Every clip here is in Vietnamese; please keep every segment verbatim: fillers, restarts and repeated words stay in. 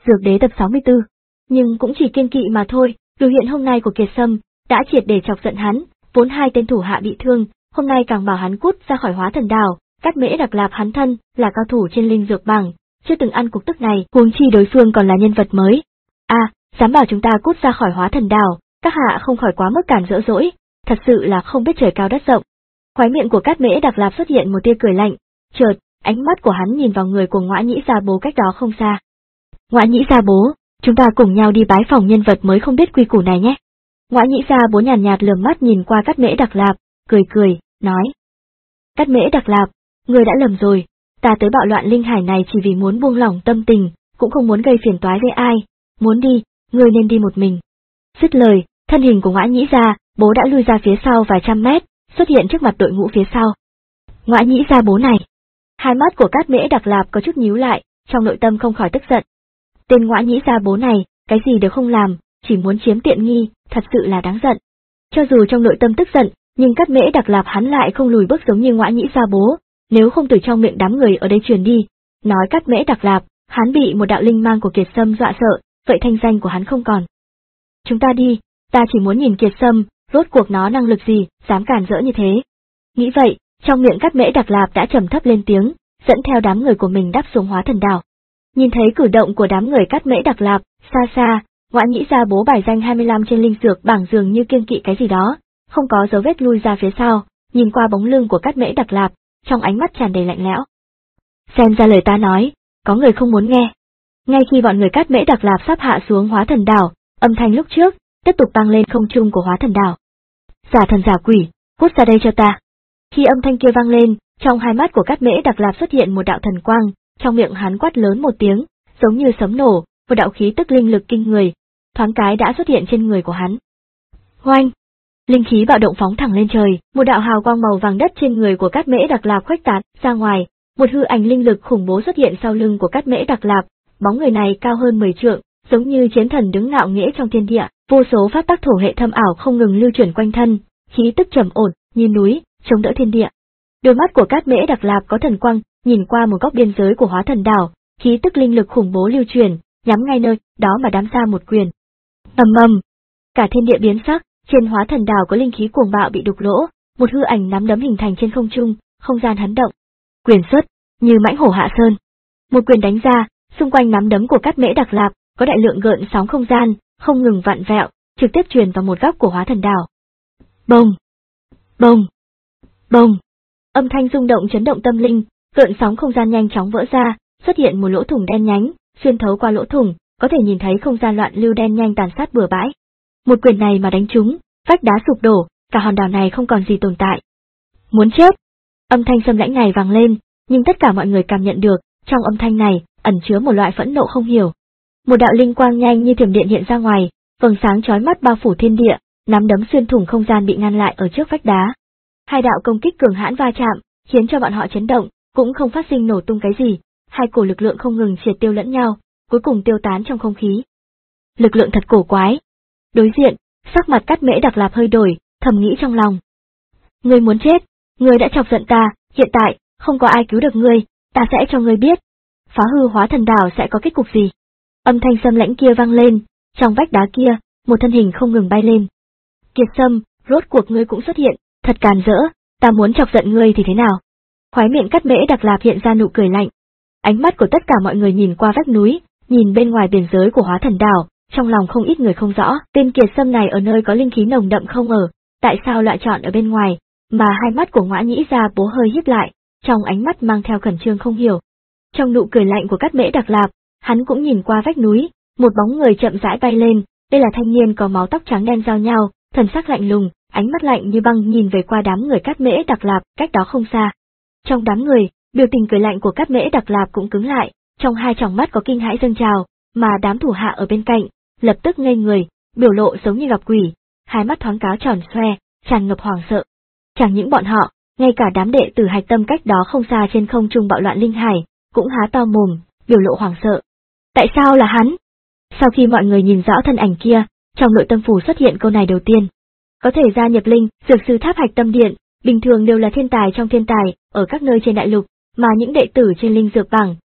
Dược Đế tập sáu mươi tư. Nhưng cũng chỉ kiêng kỵ mà thôi, biểu hiện hôm nay của Kiệt Sâm đã triệt để chọc giận hắn, vốn hai tên thủ hạ bị thương, hôm nay càng bảo hắn cút ra khỏi Hóa Thần Đảo. Cát Mễ Đặc Lạp hắn thân là cao thủ trên linh dược bảng, chưa từng ăn cục tức này, huống chi đối phương còn là nhân vật mới. A, à, dám bảo chúng ta cút ra khỏi Hóa Thần Đảo, các hạ không khỏi quá mức cản rỡ rỗi, thật sự là không biết trời cao đất rộng. Khóe miệng của Cát Mễ Đặc Lạp xuất hiện một tia cười lạnh, chợt, ánh mắt của hắn nhìn vào người của Ngõa Nhĩ Gia Bố cách đó không xa. Ngõa Nhĩ Gia Bố, chúng ta cùng nhau đi bái phòng nhân vật mới không biết quy củ này nhé. Ngõa Nhĩ Gia Bố nhàn nhạt lườm mắt nhìn qua Cát Mễ Đặc Lạp, cười cười, nói. Cát Mễ Đặc Lạp, ngươi đã lầm rồi, ta tới bạo loạn linh hải này chỉ vì muốn buông lỏng tâm tình, cũng không muốn gây phiền toái với ai, muốn đi, ngươi nên đi một mình. Dứt lời, thân hình của Ngõa Nhĩ Gia Bố đã lui ra phía sau vài trăm mét, xuất hiện trước mặt đội ngũ phía sau. Ngõa Nhĩ Gia Bố này. Hai mắt của Cát Mễ Đặc Lạp có chút nhíu lại, trong nội tâm không khỏi tức giận. Tên Ngõa Nhĩ Gia Bố này, cái gì đều không làm, chỉ muốn chiếm tiện nghi, thật sự là đáng giận. Cho dù trong nội tâm tức giận, nhưng Cát Mễ Đặc Lạp hắn lại không lùi bước giống như Ngõa Nhĩ Gia Bố, nếu không từ trong miệng đám người ở đây truyền đi, nói Cát Mễ Đặc Lạp, hắn bị một đạo linh mang của Kiệt Sâm dọa sợ, vậy thanh danh của hắn không còn. Chúng ta đi, ta chỉ muốn nhìn Kiệt Sâm, rốt cuộc nó năng lực gì, dám cản rỡ như thế. Nghĩ vậy, trong miệng Cát Mễ Đặc Lạp đã trầm thấp lên tiếng, dẫn theo đám người của mình đáp xuống Hóa Thần Đảo. Nhìn thấy cử động của đám người Cát Mễ Đặc Lạp, xa xa, Ngõa Nhĩ Gia Bố bài danh hai mươi lăm trên linh dược bảng dường như kiêng kỵ cái gì đó, không có dấu vết lui ra phía sau, nhìn qua bóng lưng của Cát Mễ Đặc Lạp, trong ánh mắt tràn đầy lạnh lẽo. Xem ra lời ta nói, có người không muốn nghe. Ngay khi bọn người Cát Mễ Đặc Lạp sắp hạ xuống Hóa Thần Đảo, âm thanh lúc trước tiếp tục tăng lên không trung của Hóa Thần Đảo. Giả thần giả quỷ, cút ra đây cho ta. Khi âm thanh kia vang lên, trong hai mắt của Cát Mễ Đặc Lạp xuất hiện một đạo thần quang, trong miệng hắn quát lớn một tiếng, giống như sấm nổ, một đạo khí tức linh lực kinh người, thoáng cái đã xuất hiện trên người của hắn. Oanh! Linh khí bạo động phóng thẳng lên trời, một đạo hào quang màu vàng đất trên người của Cát Mễ Đặc Lạp khuếch tán ra ngoài, một hư ảnh linh lực khủng bố xuất hiện sau lưng của Cát Mễ Đặc Lạp, bóng người này cao hơn mười trượng, giống như chiến thần đứng ngạo nghễ trong thiên địa, vô số pháp tắc thổ hệ thâm ảo không ngừng lưu chuyển quanh thân, khí tức trầm ổn, như núi, chống đỡ thiên địa. Đôi mắt của Cát Mễ Đặc Lạp có thần quang, nhìn qua một góc biên giới của Hóa Thần Đảo, khí tức linh lực khủng bố lưu truyền, nhắm ngay nơi đó mà đám ra một quyền. Ầm ầm, cả thiên địa biến sắc, trên Hóa Thần Đảo có linh khí cuồng bạo bị đục lỗ, một hư ảnh nắm đấm hình thành trên không trung, không gian hấn động. Quyền xuất, như mãnh hổ hạ sơn. Một quyền đánh ra, xung quanh nắm đấm của Cát Mễ Đặc Lạp có đại lượng gợn sóng không gian, không ngừng vặn vẹo, trực tiếp truyền vào một góc của Hóa Thần Đảo. Bông, bông, bông. Âm thanh rung động chấn động tâm linh, gợn sóng không gian nhanh chóng vỡ ra, xuất hiện một lỗ thủng đen nhánh, xuyên thấu qua lỗ thủng, có thể nhìn thấy không gian loạn lưu đen nhanh tàn sát bừa bãi. Một quyền này mà đánh trúng, vách đá sụp đổ, cả hòn đảo này không còn gì tồn tại. Muốn chết! Âm thanh xâm lãnh này vang lên, nhưng tất cả mọi người cảm nhận được, trong âm thanh này ẩn chứa một loại phẫn nộ không hiểu. Một đạo linh quang nhanh như thiểm điện hiện ra ngoài, vầng sáng chói mắt bao phủ thiên địa, nắm đấm xuyên thủng không gian bị ngăn lại ở trước vách đá. Hai đạo công kích cường hãn va chạm, khiến cho bọn họ chấn động, cũng không phát sinh nổ tung cái gì, hai cổ lực lượng không ngừng triệt tiêu lẫn nhau, cuối cùng tiêu tán trong không khí. Lực lượng thật cổ quái. Đối diện, sắc mặt Cát Mễ Đặc Lạp hơi đổi, thầm nghĩ trong lòng. Ngươi muốn chết, ngươi đã chọc giận ta, hiện tại, không có ai cứu được ngươi, ta sẽ cho ngươi biết. Phá hư Hóa Thần Đảo sẽ có kết cục gì? Âm thanh xâm lãnh kia vang lên, trong vách đá kia, một thân hình không ngừng bay lên. Kiệt Sâm, rốt cuộc ngươi cũng xuất hiện, thật càn rỡ, ta muốn chọc giận ngươi thì thế nào? Khóe miệng Cát Mễ Đặc Lạp hiện ra nụ cười lạnh. Ánh mắt của tất cả mọi người nhìn qua vách núi, nhìn bên ngoài biên giới của Hóa Thần Đảo, trong lòng không ít người không rõ, tên Kiệt Sâm này ở nơi có linh khí nồng đậm không ở, tại sao lại chọn ở bên ngoài, mà hai mắt của Ngõa Nhĩ Gia Bố hơi híp lại, trong ánh mắt mang theo khẩn trương không hiểu. Trong nụ cười lạnh của Cát Mễ Đặc Lạp, hắn cũng nhìn qua vách núi, một bóng người chậm rãi bay lên, đây là thanh niên có máu tóc trắng đen giao nhau, thần sắc lạnh lùng, ánh mắt lạnh như băng nhìn về qua đám người Cát Mễ Đặc Lạp, cách đó không xa. Trong đám người, biểu tình cười lạnh của Cát Mễ Đặc Lạp cũng cứng lại, trong hai tròng mắt có kinh hãi dâng trào, mà đám thủ hạ ở bên cạnh, lập tức ngây người, biểu lộ giống như gặp quỷ, hai mắt thoáng cáo tròn xoe, tràn ngập hoảng sợ. Chẳng những bọn họ, ngay cả đám đệ tử Hạch Tâm cách đó không xa trên không trung bạo loạn linh hải, cũng há to mồm, biểu lộ hoảng sợ. Tại sao là hắn? Sau khi mọi người nhìn rõ thân ảnh kia, trong nội tâm phủ xuất hiện câu này đầu tiên. Có thể gia nhập linh, dược sư tháp Hạch Tâm Điện, bình thường đều là thiên tài trong thiên tài, ở các nơi trên đại lục, mà những đệ tử trên linh dược bảng,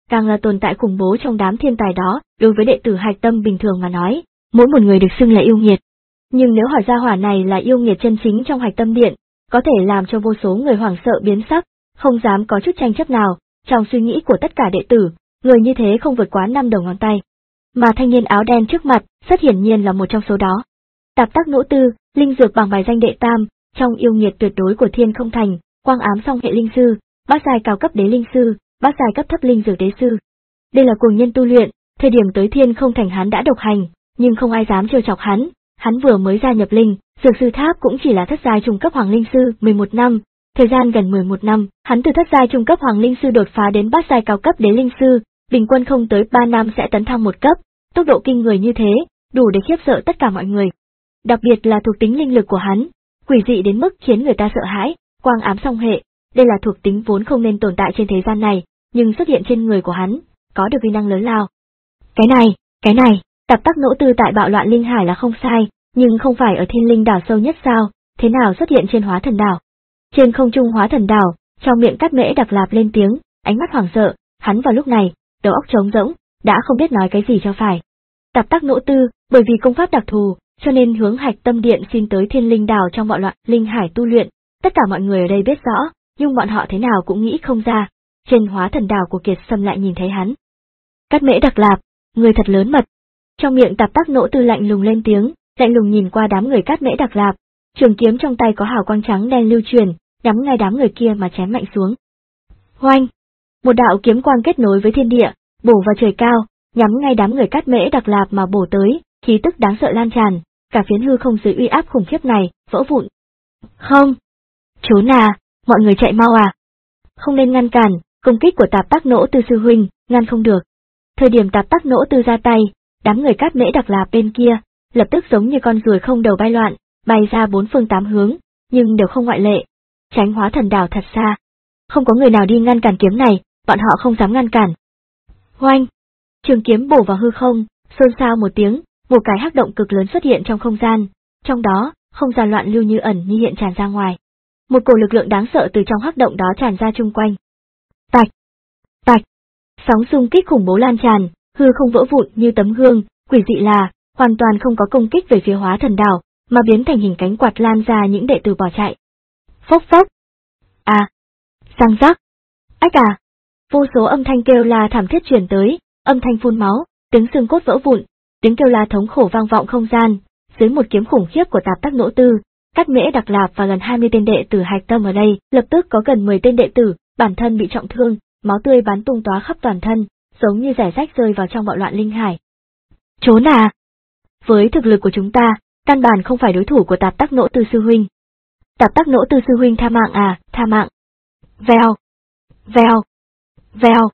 càng là tồn tại khủng bố trong đám thiên tài đó. Đối với đệ tử hạch tâm bình thường mà nói, mỗi một người được xưng là yêu nghiệt. Nhưng nếu hỏi gia hỏa này là yêu nghiệt chân chính trong hạch tâm điện, có thể làm cho vô số người hoảng sợ biến sắc, không dám có chút tranh chấp nào. Trong suy nghĩ của tất cả đệ tử, người như thế không vượt quá năm đầu ngón tay. Mà thanh niên áo đen trước mặt, rất hiển nhiên là một trong số đó. Tạp Tắc Nỗ Tư, linh dược bằng bài danh đệ tam, trong yêu nghiệt tuyệt đối của Thiên Không Thành, quang ám song hệ linh sư, bát giai cao cấp đế linh sư, bát giai cấp thấp linh dược đế sư. Đây là cuồng nhân tu luyện, thời điểm tới Thiên Không Thành hắn đã độc hành, nhưng không ai dám trêu chọc hắn. Hắn vừa mới gia nhập linh dược sư tháp cũng chỉ là thất giai trung cấp hoàng linh sư, mười một năm, thời gian gần mười một năm, hắn từ thất giai trung cấp hoàng linh sư đột phá đến bát giai cao cấp đế linh sư, bình quân không tới ba năm sẽ tấn thăng một cấp, tốc độ kinh người như thế, đủ để khiếp sợ tất cả mọi người. Đặc biệt là thuộc tính linh lực của hắn, quỷ dị đến mức khiến người ta sợ hãi, quang ám song hệ, đây là thuộc tính vốn không nên tồn tại trên thế gian này, nhưng xuất hiện trên người của hắn, có được uy năng lớn lao. Cái này, cái này, Tạp Tắc Nỗ Tư tại bạo loạn linh hải là không sai, nhưng không phải ở Thiên Linh đảo sâu nhất sao, thế nào xuất hiện trên Hóa Thần đảo? Trên không trung Hóa Thần đảo, trong miệng Cát Mễ Đặc Lạp lên tiếng, ánh mắt hoảng sợ, hắn vào lúc này, đầu óc trống rỗng, đã không biết nói cái gì cho phải. Tạp Tắc Nỗ Tư, bởi vì công pháp đặc thù, cho nên hướng Hạch Tâm Điện xin tới Thiên Linh đảo trong bạo loạn linh hải tu luyện, tất cả mọi người ở đây biết rõ, nhưng bọn họ thế nào cũng nghĩ không ra, trên Hóa Thần đảo của Kiệt Sâm lại nhìn thấy hắn. Cát Mễ Đặc Lạp, người thật lớn mật. Trong miệng Tạp Tắc Nỗ Tư lạnh lùng lên tiếng, lạnh lùng nhìn qua đám người Cát Mễ Đặc Lạp, trường kiếm trong tay có hào quang trắng đen lưu truyền, nhắm ngay đám người kia mà chém mạnh xuống. Hoanh! Một đạo kiếm quang kết nối với thiên địa, bổ vào trời cao, nhắm ngay đám người Cát Mễ Đặc Lạp mà bổ tới, khí tức đáng sợ lan tràn, cả phiến hư không dưới uy áp khủng khiếp này vỡ vụn. Không! Trốn à, mọi người chạy mau à! Không nên ngăn cản, công kích của Tạp Tắc Nỗ Tư sư huynh, ngăn không được. Thời điểm Tạp Tắc Nỗ Tư ra tay, đám người Cát Mễ Đặc Lạp bên kia, lập tức giống như con ruồi không đầu bay loạn, bay ra bốn phương tám hướng, nhưng đều không ngoại lệ. Tránh Hóa Thần đảo thật xa. Không có người nào đi ngăn cản kiếm này, bọn họ không dám ngăn cản. Hoanh! Trường kiếm bổ vào hư không, xôn xao một tiếng, một cái hắc động cực lớn xuất hiện trong không gian, trong đó, không gian loạn lưu như ẩn như hiện tràn ra ngoài. Một cổ lực lượng đáng sợ từ trong hắc động đó tràn ra chung quanh. Tạch! Tạch! Sóng xung kích khủng bố lan tràn, hư không vỡ vụn như tấm gương, quỷ dị là, hoàn toàn không có công kích về phía Hóa Thần đảo, mà biến thành hình cánh quạt lan ra những đệ tử bỏ chạy. Phốc phốc! À! Răng rắc! Ách à! Vô số âm thanh kêu la thảm thiết truyền tới, âm thanh phun máu, tiếng xương cốt vỡ vụn, tiếng kêu la thống khổ vang vọng không gian. Dưới một kiếm khủng khiếp của Tạp Tắc Nỗ Tư, Cát Mễ Đặc Lạp và gần hai mươi tên đệ tử hạch tâm ở đây, lập tức có gần mười tên đệ tử, bản thân bị trọng thương, máu tươi bắn tung tóa khắp toàn thân, giống như rải rách rơi vào trong bạo loạn linh hải. Trốn à! Với thực lực của chúng ta, căn bản không phải đối thủ của Tạp Tắc Nỗ Tư sư huynh. Tạp Tắc Nỗ Tư sư huynh tha mạng à, tha mạng. Vèo! Vèo! Vèo!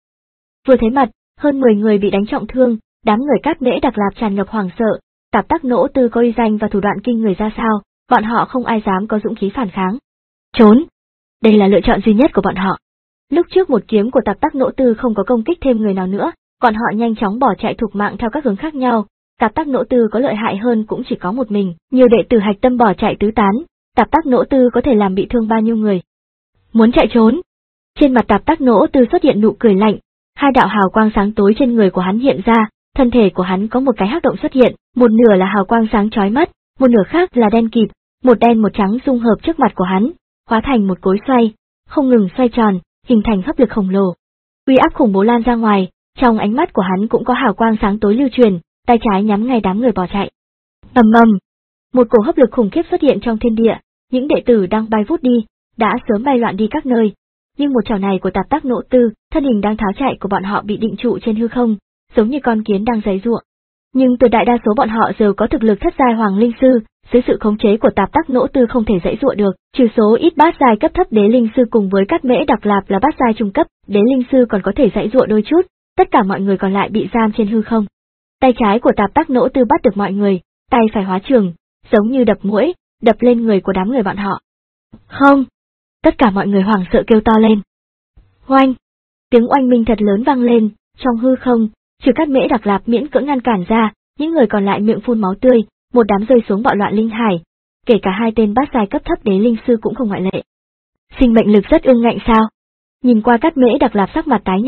Vừa thấy mặt, hơn mười người bị đánh trọng thương, đám người Cát Mễ Đặc Lạp tràn ngập hoảng sợ. Tạp Tắc Nỗ Tư có uy danh và thủ đoạn kinh người ra sao, bọn họ không ai dám có dũng khí phản kháng. Trốn! Đây là lựa chọn duy nhất của bọn họ. Lúc trước một kiếm của Tạp Tắc Nỗ Tư không có công kích thêm người nào nữa, bọn họ nhanh chóng bỏ chạy thục mạng theo các hướng khác nhau. Tạp Tắc Nỗ Tư có lợi hại hơn cũng chỉ có một mình, nhiều đệ tử hạch tâm bỏ chạy tứ tán, Tạp Tắc Nỗ Tư có thể làm bị thương bao nhiêu người. Muốn chạy trốn? Trên mặt Tạp Tắc Nỗ Tư xuất hiện nụ cười lạnh, hai đạo hào quang sáng tối trên người của hắn hiện ra, thân thể của hắn có một cái hắc động xuất hiện, một nửa là hào quang sáng chói mắt, một nửa khác là đen kịt, một đen một trắng dung hợp trước mặt của hắn, hóa thành một cối xoay, không ngừng xoay tròn, hình thành hấp lực khổng lồ. Uy áp khủng bố lan ra ngoài, trong ánh mắt của hắn cũng có hào quang sáng tối lưu truyền, tay trái nhắm ngay đám người bỏ chạy. Ầm ầm, một cổ hấp lực khủng khiếp xuất hiện trong thiên địa, những đệ tử đang bay vút đi, đã sớm bay loạn đi các nơi. Nhưng một chảo này của Tạp Tắc Nỗ Tư, thân hình đang tháo chạy của bọn họ bị định trụ trên hư không, giống như con kiến đang giãy giụa. Nhưng tuyệt đại đa số bọn họ đều có thực lực thất giai hoàng linh sư, dưới sự khống chế của Tạp Tắc Nỗ Tư không thể giãy giụa được, trừ số ít bát giai cấp thấp đế linh sư cùng với Cát Mễ Đặc Lạp là bát giai trung cấp, đế linh sư còn có thể giãy giụa đôi chút, tất cả mọi người còn lại bị giam trên hư không. Tay trái của Tạp Tắc Nỗ Tư bắt được mọi người, tay phải hóa trường, giống như đập muỗi, đập lên người của đám người bọn họ. Không! Tất cả mọi người hoảng sợ kêu to lên. Oanh! Tiếng oanh minh thật lớn vang lên, trong hư không, trừ Cát Mễ Đặc Lạp miễn cưỡng ngăn cản ra, những người còn lại miệng phun máu tươi, một đám rơi xuống bạo loạn linh hải, kể cả hai tên bát giai cấp thấp đế linh sư cũng không ngoại lệ. Sinh mệnh lực rất ương ngạnh sao? Nhìn qua Cát Mễ Đặc Lạp sắc mặt tái nhợt,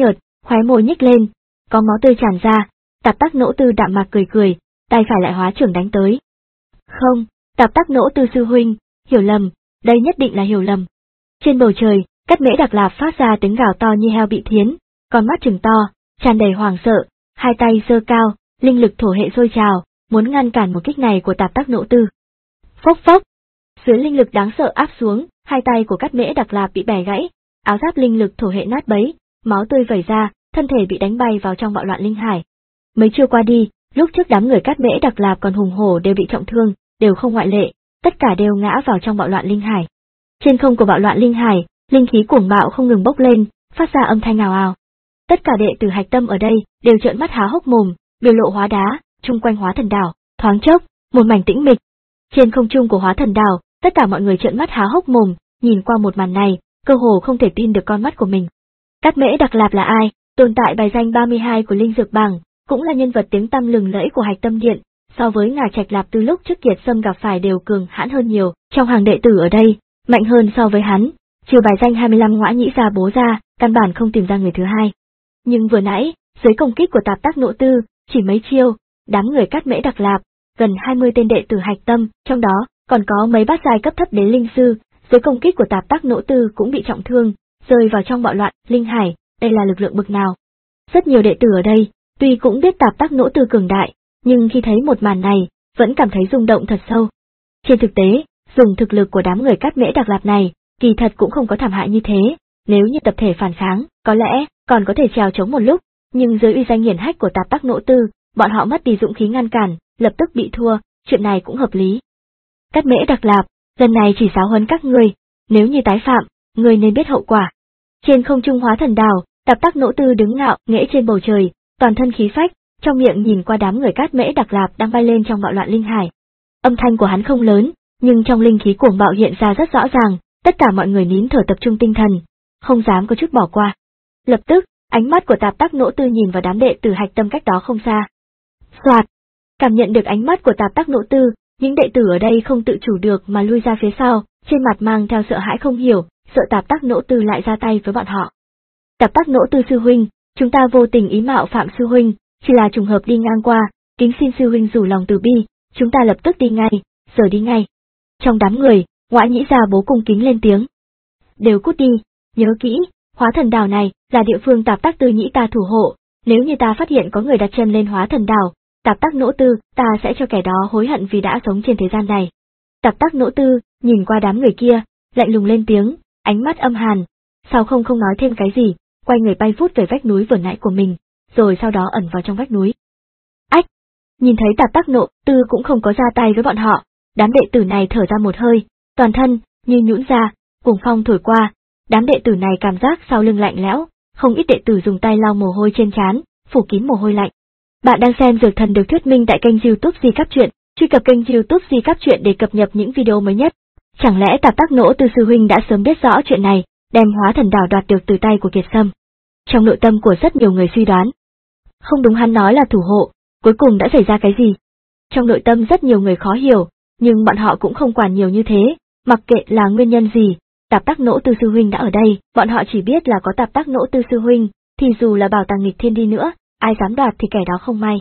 khóe môi nhếch lên, có máu tươi tràn ra, Tạp Tắc Nỗ Tư đạm mạc cười cười, tay phải lại hóa trưởng đánh tới. Không, Tạp Tắc Nỗ Tư sư huynh, hiểu lầm, đây nhất định là hiểu lầm. Trên bầu trời, Cát Mễ Đặc Lạp phát ra tiếng gào to như heo bị thiến, con mắt trừng to, tràn đầy hoảng sợ, hai tay giơ cao, linh lực thổ hệ sôi trào, muốn ngăn cản một kích này của Tạp Tắc Nỗ Tư. Phốc phốc, dưới linh lực đáng sợ áp xuống, hai tay của Cát Mễ Đặc Lạp bị bẻ gãy, áo giáp linh lực thổ hệ nát bấy, máu tươi vẩy ra, thân thể bị đánh bay vào trong bạo loạn linh hải. Mấy chiêu qua đi, lúc trước đám người Cát Mễ Đặc Lạp còn hùng hổ đều bị trọng thương, đều không ngoại lệ, tất cả đều ngã vào trong bạo loạn linh hải. Trên không của bạo loạn linh hải, linh khí cuồng bạo không ngừng bốc lên, phát ra âm thanh ào ào. Tất cả đệ tử Hạch Tâm ở đây đều trợn mắt há hốc mồm, biểu lộ hóa đá, chung quanh Hóa Thần Đảo, thoáng chốc, một mảnh tĩnh mịch. Trên không trung của Hóa Thần Đảo, tất cả mọi người trợn mắt há hốc mồm, nhìn qua một màn này, cơ hồ không thể tin được con mắt của mình. Cát Mễ Đặc Lạp là ai? Tồn tại bài danh ba mươi hai của Linh Dược Bảng, cũng là nhân vật tiếng tăm lừng lẫy của Hạch Tâm Điện, so với Ngà Trạch Lạp từ lúc trước Kiệt Sâm gặp phải đều cường hãn hơn nhiều, trong hàng đệ tử ở đây, mạnh hơn so với hắn, trừ bài danh hai mươi lăm Ngõa Nhĩ Gia Bố ra, căn bản không tìm ra người thứ hai. Nhưng vừa nãy, dưới công kích của Tạp Tắc Nỗ Tư, chỉ mấy chiêu, đám người Cát Mễ Đặc Lạp, gần hai mươi tên đệ tử Hạch Tâm, trong đó còn có mấy bát giai cấp thấp đế linh sư, dưới công kích của Tạp Tắc Nỗ Tư cũng bị trọng thương, rơi vào trong bạo loạn linh hải, đây là lực lượng bực nào? Rất nhiều đệ tử ở đây, tuy cũng biết Tạp Tắc Nỗ Tư cường đại, nhưng khi thấy một màn này, vẫn cảm thấy rung động thật sâu. Trên thực tế, dùng thực lực của đám người Cát Mễ Đặc Lạp này, kỳ thật cũng không có thảm hại như thế, nếu như tập thể phản kháng, có lẽ còn có thể trèo chống một lúc, nhưng dưới uy danh hiển hách của Tạp Tắc Nỗ Tư, bọn họ mất đi dũng khí ngăn cản, lập tức bị thua, chuyện này cũng hợp lý. Cát Mễ Đặc Lạp, lần này chỉ giáo huấn các ngươi, nếu như tái phạm, ngươi nên biết hậu quả. Trên không trung Hóa Thần Đảo, Tạp Tắc Nỗ Tư đứng ngạo nghễ trên bầu trời, toàn thân khí phách, trong miệng nhìn qua đám người Cát Mễ Đặc Lạp đang bay lên trong bạo loạn linh hải. Âm thanh của hắn không lớn, nhưng trong linh khí cuồng bạo hiện ra rất rõ ràng, tất cả mọi người nín thở tập trung tinh thần, không dám có chút bỏ qua. Lập tức, ánh mắt của Tạp Tắc Nỗ Tư nhìn vào đám đệ tử Hạch Tâm cách đó không xa. Soạt, cảm nhận được ánh mắt của Tạp Tắc Nỗ Tư, những đệ tử ở đây không tự chủ được mà lui ra phía sau, trên mặt mang theo sợ hãi không hiểu, sợ Tạp Tắc Nỗ Tư lại ra tay với bọn họ. Tạp Tắc Nỗ Tư sư huynh, chúng ta vô tình ý mạo phạm sư huynh, chỉ là trùng hợp đi ngang qua, kính xin sư huynh rủ lòng từ bi, chúng ta lập tức đi ngay, giờ đi ngay. Trong đám người, Ngõa Nhĩ Gia Bố cung kính lên tiếng. Đều cút đi, nhớ kỹ, Hóa Thần Đảo này là địa phương Tạp Tắc Tư Nhĩ ta thủ hộ, nếu như ta phát hiện có người đặt chân lên Hóa Thần Đảo, Tạp Tắc Nỗ Tư, ta sẽ cho kẻ đó hối hận vì đã sống trên thế gian này. Tạp Tắc Nỗ Tư nhìn qua đám người kia, lạnh lùng lên tiếng, ánh mắt âm hàn, sao không không nói thêm cái gì, quay người bay vút về vách núi vừa nãy của mình, rồi sau đó ẩn vào trong vách núi. Ách! Nhìn thấy Tạp Tắc Nỗ Tư cũng không có ra tay với bọn họ, đám đệ tử này thở ra một hơi, toàn thân như nhũn ra, cuồng phong thổi qua, đám đệ tử này cảm giác sau lưng lạnh lẽo, không ít đệ tử dùng tay lau mồ hôi trên trán, phủ kín mồ hôi lạnh. Bạn đang xem Dược Thần được thuyết minh tại kênh YouTube Di Cáp Truyện, truy cập kênh YouTube Di Cáp Truyện để cập nhật những video mới nhất. Chẳng lẽ Tạp Tắc Nỗ Tư sư huynh đã sớm biết rõ chuyện này, đem Hóa Thần Đảo đoạt được từ tay của Kiệt Sâm? Trong nội tâm của rất nhiều người suy đoán. Không đúng, hắn nói là thủ hộ, cuối cùng đã xảy ra cái gì? Trong nội tâm rất nhiều người khó hiểu, nhưng bọn họ cũng không quản nhiều như thế, mặc kệ là nguyên nhân gì, Tạp Tắc Nỗ Tư sư huynh đã ở đây, bọn họ chỉ biết là có Tạp Tắc Nỗ Tư sư huynh, thì dù là bảo tàng nghịch thiên đi nữa, ai dám đoạt thì kẻ đó không may.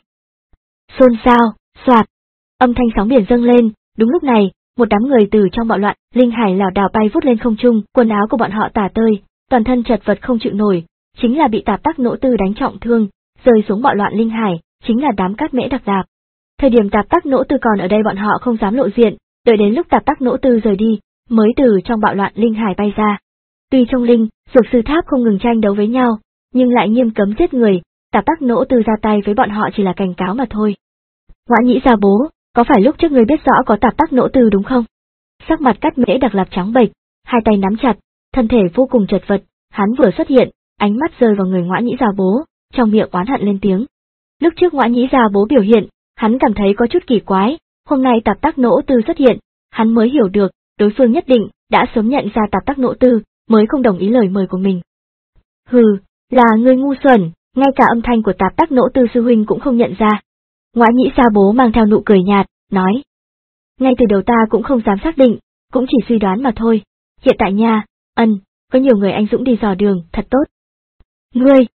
Xôn xao, soạt, âm thanh sóng biển dâng lên, đúng lúc này, một đám người từ trong bạo loạn linh hải lảo đảo bay vút lên không trung, quần áo của bọn họ tả tơi, toàn thân chật vật không chịu nổi, chính là bị Tạp Tắc Nỗ Tư đánh trọng thương, rơi xuống bạo loạn linh hải, chính là đám Cát Mễ Đặc Lạp. Thời điểm Tạp Tắc Nỗ Tư còn ở đây bọn họ không dám lộ diện, đợi đến lúc Tạp Tắc Nỗ Tư rời đi, mới từ trong bạo loạn linh hải bay ra. Tuy trong linh, dược sư tháp không ngừng tranh đấu với nhau, nhưng lại nghiêm cấm giết người, Tạp Tắc Nỗ Tư ra tay với bọn họ chỉ là cảnh cáo mà thôi. Ngõa Nhĩ Gia Bố, có phải lúc trước ngươi biết rõ có Tạp Tắc Nỗ Tư đúng không? Sắc mặt Cát Mễ Đặc Lạp trắng bệch, hai tay nắm chặt, thân thể vô cùng chật vật, hắn vừa xuất hiện, ánh mắt rơi vào người Ngõa Nhĩ Gia Bố, trong miệng oán hận lên tiếng. Lúc trước Ngõa Nhĩ Gia Bố biểu hiện, hắn cảm thấy có chút kỳ quái, hôm nay Tạp Tắc Nỗ Tư xuất hiện, hắn mới hiểu được, đối phương nhất định đã sớm nhận ra Tạp Tắc Nỗ Tư, mới không đồng ý lời mời của mình. Hừ, là ngươi ngu xuẩn, ngay cả âm thanh của Tạp Tắc Nỗ Tư sư huynh cũng không nhận ra. Ngõa Nhĩ Gia Bố mang theo nụ cười nhạt, nói. Ngay từ đầu ta cũng không dám xác định, cũng chỉ suy đoán mà thôi. Hiện tại nha, ân, có nhiều người anh dũng đi dò đường, thật tốt. Ngươi!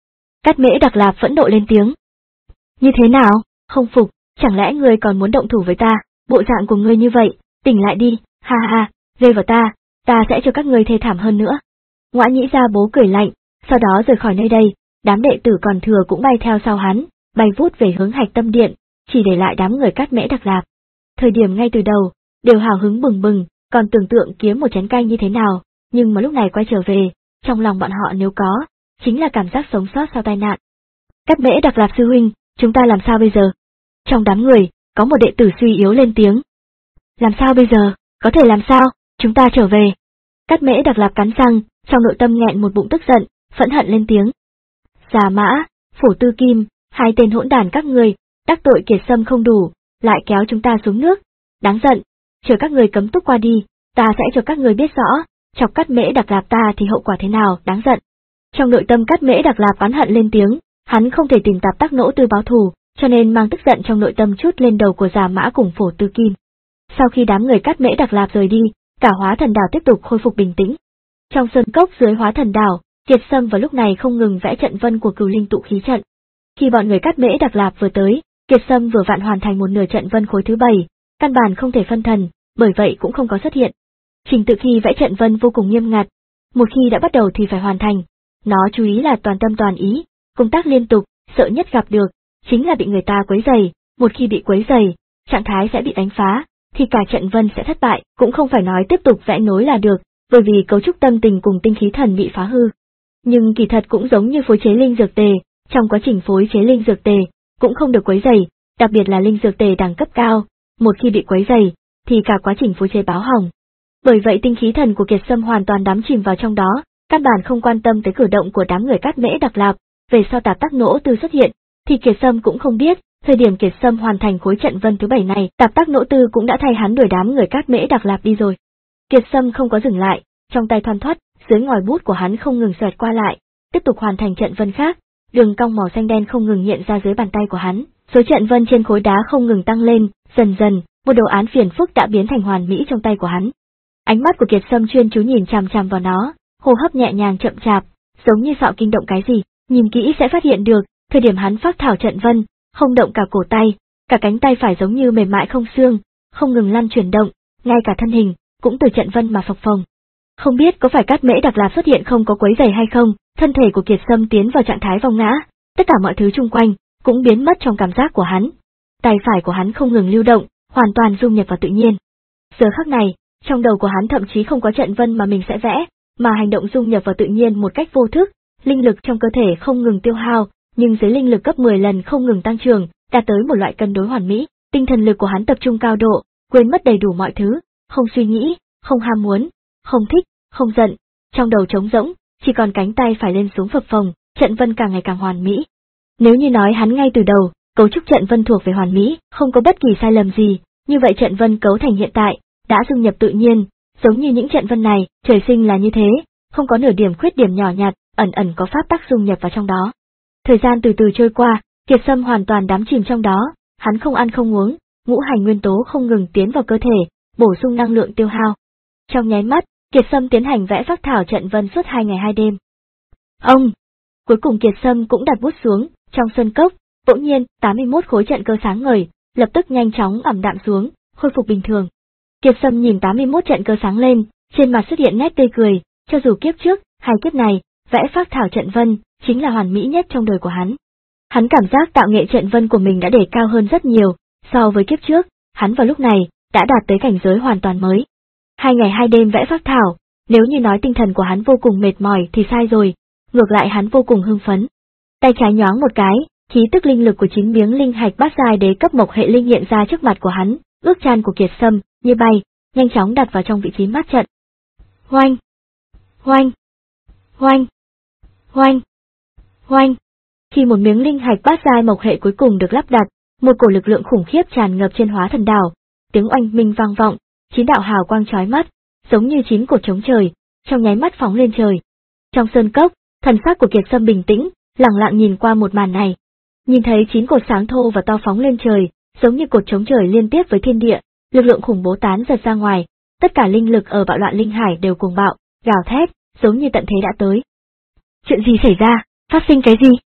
Cát Mễ Đặc Lạp phẫn nộ lên tiếng. Như thế nào, không phục, chẳng lẽ ngươi còn muốn động thủ với ta, bộ dạng của ngươi như vậy, tỉnh lại đi, ha ha, rơi vào ta, ta sẽ cho các ngươi thê thảm hơn nữa. Ngõa Nhĩ Gia Bố cười lạnh, sau đó rời khỏi nơi đây, đám đệ tử còn thừa cũng bay theo sau hắn, bay vút về hướng Hạch Tâm Điện, chỉ để lại đám người Cát Mễ Đặc Lạp. Thời điểm ngay từ đầu, đều hào hứng bừng bừng, còn tưởng tượng kiếm một chén canh như thế nào, nhưng mà lúc này quay trở về, trong lòng bọn họ nếu có, chính là cảm giác sống sót sau tai nạn. Cát Mễ Đặc Lạp sư huynh, chúng ta làm sao bây giờ? Trong đám người, có một đệ tử suy yếu lên tiếng. Làm sao bây giờ, có thể làm sao, chúng ta trở về. Cát Mễ Đặc Lạp cắn răng, trong nội tâm nghẹn một bụng tức giận, phẫn hận lên tiếng. Già Mã, Phổ Tư Kim, hai tên hỗn đản các ngươi, đắc tội Kiệt Sâm không đủ, lại kéo chúng ta xuống nước, đáng giận, chờ các ngươi cấm túc qua đi, ta sẽ cho các ngươi biết rõ, chọc Cát Mễ Đặc Lạp ta thì hậu quả thế nào, đáng giận. Trong nội tâm Cát Mễ Đặc Lạp oán hận lên tiếng, hắn không thể tìm Tạp Tắc Nỗ Tư báo thù, cho nên mang tức giận trong nội tâm chút lên đầu của Già Mã cùng Phổ Tư Kim. Sau khi đám người Cát Mễ Đặc Lạp rời đi, cả Hóa Thần Đảo tiếp tục khôi phục bình tĩnh. Trong sơn cốc dưới Hóa Thần Đảo, Kiệt Sâm vào lúc này không ngừng vẽ trận vân của Cửu Linh tụ khí trận. Khi bọn người Cát Mễ Đặc Lạp vừa tới, Kiệt Sâm vừa vặn hoàn thành một nửa trận vân khối thứ bảy, căn bản không thể phân thần, bởi vậy cũng không có xuất hiện. Trình tự khi vẽ trận vân vô cùng nghiêm ngặt, một khi đã bắt đầu thì phải hoàn thành. Nó chú ý là toàn tâm toàn ý, công tác liên tục, sợ nhất gặp được chính là bị người ta quấy rầy, một khi bị quấy rầy, trạng thái sẽ bị đánh phá, thì cả trận vân sẽ thất bại, cũng không phải nói tiếp tục vẽ nối là được, bởi vì cấu trúc tâm tình cùng tinh khí thần bị phá hư. Nhưng kỳ thật cũng giống như phối chế linh dược tề, trong quá trình phối chế linh dược tề, cũng không được quấy rầy, đặc biệt là linh dược tề đẳng cấp cao, một khi bị quấy rầy, thì cả quá trình phối chế báo hỏng. Bởi vậy tinh khí thần của Kiệt Sâm hoàn toàn đắm chìm vào trong đó, căn bản không quan tâm tới cử động của đám người Cát Mễ Đặc Lạp. Về sau Tạp Tắc Nỗ Tư xuất hiện, thì Kiệt Sâm cũng không biết, thời điểm Kiệt Sâm hoàn thành khối trận vân thứ bảy này, Tạp Tắc Nỗ Tư cũng đã thay hắn đuổi đám người Cát Mễ Đặc Lạp đi rồi. Kiệt Sâm không có dừng lại, trong tay thoăn thoắt, dưới ngòi bút của hắn không ngừng xoẹt qua lại, tiếp tục hoàn thành trận vân khác, đường cong màu xanh đen không ngừng hiện ra dưới bàn tay của hắn, số trận vân trên khối đá không ngừng tăng lên, dần dần, một đồ án phiền phức đã biến thành hoàn mỹ trong tay của hắn. Ánh mắt của Kiệt Sâm chuyên chú nhìn chằm chằm vào nó, hô hấp nhẹ nhàng chậm chạp, giống như sợ kinh động cái gì, nhìn kỹ sẽ phát hiện được, thời điểm hắn phác thảo trận vân, không động cả cổ tay, cả cánh tay phải giống như mềm mại không xương, không ngừng lăn chuyển động, ngay cả thân hình cũng từ trận vân mà phập phồng. Không biết có phải Cát Mễ Đặc Lạp xuất hiện không có quấy rầy hay không, thân thể của Kiệt Sâm tiến vào trạng thái vòng ngã, tất cả mọi thứ xung quanh cũng biến mất trong cảm giác của hắn. Tay phải của hắn không ngừng lưu động, hoàn toàn dung nhập vào tự nhiên. Giờ khắc này, trong đầu của hắn thậm chí không có trận vân mà mình sẽ vẽ, mà hành động dung nhập vào tự nhiên một cách vô thức, linh lực trong cơ thể không ngừng tiêu hao, nhưng dưới linh lực gấp mười lần không ngừng tăng trưởng, đạt tới một loại cân đối hoàn mỹ, tinh thần lực của hắn tập trung cao độ, quên mất đầy đủ mọi thứ, không suy nghĩ, không ham muốn, không thích, không giận, trong đầu trống rỗng, chỉ còn cánh tay phải lên xuống phập phồng, trận vân càng ngày càng hoàn mỹ. Nếu như nói hắn ngay từ đầu, cấu trúc trận vân thuộc về hoàn mỹ, không có bất kỳ sai lầm gì, như vậy trận vân cấu thành hiện tại, đã dung nhập tự nhiên, giống như những trận vân này, trời sinh là như thế, không có nửa điểm khuyết điểm nhỏ nhặt, ẩn ẩn có pháp tắc dung nhập vào trong đó. Thời gian từ từ trôi qua, Kiệt Sâm hoàn toàn đắm chìm trong đó, hắn không ăn không uống, ngũ hành nguyên tố không ngừng tiến vào cơ thể, bổ sung năng lượng tiêu hao. Trong nháy mắt, Kiệt Sâm tiến hành vẽ phác thảo trận vân suốt hai ngày hai đêm. Ông! Cuối cùng Kiệt Sâm cũng đặt bút xuống, trong sân cốc, bỗng nhiên, tám mươi mốt khối trận cơ sáng ngời, lập tức nhanh chóng ảm đạm xuống, khôi phục bình thường. Kiệt Sâm nhìn tám mươi mốt trận cơ sáng lên, trên mặt xuất hiện nét tươi cười, cho dù kiếp trước, hay kiếp này, vẽ phác thảo trận vân, chính là hoàn mỹ nhất trong đời của hắn. Hắn cảm giác tạo nghệ trận vân của mình đã đề cao hơn rất nhiều, so với kiếp trước, hắn vào lúc này, đã đạt tới cảnh giới hoàn toàn mới. Hai ngày hai đêm vẽ phác thảo, nếu như nói tinh thần của hắn vô cùng mệt mỏi thì sai rồi, ngược lại hắn vô cùng hưng phấn. Tay trái nhoáng một cái, khí tức linh lực của chín miếng linh hạch bát giai đế cấp mộc hệ linh hiện ra trước mặt của hắn, ước chan của Kiệt Sâm, như bay, nhanh chóng đặt vào trong vị trí mát trận. Hoanh! Hoanh! Hoanh! Hoanh! Hoanh! Khi một miếng linh hạch bát giai mộc hệ cuối cùng được lắp đặt, một cổ lực lượng khủng khiếp tràn ngập trên Hóa Thần Đảo, tiếng oanh minh vang vọng, chín đạo hào quang chói mắt, giống như chín cột trống trời, trong nháy mắt phóng lên trời. Trong sơn cốc, thần sắc của Kiệt Sâm bình tĩnh, lặng lặng nhìn qua một màn này. Nhìn thấy chín cột sáng thô và to phóng lên trời, giống như cột trống trời liên tiếp với thiên địa, lực lượng khủng bố tán giật ra ngoài, tất cả linh lực ở bạo loạn linh hải đều cuồng bạo, gào thét, giống như tận thế đã tới. Chuyện gì xảy ra, phát sinh cái gì?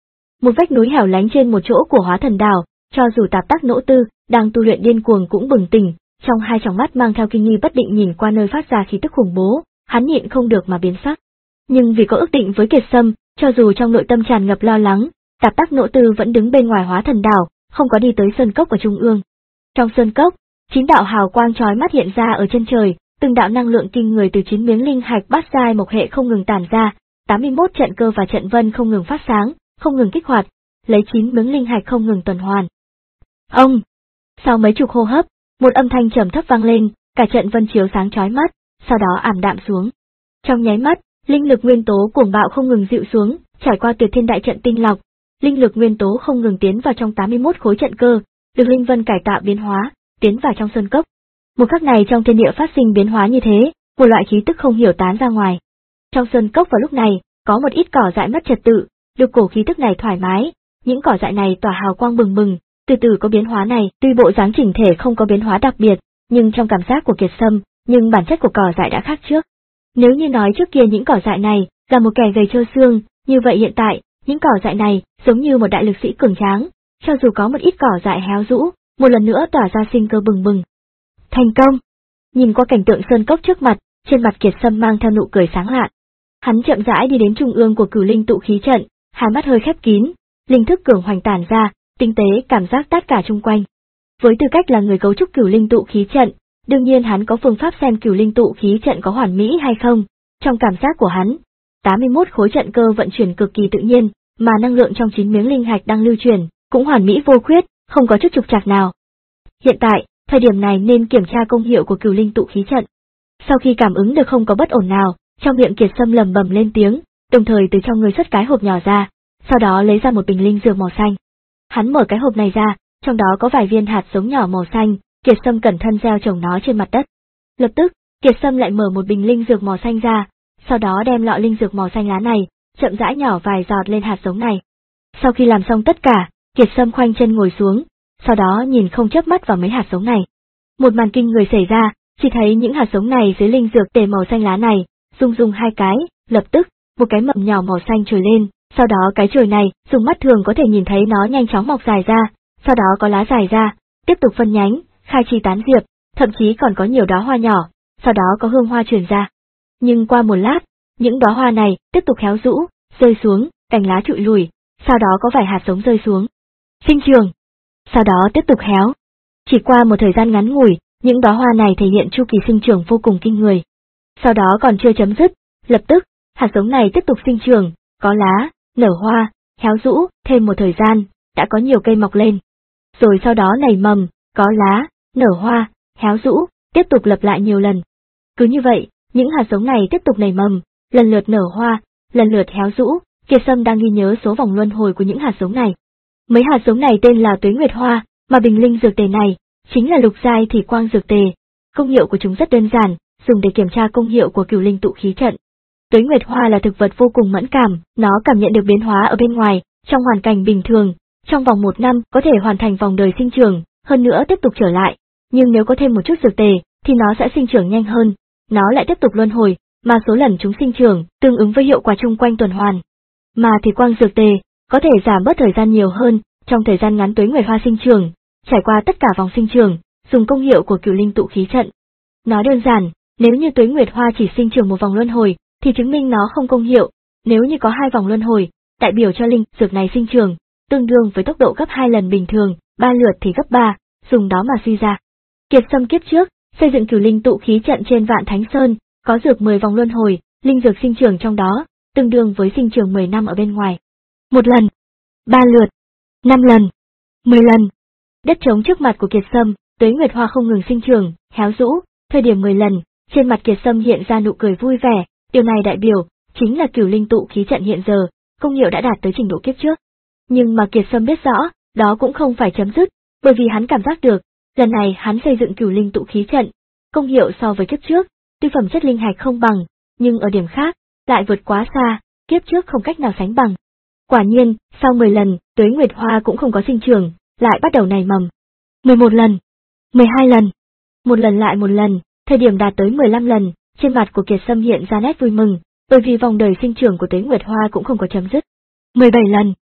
Một vách núi hẻo lánh trên một chỗ của Hóa Thần Đảo, cho dù Tạp Tắc Nỗ Tư đang tu luyện điên cuồng cũng bừng tỉnh, trong hai tròng mắt mang theo kinh nghi bất định nhìn qua nơi phát ra khí tức khủng bố, hắn nhịn không được mà biến sắc. Nhưng vì có ước định với Kiệt Sâm, cho dù trong nội tâm tràn ngập lo lắng, Tạp Tắc Nỗ Tư vẫn đứng bên ngoài Hóa Thần Đảo, không có đi tới sơn cốc ở trung ương. Trong sơn cốc, chín đạo hào quang chói mắt hiện ra ở chân trời, từng đạo năng lượng kinh người từ chín miếng linh hạch bát giai mộc hệ không ngừng tản ra, tám mươi mốt trận cơ và trận vân không ngừng phát sáng, không ngừng kích hoạt, lấy chín miếng linh hạch không ngừng tuần hoàn. Ông! Sau mấy chục hô hấp, một âm thanh trầm thấp vang lên, cả trận vân chiếu sáng chói mắt, sau đó ảm đạm xuống. Trong nháy mắt, linh lực nguyên tố cuồng bạo không ngừng dịu xuống, trải qua Tuyệt Thiên đại trận tinh lọc, linh lực nguyên tố không ngừng tiến vào trong tám mươi mốt khối trận cơ, được linh vân cải tạo biến hóa, tiến vào trong sơn cốc. Một khắc này trong thiên địa phát sinh biến hóa như thế, một loại khí tức không hiểu tán ra ngoài. Trong sơn cốc vào lúc này, có một ít cỏ dại mất trật tự, được cổ khí tức này thoải mái, những cỏ dại này tỏa hào quang bừng bừng, từ từ có biến hóa này, tuy bộ dáng chỉnh thể không có biến hóa đặc biệt, nhưng trong cảm giác của Kiệt Sâm, nhưng bản chất của cỏ dại đã khác trước. Nếu như nói trước kia những cỏ dại này là một kẻ gầy trơ xương, như vậy hiện tại, những cỏ dại này giống như một đại lực sĩ cường tráng, cho dù có một ít cỏ dại héo rũ, một lần nữa tỏa ra sinh cơ bừng bừng. Thành công! Nhìn qua cảnh tượng sơn cốc trước mặt, trên mặt Kiệt Sâm mang theo nụ cười sáng lạn. Hắn chậm rãi đi đến trung ương của Cửu Linh tụ khí trận, hai mắt hơi khép kín, linh thức cường hoành tản ra, tinh tế cảm giác tất cả chung quanh. Với tư cách là người cấu trúc Cửu Linh tụ khí trận, đương nhiên hắn có phương pháp xem Cửu Linh tụ khí trận có hoàn mỹ hay không. Trong cảm giác của hắn, tám mươi mốt khối trận cơ vận chuyển cực kỳ tự nhiên, mà năng lượng trong chín miếng linh hạch đang lưu truyền cũng hoàn mỹ vô khuyết, không có chút trục trặc nào. Hiện tại, thời điểm này nên kiểm tra công hiệu của Cửu Linh tụ khí trận. Sau khi cảm ứng được không có bất ổn nào, trong miệng Kiệt Sâm lầm bầm lên tiếng, đồng thời từ trong người xuất cái hộp nhỏ ra, sau đó lấy ra một bình linh dược màu xanh. Hắn mở cái hộp này ra, trong đó có vài viên hạt giống nhỏ màu xanh, Kiệt Sâm cẩn thận gieo trồng nó trên mặt đất. Lập tức, Kiệt Sâm lại mở một bình linh dược màu xanh ra, sau đó đem lọ linh dược màu xanh lá này, chậm rãi nhỏ vài giọt lên hạt giống này. Sau khi làm xong tất cả, Kiệt Sâm khoanh chân ngồi xuống, sau đó nhìn không chớp mắt vào mấy hạt giống này. Một màn kinh người xảy ra, chỉ thấy những hạt giống này dưới linh dược tề màu xanh lá này, rung rung hai cái, lập tức, một cái mầm nhỏ màu xanh trồi lên, sau đó cái chồi này, dùng mắt thường có thể nhìn thấy nó nhanh chóng mọc dài ra, sau đó có lá dài ra, tiếp tục phân nhánh, khai chi tán diệp, thậm chí còn có nhiều đóa hoa nhỏ, sau đó có hương hoa truyền ra. Nhưng qua một lát, những đóa hoa này tiếp tục héo rũ, rơi xuống, cành lá trụi lùi, sau đó có vài hạt giống rơi xuống. Sinh trường. Sau đó tiếp tục héo. Chỉ qua một thời gian ngắn ngủi, những đóa hoa này thể hiện chu kỳ sinh trưởng vô cùng kinh người. Sau đó còn chưa chấm dứt, lập tức, hạt giống này tiếp tục sinh trưởng, có lá, nở hoa, héo rũ, thêm một thời gian, đã có nhiều cây mọc lên. Rồi sau đó nảy mầm, có lá, nở hoa, héo rũ, tiếp tục lặp lại nhiều lần. Cứ như vậy, những hạt giống này tiếp tục nảy mầm, lần lượt nở hoa, lần lượt héo rũ. Kiệt Sâm đang ghi nhớ số vòng luân hồi của những hạt giống này. Mấy hạt giống này tên là Tuế Nguyệt Hoa, mà bình linh dược tề này chính là lục giai thủy quang dược tề. Công hiệu của chúng rất đơn giản, dùng để kiểm tra công hiệu của Cửu Linh tụ khí trận. Tuế Nguyệt Hoa là thực vật vô cùng mẫn cảm, nó cảm nhận được biến hóa ở bên ngoài, trong hoàn cảnh bình thường, trong vòng một năm có thể hoàn thành vòng đời sinh trưởng, hơn nữa tiếp tục trở lại. Nhưng nếu có thêm một chút dược tề, thì nó sẽ sinh trưởng nhanh hơn, nó lại tiếp tục luân hồi, mà số lần chúng sinh trưởng tương ứng với hiệu quả chung quanh tuần hoàn. Mà thủy quang dược tề có thể giảm bớt thời gian nhiều hơn, trong thời gian ngắn Tuế Nguyệt Hoa sinh trưởng, trải qua tất cả vòng sinh trưởng, dùng công hiệu của Cửu Linh tụ khí trận. Nói đơn giản, nếu như Tuế Nguyệt Hoa chỉ sinh trưởng một vòng luân hồi, thì chứng minh nó không công hiệu, nếu như có hai vòng luân hồi, đại biểu cho linh dược này sinh trưởng, tương đương với tốc độ gấp hai lần bình thường, ba lượt thì gấp ba, dùng đó mà suy ra. Kiệt Sâm kiếp trước, xây dựng Cửu Linh tụ khí trận trên Vạn Thánh Sơn, có dược mười vòng luân hồi, linh dược sinh trưởng trong đó, tương đương với sinh trưởng mười năm ở bên ngoài. Một lần, ba lượt, năm lần, mười lần. Đất trống trước mặt của Kiệt Sâm, Tuế Nguyệt Hoa không ngừng sinh trưởng, héo rũ, thời điểm mười lần, trên mặt Kiệt Sâm hiện ra nụ cười vui vẻ, điều này đại biểu chính là Cửu Linh tụ khí trận hiện giờ, công hiệu đã đạt tới trình độ kiếp trước. Nhưng mà Kiệt Sâm biết rõ, đó cũng không phải chấm dứt, bởi vì hắn cảm giác được, lần này hắn xây dựng Cửu Linh tụ khí trận, công hiệu so với kiếp trước, tuy phẩm chất linh hạch không bằng, nhưng ở điểm khác, lại vượt quá xa, kiếp trước không cách nào sánh bằng. Quả nhiên, sau mười lần, Tuế Nguyệt Hoa cũng không có sinh trưởng, lại bắt đầu nảy mầm. mười một lần, mười hai lần, một lần lại một lần, thời điểm đạt tới mười lăm lần, trên mặt của Kiệt Sâm hiện ra nét vui mừng, bởi vì vòng đời sinh trưởng của Tuế Nguyệt Hoa cũng không có chấm dứt. mười bảy lần,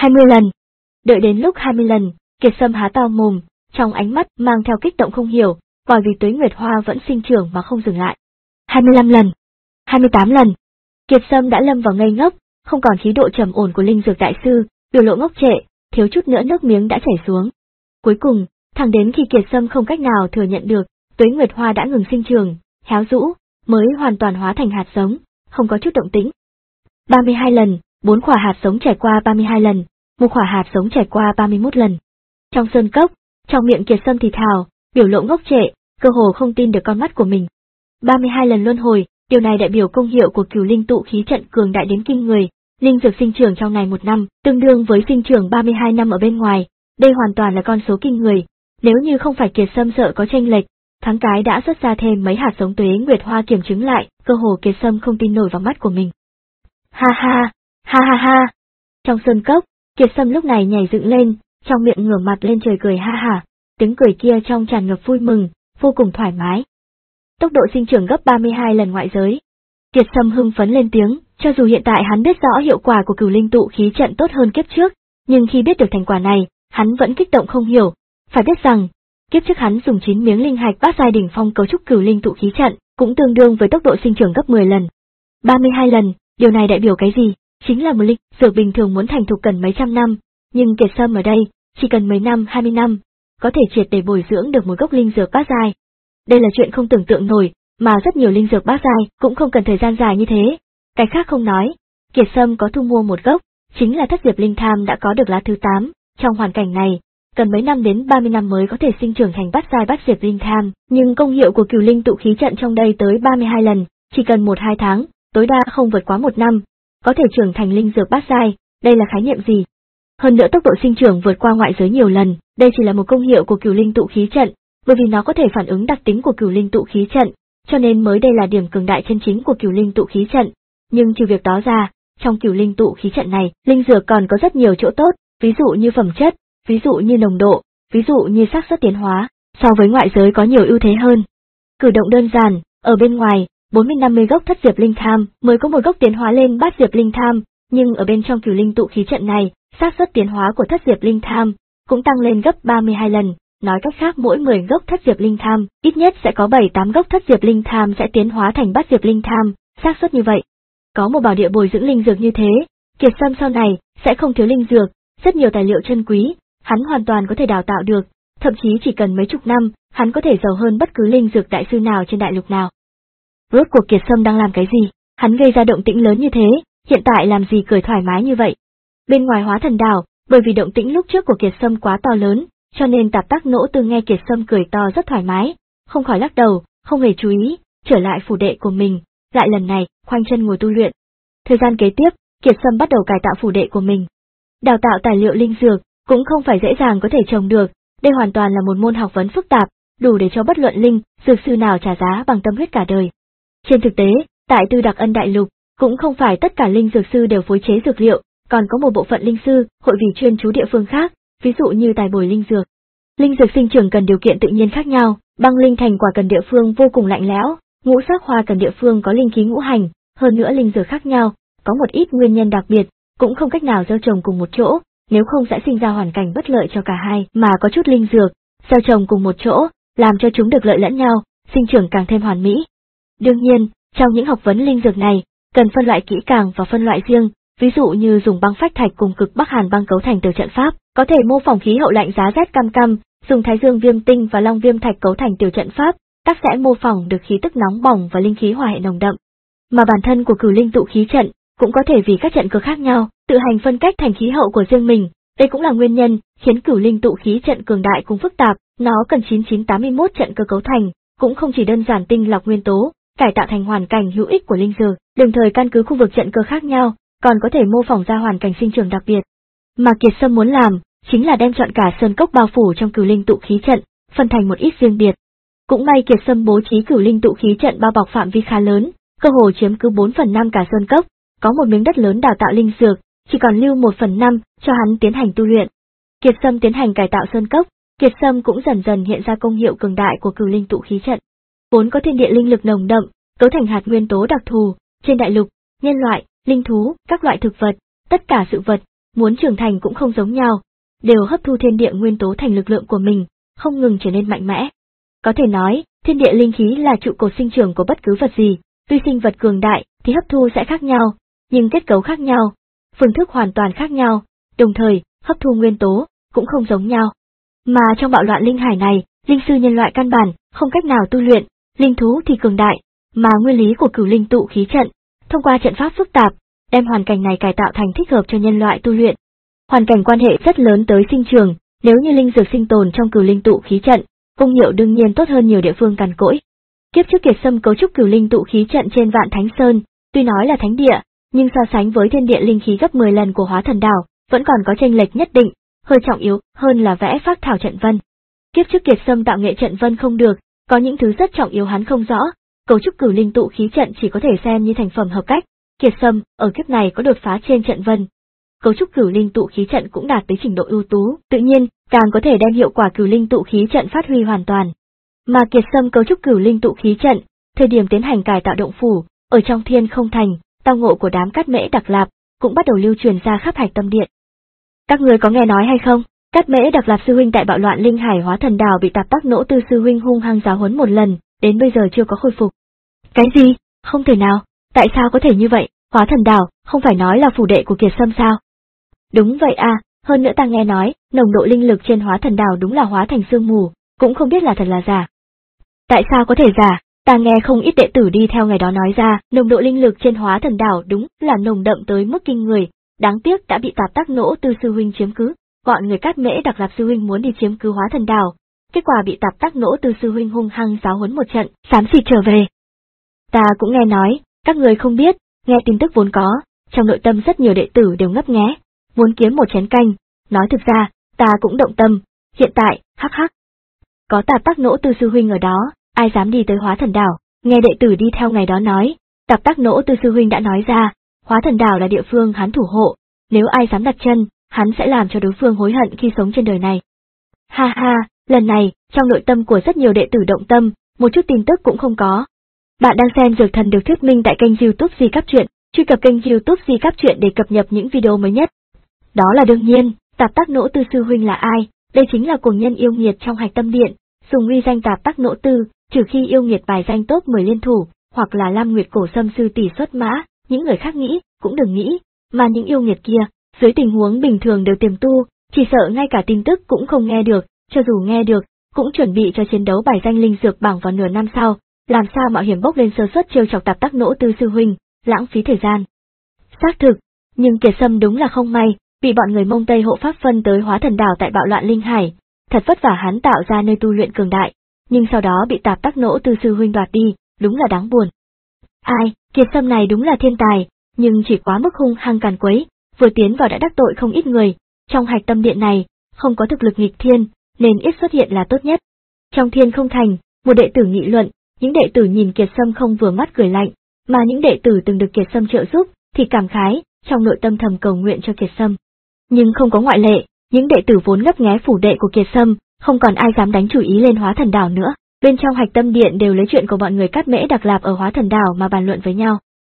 hai mươi lần. Đợi đến lúc hai mươi lần, Kiệt Sâm há to mồm, trong ánh mắt mang theo kích động không hiểu, bởi vì Tuế Nguyệt Hoa vẫn sinh trưởng mà không dừng lại. hai mươi lăm lần. hai mươi tám lần. Kiệt Sâm đã lâm vào ngây ngốc, không còn khí độ trầm ổn của linh dược đại sư, biểu lộ ngốc trệ, thiếu chút nữa nước miếng đã chảy xuống. Cuối cùng, thẳng đến khi Kiệt Sâm không cách nào thừa nhận được, Tuế Nguyệt Hoa đã ngừng sinh trưởng, héo rũ, mới hoàn toàn hóa thành hạt giống, không có chút động tĩnh. ba mươi hai lần, bốn quả hạt giống trải qua ba mươi hai lần, một quả hạt giống trải qua ba mươi mốt lần. Trong sơn cốc, trong miệng Kiệt Sâm thì thào, biểu lộ ngốc trệ, cơ hồ không tin được con mắt của mình. ba mươi hai lần luân hồi, điều này đại biểu công hiệu của Cửu Linh tụ khí trận cường đại đến kinh người, linh dược sinh trưởng trong này một năm, tương đương với sinh trưởng ba mươi hai năm ở bên ngoài, đây hoàn toàn là con số kinh người. Nếu như không phải Kiệt Sâm sợ có chênh lệch, thoáng cái đã xuất ra thêm mấy hạt giống Tuế Nguyệt Hoa kiểm chứng lại, cơ hồ Kiệt Sâm không tin nổi vào mắt của mình. Ha ha, ha ha ha. Trong sơn cốc, Kiệt Sâm lúc này nhảy dựng lên, trong miệng ngửa mặt lên trời cười ha ha, tiếng cười kia trong tràn ngập vui mừng, vô cùng thoải mái. Tốc độ sinh trưởng gấp ba mươi hai lần ngoại giới. Kiệt Sâm hưng phấn lên tiếng, cho dù hiện tại hắn biết rõ hiệu quả của Cửu Linh tụ khí trận tốt hơn kiếp trước, nhưng khi biết được thành quả này, hắn vẫn kích động không hiểu. Phải biết rằng, kiếp trước hắn dùng chín miếng linh hạch bát giai đỉnh phong cấu trúc Cửu Linh tụ khí trận, cũng tương đương với tốc độ sinh trưởng gấp mười lần. ba mươi hai lần, điều này đại biểu cái gì? Chính là một linh dược bình thường muốn thành thục cần mấy trăm năm, nhưng Kiệt Sâm ở đây, chỉ cần mấy năm, hai mươi năm, có thể triệt để bồi dưỡng được một gốc linh dược bát giai. Đây là chuyện không tưởng tượng nổi, mà rất nhiều linh dược bát giai cũng không cần thời gian dài như thế. Cái khác không nói, Kiệt Sâm có thu mua một gốc, chính là Thất Diệp Linh Tham đã có được lá thứ tám, trong hoàn cảnh này, cần mấy năm đến ba mươi năm mới có thể sinh trưởng thành bát giai Bát Diệp Linh Tham, nhưng công hiệu của Cửu Linh tụ khí trận trong đây tới ba mươi hai lần, chỉ cần một hai tháng, tối đa không vượt quá một năm, có thể trưởng thành linh dược bát giai, đây là khái niệm gì? Hơn nữa tốc độ sinh trưởng vượt qua ngoại giới nhiều lần, đây chỉ là một công hiệu của Cửu Linh tụ khí trận, bởi vì nó có thể phản ứng đặc tính của Cửu Linh tụ khí trận, cho nên mới đây là điểm cường đại chân chính của Cửu Linh tụ khí trận. Nhưng trừ việc đó ra, trong Cửu Linh tụ khí trận này, linh dược còn có rất nhiều chỗ tốt, ví dụ như phẩm chất, ví dụ như nồng độ, ví dụ như xác suất tiến hóa, so với ngoại giới có nhiều ưu thế hơn. Cử động đơn giản, ở bên ngoài, bốn mươi năm mươi gốc Thất Diệp Linh Tham mới có một gốc tiến hóa lên Bát Diệp Linh Tham, nhưng ở bên trong Cửu Linh tụ khí trận này, xác suất tiến hóa của Thất Diệp Linh Tham cũng tăng lên gấp ba mươi hai lần, nói cách khác mỗi mười gốc Thất Diệp Linh Tham, ít nhất sẽ có bảy tám gốc Thất Diệp Linh Tham sẽ tiến hóa thành Bát Diệp Linh Tham, xác suất như vậy. Có một bảo địa bồi dưỡng linh dược như thế, Kiệt Sâm sau này sẽ không thiếu linh dược, rất nhiều tài liệu chân quý, hắn hoàn toàn có thể đào tạo được, thậm chí chỉ cần mấy chục năm, hắn có thể giàu hơn bất cứ linh dược đại sư nào trên đại lục nào. Rốt cuộc Kiệt Sâm đang làm cái gì? Hắn gây ra động tĩnh lớn như thế, hiện tại làm gì cười thoải mái như vậy? Bên ngoài Hóa Thần Đảo, bởi vì động tĩnh lúc trước của Kiệt Sâm quá to lớn, cho nên Tạp Tác Nỗ Tư nghe Kiệt Sâm cười to rất thoải mái, không khỏi lắc đầu, không hề chú ý, trở lại phủ đệ của mình, lại lần này, khoanh chân ngồi tu luyện. Thời gian kế tiếp, Kiệt Sâm bắt đầu cải tạo phủ đệ của mình. Đào tạo tài liệu linh dược cũng không phải dễ dàng có thể trồng được, đây hoàn toàn là một môn học vấn phức tạp, đủ để cho bất luận linh dược sư nào trả giá bằng tâm huyết cả đời. Trên thực tế, tại Tư Đặc Ân Đại Lục, cũng không phải tất cả linh dược sư đều phối chế dược liệu, còn có một bộ phận linh sư, hội vì chuyên chú địa phương khác, ví dụ như tài bồi linh dược. Linh dược sinh trưởng cần điều kiện tự nhiên khác nhau, băng linh thành quả cần địa phương vô cùng lạnh lẽo, ngũ sắc hoa cần địa phương có linh khí ngũ hành, hơn nữa linh dược khác nhau, có một ít nguyên nhân đặc biệt, cũng không cách nào gieo trồng cùng một chỗ, nếu không sẽ sinh ra hoàn cảnh bất lợi cho cả hai, mà có chút linh dược, gieo trồng cùng một chỗ, làm cho chúng được lợi lẫn nhau, sinh trưởng càng thêm hoàn mỹ. Đương nhiên, trong những học vấn linh dược này, cần phân loại kỹ càng và phân loại riêng, ví dụ như dùng băng phách thạch cùng cực Bắc Hàn băng cấu thành từ trận pháp, có thể mô phỏng khí hậu lạnh giá rét cam cam, dùng Thái Dương Viêm Tinh và Long Viêm Thạch cấu thành tiểu trận pháp, các sẽ mô phỏng được khí tức nóng bỏng và linh khí hỏa hệ nồng đậm. Mà bản thân của Cửu Linh tụ khí trận cũng có thể vì các trận cơ khác nhau, tự hành phân cách thành khí hậu của riêng mình, đây cũng là nguyên nhân khiến Cửu Linh tụ khí trận cường đại cùng phức tạp, nó cần chín chín tám mươi mốt trận cơ cấu thành, cũng không chỉ đơn giản tinh lọc nguyên tố, cải tạo thành hoàn cảnh hữu ích của linh dược, đồng thời căn cứ khu vực trận cơ khác nhau, còn có thể mô phỏng ra hoàn cảnh sinh trưởng đặc biệt. Mà Kiệt Sâm muốn làm, chính là đem chọn cả sơn cốc bao phủ trong Cửu Linh tụ khí trận, phân thành một ít riêng biệt. Cũng may Kiệt Sâm bố trí Cửu Linh tụ khí trận bao bọc phạm vi khá lớn, cơ hồ chiếm cứ bốn phần năm cả sơn cốc, có một miếng đất lớn đào tạo linh dược, chỉ còn lưu một phần năm cho hắn tiến hành tu luyện. Kiệt Sâm tiến hành cải tạo sơn cốc, Kiệt Sâm cũng dần dần hiện ra công hiệu cường đại của Cửu Linh tụ khí trận. Vốn có thiên địa linh lực nồng đậm, cấu thành hạt nguyên tố đặc thù, trên đại lục, nhân loại, linh thú, các loại thực vật, tất cả sự vật muốn trưởng thành cũng không giống nhau, đều hấp thu thiên địa nguyên tố thành lực lượng của mình, không ngừng trở nên mạnh mẽ. Có thể nói, thiên địa linh khí là trụ cột sinh trưởng của bất cứ vật gì, tuy sinh vật cường đại thì hấp thu sẽ khác nhau, nhưng kết cấu khác nhau, phương thức hoàn toàn khác nhau, đồng thời, hấp thu nguyên tố cũng không giống nhau. Mà trong bạo loạn linh hải này, linh sư nhân loại căn bản không cách nào tu luyện, linh thú thì cường đại, mà nguyên lý của cửu linh tụ khí trận, thông qua trận pháp phức tạp, đem hoàn cảnh này cải tạo thành thích hợp cho nhân loại tu luyện. Hoàn cảnh quan hệ rất lớn tới sinh trường, nếu như linh dược sinh tồn trong cửu linh tụ khí trận, công hiệu đương nhiên tốt hơn nhiều địa phương cằn cỗi. Kiếp trước Kiệt Sâm cấu trúc cửu linh tụ khí trận trên Vạn Thánh Sơn, tuy nói là thánh địa, nhưng so sánh với thiên địa linh khí gấp mười lần của Hóa Thần Đảo, vẫn còn có chênh lệch nhất định, hơi trọng yếu hơn là vẽ phác thảo trận vân. Kiếp trước Kiệt Sâm tạo nghệ trận vân không được, có những thứ rất trọng yếu hắn không rõ, cấu trúc cửu linh tụ khí trận chỉ có thể xem như thành phẩm hợp cách. Kiệt Sâm ở kiếp này có đột phá trên trận vân, cấu trúc cửu linh tụ khí trận cũng đạt tới trình độ ưu tú, tự nhiên càng có thể đem hiệu quả cửu linh tụ khí trận phát huy hoàn toàn. Mà Kiệt Sâm cấu trúc cửu linh tụ khí trận, thời điểm tiến hành cải tạo động phủ, ở trong Thiên Không Thành, tao ngộ của đám Cát Mễ Đặc Lạp cũng bắt đầu lưu truyền ra khắp Hạch Tâm Điện. Các người có nghe nói hay không? Cát Mễ Đặc Lạp sư huynh tại bạo loạn linh hải Hóa Thần Đảo bị Tạp Tắc Nỗ Tư sư huynh hung hăng giáo huấn một lần, đến bây giờ chưa có khôi phục. Cái gì? Không thể nào, tại sao có thể như vậy? Hóa Thần Đảo không phải nói là phủ đệ của Kiệt Sâm sao? Đúng vậy à, hơn nữa ta nghe nói, nồng độ linh lực trên Hóa Thần Đảo đúng là hóa thành sương mù, cũng không biết là thật là giả. Tại sao có thể giả? Ta nghe không ít đệ tử đi theo ngày đó nói ra, nồng độ linh lực trên Hóa Thần Đảo đúng là nồng đậm tới mức kinh người, đáng tiếc đã bị Tạp Tắc Nỗ Tư sư huynh chiếm cứ. Bọn người Cát Mễ Đặc Lạp sư huynh muốn đi chiếm cứ Hóa Thần Đảo, kết quả bị Tạp Tắc Nỗ Tư sư huynh hung hăng giáo huấn một trận, xám xịt trở về. Ta cũng nghe nói, các người không biết, nghe tin tức vốn có, trong nội tâm rất nhiều đệ tử đều ngấp nghé, muốn kiếm một chén canh, nói thực ra, ta cũng động tâm, hiện tại, hắc hắc. Có Tạp Tắc Nỗ Tư sư huynh ở đó, ai dám đi tới Hóa Thần Đảo, nghe đệ tử đi theo ngày đó nói, Tạp Tắc Nỗ Tư sư huynh đã nói ra, Hóa Thần Đảo là địa phương hắn thủ hộ, nếu ai dám đặt chân, hắn sẽ làm cho đối phương hối hận khi sống trên đời này. Ha ha, lần này, trong nội tâm của rất nhiều đệ tử động tâm, một chút tin tức cũng không có. Bạn đang xem Dược Thần được thuyết minh tại kênh YouTube Di Cáp Truyện, truy cập kênh YouTube Di Cáp Truyện để cập nhật những video mới nhất. Đó là đương nhiên, Tạp Tắc Nỗ Tư sư huynh là ai? Đây chính là cuồng nhân yêu nghiệt trong Hạch Tâm Điện, dùng uy danh Tạp Tắc Nỗ Tư, trừ khi yêu nghiệt bài danh top mười liên thủ, hoặc là Lam Nguyệt Cổ Sâm sư tỷ xuất mã, những người khác nghĩ, cũng đừng nghĩ, mà những yêu nghiệt kia, dưới tình huống bình thường đều tiềm tu, chỉ sợ ngay cả tin tức cũng không nghe được, cho dù nghe được, cũng chuẩn bị cho chiến đấu bài danh linh dược bảng vào nửa năm sau, làm sao mạo hiểm bốc lên sơ suất trêu chọc Tạp Tắc Nỗ Tư sư huynh, lãng phí thời gian. Xác thực, nhưng Kiệt Sâm đúng là không may, bị bọn người Mông Tây hộ pháp phân tới Hóa Thần Đảo tại bạo loạn linh hải, thật vất vả hắn tạo ra nơi tu luyện cường đại, nhưng sau đó bị Tạp Tắc Nỗ Tư sư huynh đoạt đi, đúng là đáng buồn. Ai, Kiệt Sâm này đúng là thiên tài, nhưng chỉ quá mức hung hăng càn quấy, vừa tiến vào đã đắc tội không ít người, trong Hạch Tâm Điện này, không có thực lực nghịch thiên, nên ít xuất hiện là tốt nhất. Trong Thiên Không Thành, một đệ tử nghị luận, những đệ tử nhìn Kiệt Sâm không vừa mắt cười lạnh, mà những đệ tử từng được Kiệt Sâm trợ giúp, thì cảm khái, trong nội tâm thầm cầu nguyện cho Kiệt Sâm. Nhưng không có ngoại lệ, những đệ tử vốn ngấp nghé phủ đệ của Kiệt Sâm, không còn ai dám đánh chủ ý lên Hóa Thần Đảo nữa, bên trong Hạch Tâm Điện đều lấy chuyện của bọn người Cát Mễ Đặc Lạp ở Hóa Thần Đảo mà bàn luận với nhau.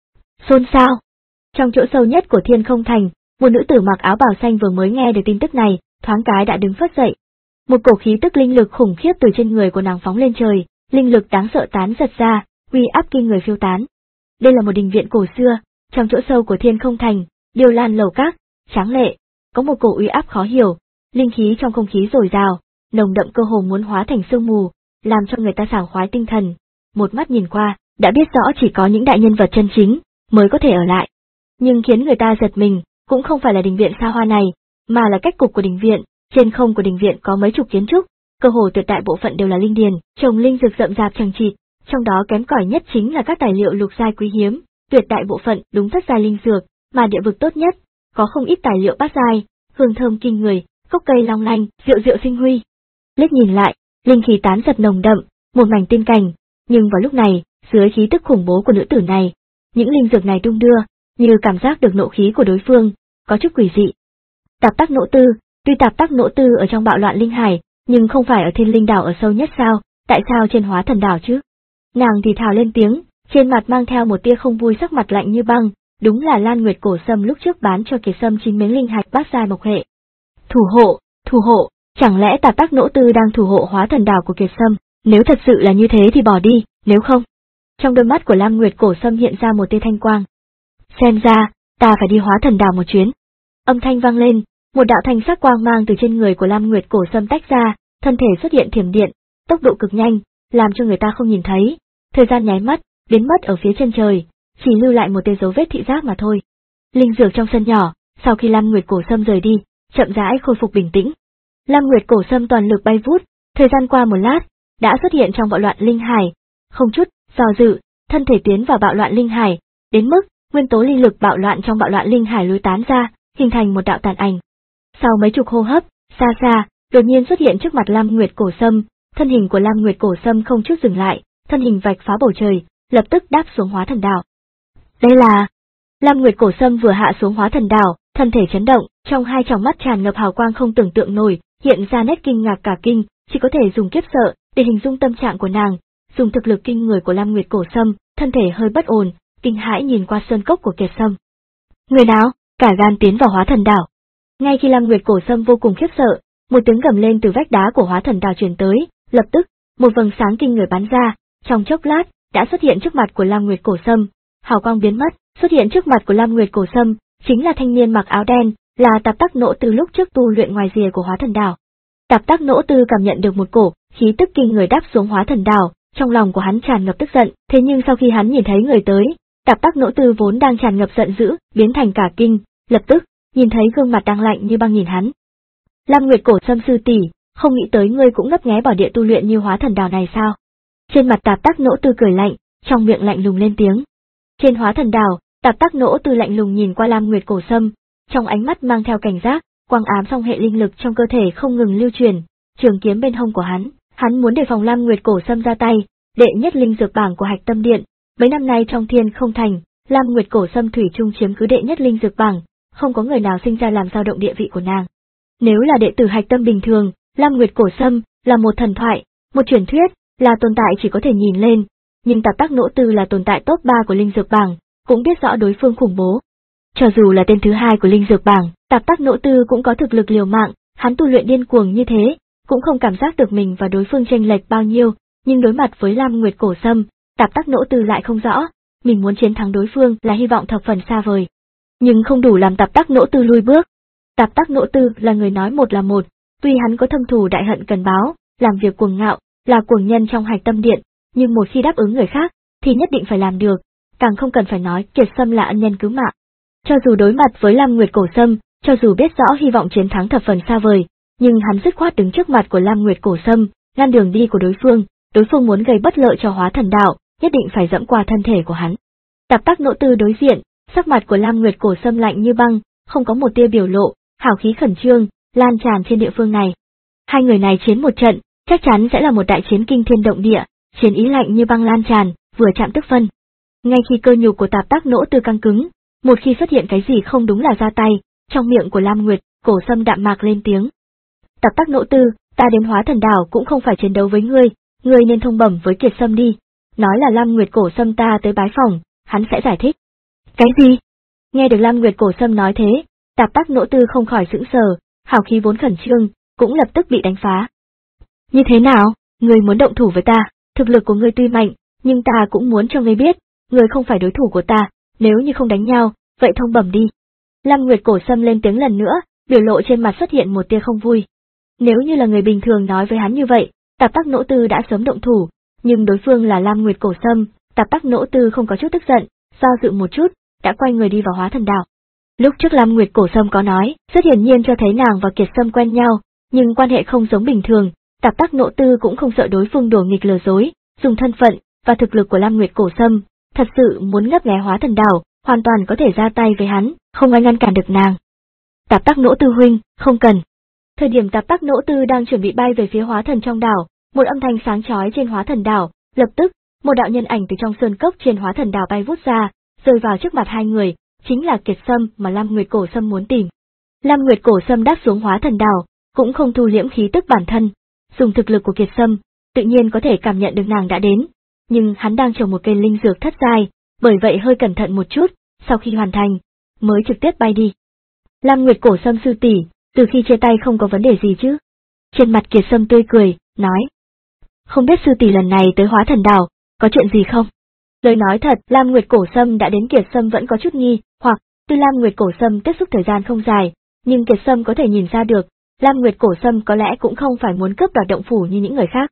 Xôn xao. Trong chỗ sâu nhất của Thiên Không Thành, một nữ tử mặc áo bào xanh vừa mới nghe được tin tức này, thoáng cái đã đứng phất dậy. Một cổ khí tức linh lực khủng khiếp từ trên người của nàng phóng lên trời, linh lực đáng sợ tán giật ra, uy áp kinh người phiêu tán. Đây là một đình viện cổ xưa, trong chỗ sâu của Thiên Không Thành, điêu lan lầu các, tráng lệ, có một cổ uy áp khó hiểu, linh khí trong không khí dồi dào, nồng đậm cơ hồ muốn hóa thành sương mù, làm cho người ta sảng khoái tinh thần. Một mắt nhìn qua, đã biết rõ chỉ có những đại nhân vật chân chính mới có thể ở lại. Nhưng khiến người ta giật mình, cũng không phải là đình viện xa hoa này, mà là cách cục của đình viện. Trên không của đình viện có mấy chục kiến trúc, cơ hồ tuyệt đại bộ phận đều là linh điền, trồng linh dược rậm rạp chằng chịt, trong đó kém cỏi nhất chính là các tài liệu lục giai quý hiếm, tuyệt đại bộ phận đúng thất giai linh dược, mà địa vực tốt nhất, có không ít tài liệu bát giai, hương thơm kinh người, gốc cây long lanh, rượu rượu sinh huy. Liếc nhìn lại, linh khí tán giật nồng đậm, một mảnh tiên cảnh, nhưng vào lúc này, dưới khí tức khủng bố của nữ tử này, những linh dược này đung đưa, như cảm giác được nộ khí của đối phương, có chút quỷ dị. Tạp Tắc Nỗ Tư, tuy Tạp Tắc Nỗ Tư ở trong bạo loạn linh hải, nhưng không phải ở Thiên Linh Đảo ở sâu nhất sao, tại sao trên Hóa Thần Đảo chứ? Nàng thì thào lên tiếng, trên mặt mang theo một tia không vui, sắc mặt lạnh như băng, đúng là Lan Nguyệt Cổ Sâm lúc trước bán cho Kiệt Sâm chín miếng linh hạch bát giai mộc hệ. Thủ hộ, thủ hộ, chẳng lẽ Tạp Tác Nỗ Tư đang thủ hộ hóa thần đảo của Kiệt Sâm, nếu thật sự là như thế thì bỏ đi, nếu không. Trong đôi mắt của Lam Nguyệt Cổ Sâm hiện ra một tia thanh quang. Xem ra, ta phải đi hóa thần đảo một chuyến. Âm thanh vang lên, một đạo thanh sắc quang mang từ trên người của Lam Nguyệt Cổ Sâm tách ra, thân thể xuất hiện thiểm điện, tốc độ cực nhanh, làm cho người ta không nhìn thấy, thời gian nháy mắt, biến mất ở phía chân trời, chỉ lưu lại một tia dấu vết thị giác mà thôi. Linh dược trong sân nhỏ, sau khi Lam Nguyệt Cổ Sâm rời đi, chậm rãi khôi phục bình tĩnh. Lam Nguyệt Cổ Sâm toàn lực bay vút, thời gian qua một lát, đã xuất hiện trong bạo loạn linh hải, không chút do dự, thân thể tiến vào bạo loạn linh hải, đến mức nguyên tố linh lực bạo loạn trong bạo loạn linh hải lối tán ra, hình thành một đạo tàn ảnh. Sau mấy chục hô hấp, xa xa, đột nhiên xuất hiện trước mặt Lam Nguyệt Cổ Sâm, thân hình của Lam Nguyệt Cổ Sâm không chút dừng lại, thân hình vạch phá bầu trời, lập tức đáp xuống hóa thần đảo. Đây là... Lam Nguyệt Cổ Sâm vừa hạ xuống hóa thần đảo, thân thể chấn động, trong hai tròng mắt tràn ngập hào quang không tưởng tượng nổi, hiện ra nét kinh ngạc cả kinh, chỉ có thể dùng kiếp sợ để hình dung tâm trạng của nàng. Dùng thực lực kinh người của Lam Nguyệt Cổ Sâm, thân thể hơi bất ổn, kinh hãi nhìn qua sơn cốc của Kiệt Sâm. Người nào, cả gan tiến vào hóa thần đảo. Ngay khi Lam Nguyệt Cổ Sâm vô cùng khiếp sợ, một tiếng gầm lên từ vách đá của hóa thần đảo truyền tới, lập tức, một vầng sáng kinh người bắn ra, trong chốc lát, đã xuất hiện trước mặt của Lam Nguyệt Cổ Sâm, hào quang biến mất, xuất hiện trước mặt của Lam Nguyệt Cổ Sâm, chính là thanh niên mặc áo đen, là Tạp Tác Nỗ Tư lúc trước tu luyện ngoài rìa của hóa thần đảo. Tạp Tác Nỗ Tư cảm nhận được một cổ khí tức kinh người đáp xuống hóa thần đảo, trong lòng của hắn tràn ngập tức giận, thế nhưng sau khi hắn nhìn thấy người tới, Tạp Tác Nỗ Tư vốn đang tràn ngập giận dữ, biến thành cả kinh, lập tức, nhìn thấy gương mặt đang lạnh như băng nhìn hắn. Lam Nguyệt Cổ Sâm sư tỷ, không nghĩ tới ngươi cũng ngấp nghé bảo địa tu luyện như hóa thần đảo này sao? Trên mặt Tạp Tác Nỗ Tư cười lạnh, trong miệng lạnh lùng lên tiếng. Trên hóa thần đảo, Tạp Tác Nỗ Tư lạnh lùng nhìn qua Lam Nguyệt Cổ Sâm, trong ánh mắt mang theo cảnh giác, quang ám song hệ linh lực trong cơ thể không ngừng lưu truyền, trường kiếm bên hông của hắn, hắn muốn đề phòng Lam Nguyệt Cổ Sâm ra tay, đệ nhất linh dược bảng của Hạch Tâm Điện. Mấy năm nay trong Thiên Không Thành, Lam Nguyệt Cổ Sâm thủy chung chiếm cứ đệ nhất linh dược bảng, không có người nào sinh ra làm dao động địa vị của nàng. Nếu là đệ tử Hạch Tâm bình thường, Lam Nguyệt Cổ Sâm là một thần thoại, một truyền thuyết, là tồn tại chỉ có thể nhìn lên, nhưng Tạp Tác Nỗ Tư là tồn tại top ba của linh dược bảng, cũng biết rõ đối phương khủng bố. Cho dù là tên thứ hai của linh dược bảng, Tạp Tác Nỗ Tư cũng có thực lực liều mạng, hắn tu luyện điên cuồng như thế, cũng không cảm giác được mình và đối phương chênh lệch bao nhiêu, nhưng đối mặt với Lam Nguyệt Cổ Sâm, Tạp Tác Nỗ Tư lại không rõ, mình muốn chiến thắng đối phương là hy vọng thập phần xa vời, nhưng không đủ làm Tạp Tác Nỗ Tư lui bước. Tạp Tác Nỗ Tư là người nói một là một, tuy hắn có thâm thù đại hận cần báo, làm việc cuồng ngạo, là cuồng nhân trong Hạch Tâm Điện, nhưng một khi đáp ứng người khác, thì nhất định phải làm được, càng không cần phải nói Kiệt Sâm là ân nhân cứu mạng. Cho dù đối mặt với Lam Nguyệt Cổ Sâm, cho dù biết rõ hy vọng chiến thắng thập phần xa vời, nhưng hắn dứt khoát đứng trước mặt của Lam Nguyệt Cổ Sâm, ngăn đường đi của đối phương, đối phương muốn gây bất lợi cho hóa thần đạo, nhất định phải dẫm qua thân thể của hắn. Tạp Tác Nỗ Tư đối diện, sắc mặt của Lam Nguyệt Cổ Sâm lạnh như băng, không có một tia biểu lộ, hào khí khẩn trương, lan tràn trên địa phương này. Hai người này chiến một trận, chắc chắn sẽ là một đại chiến kinh thiên động địa, chiến ý lạnh như băng lan tràn, vừa chạm tức phân. Ngay khi cơ nhục của Tạp Tác Nỗ Tư căng cứng, một khi xuất hiện cái gì không đúng là ra tay, trong miệng của Lam Nguyệt Cổ Sâm đạm mạc lên tiếng. Tạp Tác Nỗ Tư, ta đến hóa thần đảo cũng không phải chiến đấu với ngươi, ngươi nên thông bẩm với Kiệt Sâm đi, nói là Lam Nguyệt Cổ Sâm ta tới bái phòng, hắn sẽ giải thích. Cái gì? Nghe được Lam Nguyệt Cổ Sâm nói thế, Tạp Tác Nỗ Tư không khỏi sững sờ, hào khí vốn khẩn trương, cũng lập tức bị đánh phá. Như thế nào, ngươi muốn động thủ với ta, thực lực của ngươi tuy mạnh, nhưng ta cũng muốn cho ngươi biết, ngươi không phải đối thủ của ta, nếu như không đánh nhau, vậy thông bẩm đi. Lam Nguyệt Cổ Sâm lên tiếng lần nữa, biểu lộ trên mặt xuất hiện một tia không vui. Nếu như là người bình thường nói với hắn như vậy, Tạp Tác Nỗ Tư đã sớm động thủ, nhưng đối phương là Lam Nguyệt Cổ Sâm, Tạp Tác Nỗ Tư không có chút tức giận, do dự một chút, đã quay người đi vào hóa thần đảo. Lúc trước Lam Nguyệt Cổ Sâm có nói, rất hiển nhiên cho thấy nàng và Kiệt Sâm quen nhau, nhưng quan hệ không giống bình thường, Tạp Tác Nỗ Tư cũng không sợ đối phương đổ nghịch lừa dối, dùng thân phận và thực lực của Lam Nguyệt Cổ Sâm, thật sự muốn ngấp nghé hóa thần đảo, hoàn toàn có thể ra tay với hắn, không ai ngăn cản được nàng. Tạp Tác Nỗ Tư huynh, không cần. Thời điểm Tạp Tác Nỗ Tư đang chuẩn bị bay về phía hóa thần trong đảo, một âm thanh sáng chói trên hóa thần đảo, lập tức, một đạo nhân ảnh từ trong sơn cốc trên hóa thần đảo bay vút ra, rơi vào trước mặt hai người, chính là Kiệt Sâm mà Lam Nguyệt Cổ Sâm muốn tìm. Lam Nguyệt Cổ Sâm đáp xuống hóa thần đảo, cũng không thu liễm khí tức bản thân, dùng thực lực của Kiệt Sâm, tự nhiên có thể cảm nhận được nàng đã đến, nhưng hắn đang trồng một cây linh dược thất giai, bởi vậy hơi cẩn thận một chút, sau khi hoàn thành, mới trực tiếp bay đi. Lam Nguyệt Cổ Sâm sư tỷ, từ khi chia tay không có vấn đề gì chứ? Trên mặt Kiệt Sâm tươi cười, nói. Không biết sư tỷ lần này tới Hóa Thần Đảo, có chuyện gì không? Lời nói thật, Lam Nguyệt Cổ Sâm đã đến Kiệt Sâm vẫn có chút nghi, hoặc, tuy Lam Nguyệt Cổ Sâm tiếp xúc thời gian không dài, nhưng Kiệt Sâm có thể nhìn ra được, Lam Nguyệt Cổ Sâm có lẽ cũng không phải muốn cướp đoạt động phủ như những người khác.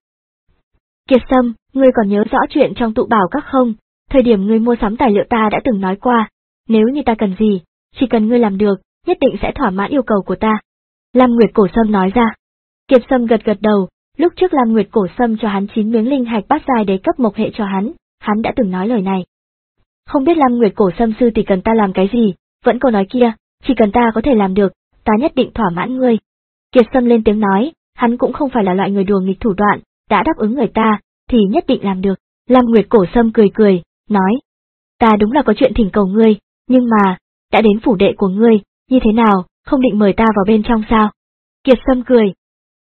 Kiệt Sâm, ngươi còn nhớ rõ chuyện trong tụ bảo các không? Thời điểm ngươi mua sắm tài liệu ta đã từng nói qua, nếu như ta cần gì, chỉ cần ngươi làm được, nhất định sẽ thỏa mãn yêu cầu của ta. Lam Nguyệt Cổ Sâm nói ra. Kiệt Sâm gật gật đầu, lúc trước Lam Nguyệt Cổ Sâm cho hắn chín miếng linh hạch bát giai đế cấp mộc hệ cho hắn, hắn đã từng nói lời này. Không biết Lam Nguyệt Cổ Sâm sư tỷ cần ta làm cái gì, vẫn câu nói kia, chỉ cần ta có thể làm được, ta nhất định thỏa mãn ngươi. Kiệt Sâm lên tiếng nói, hắn cũng không phải là loại người đùa nghịch thủ đoạn, đã đáp ứng người ta, thì nhất định làm được. Lam Nguyệt Cổ Sâm cười cười, nói, ta đúng là có chuyện thỉnh cầu ngươi, nhưng mà, đã đến phủ đệ của ngươi, như thế nào, không định mời ta vào bên trong sao? Kiệt Sâm cười.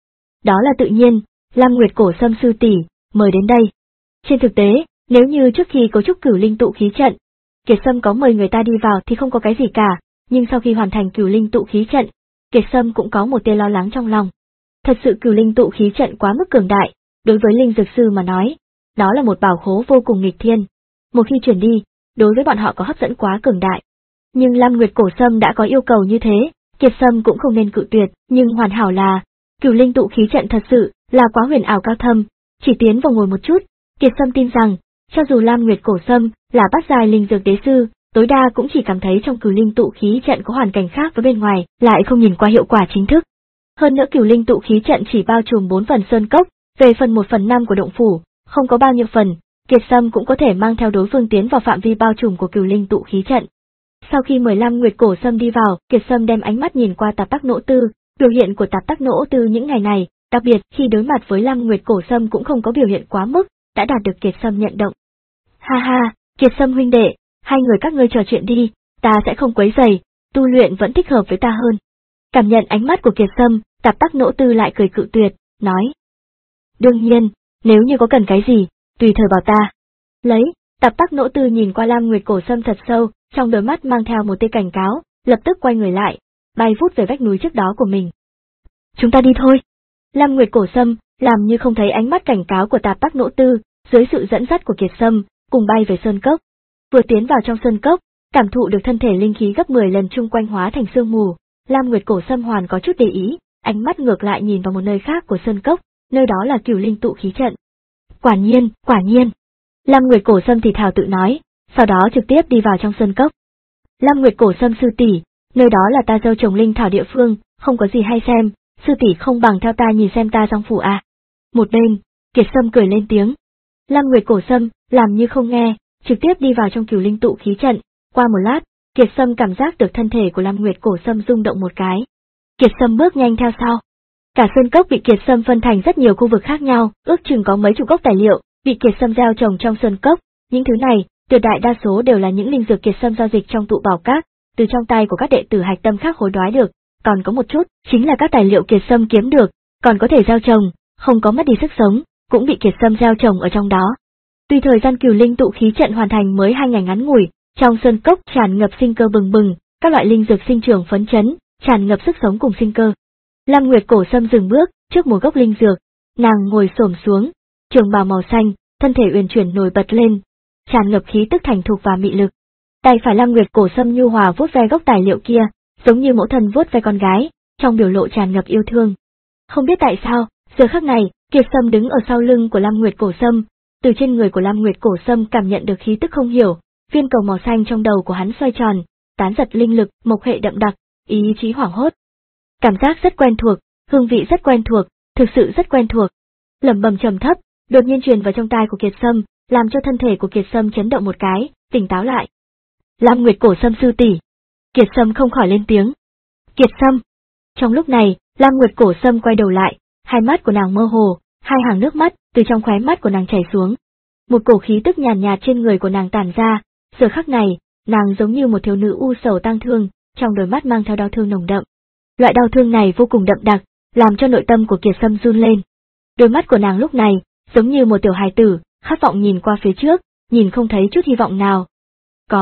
Đó là tự nhiên, Lam Nguyệt Cổ Sâm sư tỷ, mời đến đây. Trên thực tế, nếu như trước khi cấu trúc cửu linh tụ khí trận, Kiệt Sâm có mời người ta đi vào thì không có cái gì cả, nhưng sau khi hoàn thành cửu linh tụ khí trận, Kiệt Sâm cũng có một tia lo lắng trong lòng. Thật sự cửu linh tụ khí trận quá mức cường đại, đối với linh dược sư mà nói, nó là một bảo khố vô cùng nghịch thiên. Một khi chuyển đi, đối với bọn họ có hấp dẫn quá cường đại. Nhưng Lam Nguyệt Cổ Sâm đã có yêu cầu như thế, Kiệt Sâm cũng không nên cự tuyệt, nhưng hoàn hảo là, cửu linh tụ khí trận thật sự là quá huyền ảo cao thâm, chỉ tiến vào ngồi một chút, Kiệt Sâm tin rằng, cho dù Lam Nguyệt Cổ Sâm là bát giai linh dược đế sư, tối đa cũng chỉ cảm thấy trong cửu linh tụ khí trận có hoàn cảnh khác với bên ngoài, lại không nhìn qua hiệu quả chính thức. Hơn nữa cửu linh tụ khí trận chỉ bao trùm bốn phần sơn cốc, về phần một phần năm của động phủ, không có bao nhiêu phần, Kiệt Sâm cũng có thể mang theo đối phương tiến vào phạm vi bao trùm của cửu linh tụ khí trận. Sau khi mời Lam Nguyệt Cổ Sâm đi vào, Kiệt Sâm đem ánh mắt nhìn qua Tạp Tắc Nỗ Tư, biểu hiện của Tạp Tắc Nỗ Tư những ngày này, đặc biệt khi đối mặt với Lam Nguyệt Cổ Sâm cũng không có biểu hiện quá mức, đã đạt được Kiệt Sâm nhận động. Ha ha, Kiệt Sâm huynh đệ, hai người các ngươi trò chuyện đi, ta sẽ không quấy rầy, tu luyện vẫn thích hợp với ta hơn. Cảm nhận ánh mắt của Kiệt Sâm, Tạp Tắc Nỗ Tư lại cười cự tuyệt, nói. Đương nhiên, nếu như có cần cái gì, tùy thời bảo ta. Lấy, Tạp Tắc Nỗ Tư nhìn qua Lam Nguyệt Cổ Sâm thật sâu, trong đôi mắt mang theo một tia cảnh cáo, lập tức quay người lại, bay vút về vách núi trước đó của mình. Chúng ta đi thôi. Lam Nguyệt Cổ Sâm, làm như không thấy ánh mắt cảnh cáo của Tạp Tắc Nỗ Tư, dưới sự dẫn dắt của Kiệt Sâm, cùng bay về sơn cốc. Vừa tiến vào trong sơn cốc, cảm thụ được thân thể linh khí gấp mười lần chung quanh hóa thành sương mù, Lam Nguyệt Cổ Sâm hoàn có chút để ý, ánh mắt ngược lại nhìn vào một nơi khác của sơn cốc, nơi đó là cửu linh tụ khí trận. Quả nhiên, quả nhiên. Lam Nguyệt Cổ Sâm thì thào tự nói, sau đó trực tiếp đi vào trong sơn cốc. Lam Nguyệt Cổ Sâm sư tỷ, nơi đó là ta gieo trồng linh thảo địa phương, không có gì hay xem, sư tỷ không bằng theo ta nhìn xem ta trong phủ à. Một bên, Kiệt Sâm cười lên tiếng. Lam Nguyệt Cổ Sâm, làm như không nghe, trực tiếp đi vào trong cửu linh tụ khí trận, qua một lát, Kiệt Sâm cảm giác được thân thể của Lam Nguyệt Cổ Sâm rung động một cái. Kiệt Sâm bước nhanh theo sau. Cả sơn cốc bị Kiệt Sâm phân thành rất nhiều khu vực khác nhau, ước chừng có mấy chục gốc tài liệu, bị Kiệt Sâm gieo trồng trong sơn cốc, những thứ này, tuyệt đại đa số đều là những linh dược Kiệt Sâm giao dịch trong tụ bảo các, từ trong tay của các đệ tử hạch tâm khác hối đoái được, còn có một chút, chính là các tài liệu Kiệt Sâm kiếm được, còn có thể gieo trồng, không có mất đi sức sống, cũng bị Kiệt Sâm gieo trồng ở trong đó. Tuy thời gian cửu linh tụ khí trận hoàn thành mới hai ngày ngắn ngủi, trong sơn cốc tràn ngập sinh cơ bừng bừng, các loại linh dược sinh trưởng phấn chấn, tràn ngập sức sống cùng sinh cơ. Lam Nguyệt Cổ Sâm dừng bước trước một gốc linh dược, nàng ngồi xổm xuống, trường bào màu xanh, thân thể uyển chuyển nổi bật lên, tràn ngập khí tức thành thục và mị lực. Tay phải Lam Nguyệt Cổ Sâm nhu hòa vuốt ve gốc tài liệu kia, giống như mẫu thân vuốt ve con gái, trong biểu lộ tràn ngập yêu thương. Không biết tại sao, giờ khắc này, Kiệt Sâm đứng ở sau lưng của Lam Nguyệt Cổ Sâm, từ trên người của Lam Nguyệt Cổ Sâm cảm nhận được khí tức không hiểu, viên cầu màu xanh trong đầu của hắn xoay tròn, tán giật linh lực, mộc hệ đậm đặc, ý chí hoảng hốt. Cảm giác rất quen thuộc, hương vị rất quen thuộc, thực sự rất quen thuộc. Lẩm bẩm trầm thấp, đột nhiên truyền vào trong tai của Kiệt Sâm, làm cho thân thể của Kiệt Sâm chấn động một cái, tỉnh táo lại. Lam Nguyệt Cổ Sâm sư tỷ. Kiệt Sâm không khỏi lên tiếng. Kiệt Sâm. Trong lúc này, Lam Nguyệt Cổ Sâm quay đầu lại, hai mắt của nàng mơ hồ, hai hàng nước mắt từ trong khóe mắt của nàng chảy xuống. Một cổ khí tức nhàn nhạt, nhạt trên người của nàng tản ra, giờ khắc này, nàng giống như một thiếu nữ u sầu tang thương, trong đôi mắt mang theo đau thương nồng đậm. Loại đau thương này vô cùng đậm đặc, làm cho nội tâm của Kiệt Sâm run lên. Đôi mắt của nàng lúc này, giống như một tiểu hài tử, khát vọng nhìn qua phía trước, nhìn không thấy chút hy vọng nào. Có,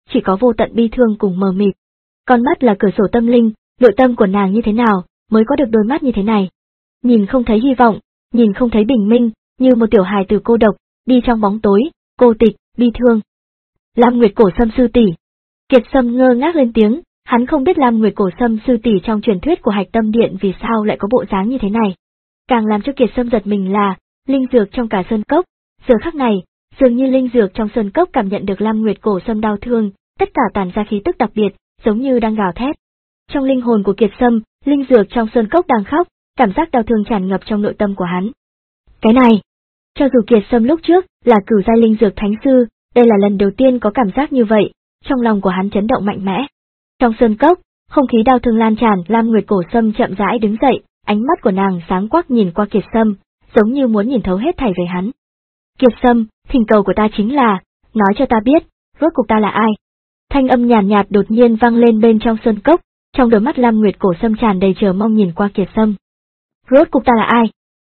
chỉ có vô tận bi thương cùng mờ mịt. Con mắt là cửa sổ tâm linh, nội tâm của nàng như thế nào, mới có được đôi mắt như thế này. Nhìn không thấy hy vọng, nhìn không thấy bình minh, như một tiểu hài tử cô độc, đi trong bóng tối, cô tịch, bi thương. Lam Nguyệt Cổ Sâm sư tỷ. Kiệt Sâm ngơ ngác lên tiếng, hắn không biết Lam Nguyệt Cổ Sâm sư tỷ trong truyền thuyết của Hạch Tâm Điện vì sao lại có bộ dáng như thế này. Càng làm cho Kiệt Sâm giật mình là, linh dược trong cả sơn cốc, giờ khắc này, dường như linh dược trong sơn cốc cảm nhận được Lam Nguyệt Cổ Sâm đau thương, tất cả tản ra khí tức đặc biệt, giống như đang gào thét. Trong linh hồn của Kiệt Sâm, linh dược trong sơn cốc đang khóc, cảm giác đau thương tràn ngập trong nội tâm của hắn. Cái này, cho dù Kiệt Sâm lúc trước là cửu giai linh dược thánh sư, đây là lần đầu tiên có cảm giác như vậy, trong lòng của hắn chấn động mạnh mẽ. Trong sơn cốc, không khí đau thương lan tràn, Lam Nguyệt Cổ Sâm chậm rãi đứng dậy, ánh mắt của nàng sáng quắc nhìn qua Kiệt Sâm, giống như muốn nhìn thấu hết thảy về hắn. Kiệt Sâm, thỉnh cầu của ta chính là, nói cho ta biết, rốt cuộc ta là ai? Thanh âm nhàn nhạt, nhạt đột nhiên vang lên bên trong sơn cốc, trong đôi mắt Lam Nguyệt Cổ Sâm tràn đầy chờ mong nhìn qua Kiệt Sâm. Rốt cuộc ta là ai?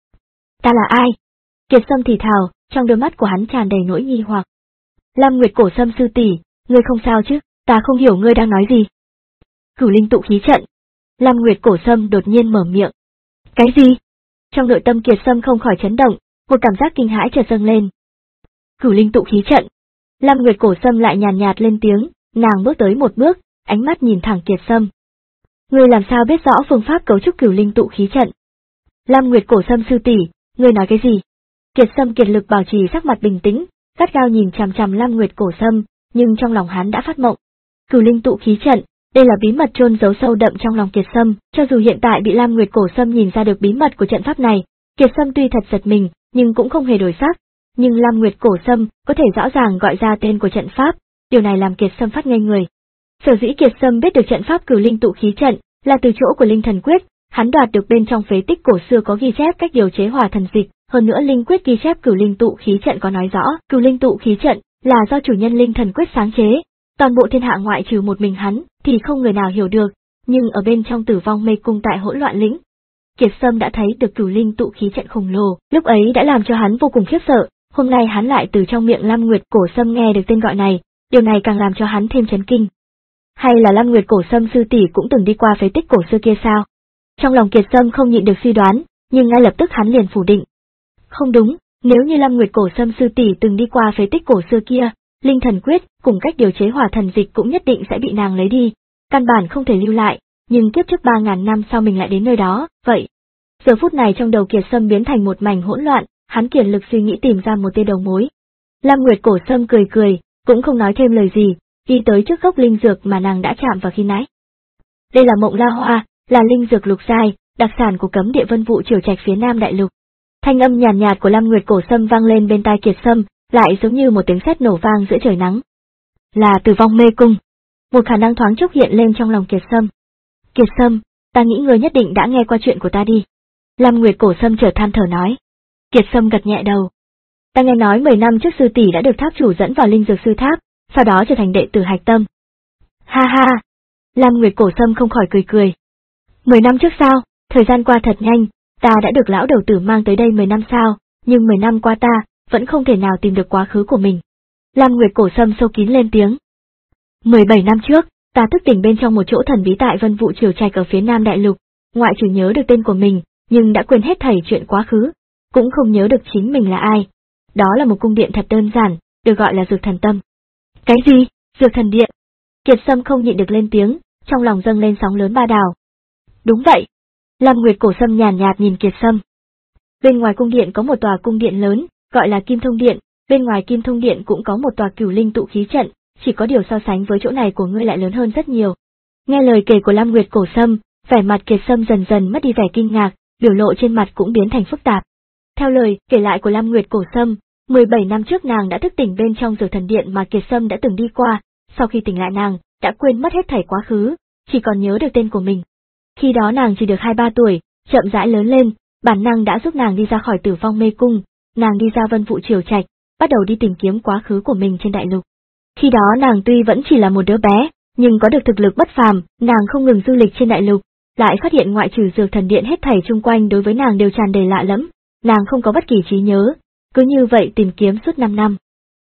Ta là ai? Kiệt Sâm thì thào, trong đôi mắt của hắn tràn đầy nỗi nghi hoặc. Lam Nguyệt Cổ Sâm sư tỷ, ngươi không sao chứ? Ta không hiểu ngươi đang nói gì. Cửu linh tụ khí trận. Lam Nguyệt Cổ Sâm đột nhiên mở miệng. Cái gì? Trong nội tâm Kiệt Sâm không khỏi chấn động, một cảm giác kinh hãi chợt dâng lên. Cửu linh tụ khí trận. Lam Nguyệt Cổ Sâm lại nhàn nhạt, nhạt lên tiếng, nàng bước tới một bước, ánh mắt nhìn thẳng Kiệt Sâm. Ngươi làm sao biết rõ phương pháp cấu trúc cửu linh tụ khí trận? Lam Nguyệt Cổ Sâm sư tỷ, ngươi nói cái gì? Kiệt Sâm kiệt lực bảo trì sắc mặt bình tĩnh, gắt gao nhìn chằm chằm Lam Nguyệt Cổ Sâm, nhưng trong lòng hắn đã phát mộng. Cửu linh tụ khí trận, đây là bí mật chôn giấu sâu đậm trong lòng Kiệt Sâm, cho dù hiện tại bị Lam Nguyệt Cổ Sâm nhìn ra được bí mật của trận pháp này, Kiệt Sâm tuy thật giật mình, nhưng cũng không hề đổi sắc. Nhưng Lam Nguyệt Cổ Sâm có thể rõ ràng gọi ra tên của trận pháp, điều này làm Kiệt Sâm phát ngây người. Sở dĩ Kiệt Sâm biết được trận pháp cửu linh tụ khí trận là từ chỗ của linh thần quyết, hắn đoạt được bên trong phế tích cổ xưa có ghi chép cách điều chế hỏa thần dịch, hơn nữa linh quyết ghi chép cửu linh tụ khí trận có nói rõ, cửu linh tụ khí trận là do chủ nhân linh thần quyết sáng chế, toàn bộ thiên hạ ngoại trừ một mình hắn thì không người nào hiểu được, nhưng ở bên trong Tử Vong Mê Cung tại Hỗn Loạn Lĩnh, Kiệt Sâm đã thấy được cửu linh tụ khí trận khổng lồ, lúc ấy đã làm cho hắn vô cùng khiếp sợ, hôm nay hắn lại từ trong miệng Lam Nguyệt Cổ Sâm nghe được tên gọi này, điều này càng làm cho hắn thêm chấn kinh. Hay là Lam Nguyệt Cổ Sâm sư tỷ cũng từng đi qua phế tích cổ xưa kia sao? Trong lòng Kiệt Sâm không nhịn được suy đoán, nhưng ngay lập tức hắn liền phủ định. Không đúng, nếu như Lam Nguyệt Cổ Sâm sư tỷ từng đi qua phế tích cổ xưa kia, linh thần quyết cùng cách điều chế hỏa thần dịch cũng nhất định sẽ bị nàng lấy đi, căn bản không thể lưu lại, nhưng kiếp trước ba ngàn năm sau mình lại đến nơi đó, vậy. Giờ phút này trong đầu Kiệt Sâm biến thành một mảnh hỗn loạn, hắn kiệt lực suy nghĩ tìm ra một tia đầu mối. Lam Nguyệt Cổ Sâm cười cười, cũng không nói thêm lời gì, đi tới trước gốc linh dược mà nàng đã chạm vào khi nãy. Đây là Mộng La Hoa, là linh dược lục giai, đặc sản của cấm địa Vân Vụ Triều Trạch phía Nam Đại Lục. Thanh âm nhàn nhạt, nhạt của Lam Nguyệt Cổ Sâm vang lên bên tai Kiệt Sâm, lại giống như một tiếng sét nổ vang giữa trời nắng. Là Tử Vong Mê Cung. Một khả năng thoáng chốc hiện lên trong lòng Kiệt Sâm. Kiệt Sâm, ta nghĩ ngươi nhất định đã nghe qua chuyện của ta đi. Lam Nguyệt Cổ Sâm chợt than thở nói. Kiệt Sâm gật nhẹ đầu. Ta nghe nói mười năm trước sư tỷ đã được tháp chủ dẫn vào linh dược sư tháp, sau đó trở thành đệ tử Hạch Tâm. Ha ha. Lam Nguyệt Cổ Sâm không khỏi cười cười. Mười năm trước sao? Thời gian qua thật nhanh, ta đã được lão đầu tử mang tới đây mười năm sao, nhưng mười năm qua ta vẫn không thể nào tìm được quá khứ của mình. Lam Nguyệt Cổ Sâm sâu kín lên tiếng. Mười bảy năm trước, ta thức tỉnh bên trong một chỗ thần bí tại Vân Vụ Triều Trạch ở phía Nam Đại Lục, ngoại trừ nhớ được tên của mình, nhưng đã quên hết thảy chuyện quá khứ, cũng không nhớ được chính mình là ai. Đó là một cung điện thật đơn giản, được gọi là Dược Thần Tâm. Cái gì? Dược Thần Điện? Kiệt Sâm không nhịn được lên tiếng, trong lòng dâng lên sóng lớn ba đảo. Đúng vậy. Lam Nguyệt Cổ Sâm nhàn nhạt nhìn Kiệt Sâm. Bên ngoài cung điện có một tòa cung điện lớn, gọi là Kim Thông Điện, bên ngoài Kim Thông Điện cũng có một tòa cửu linh tụ khí trận, chỉ có điều so sánh với chỗ này của ngươi lại lớn hơn rất nhiều. Nghe lời kể của Lam Nguyệt Cổ Sâm, vẻ mặt Kiệt Sâm dần dần mất đi vẻ kinh ngạc, biểu lộ trên mặt cũng biến thành phức tạp. Theo lời kể lại của Lam Nguyệt Cổ Sâm, mười bảy năm trước nàng đã thức tỉnh bên trong Dược Thần Điện mà Kiệt Sâm đã từng đi qua, sau khi tỉnh lại nàng đã quên mất hết thảy quá khứ, chỉ còn nhớ được tên của mình. Khi đó nàng chỉ được hai ba tuổi, chậm rãi lớn lên, bản năng đã giúp nàng đi ra khỏi Tử Vong Mê Cung, nàng đi ra Vân Vụ Triều Trạch, bắt đầu đi tìm kiếm quá khứ của mình trên đại lục. Khi đó nàng tuy vẫn chỉ là một đứa bé, nhưng có được thực lực bất phàm, nàng không ngừng du lịch trên đại lục, lại phát hiện ngoại trừ Dược Thần Điện hết thảy chung quanh đối với nàng đều tràn đầy lạ lẫm, nàng không có bất kỳ trí nhớ, cứ như vậy tìm kiếm suốt năm năm.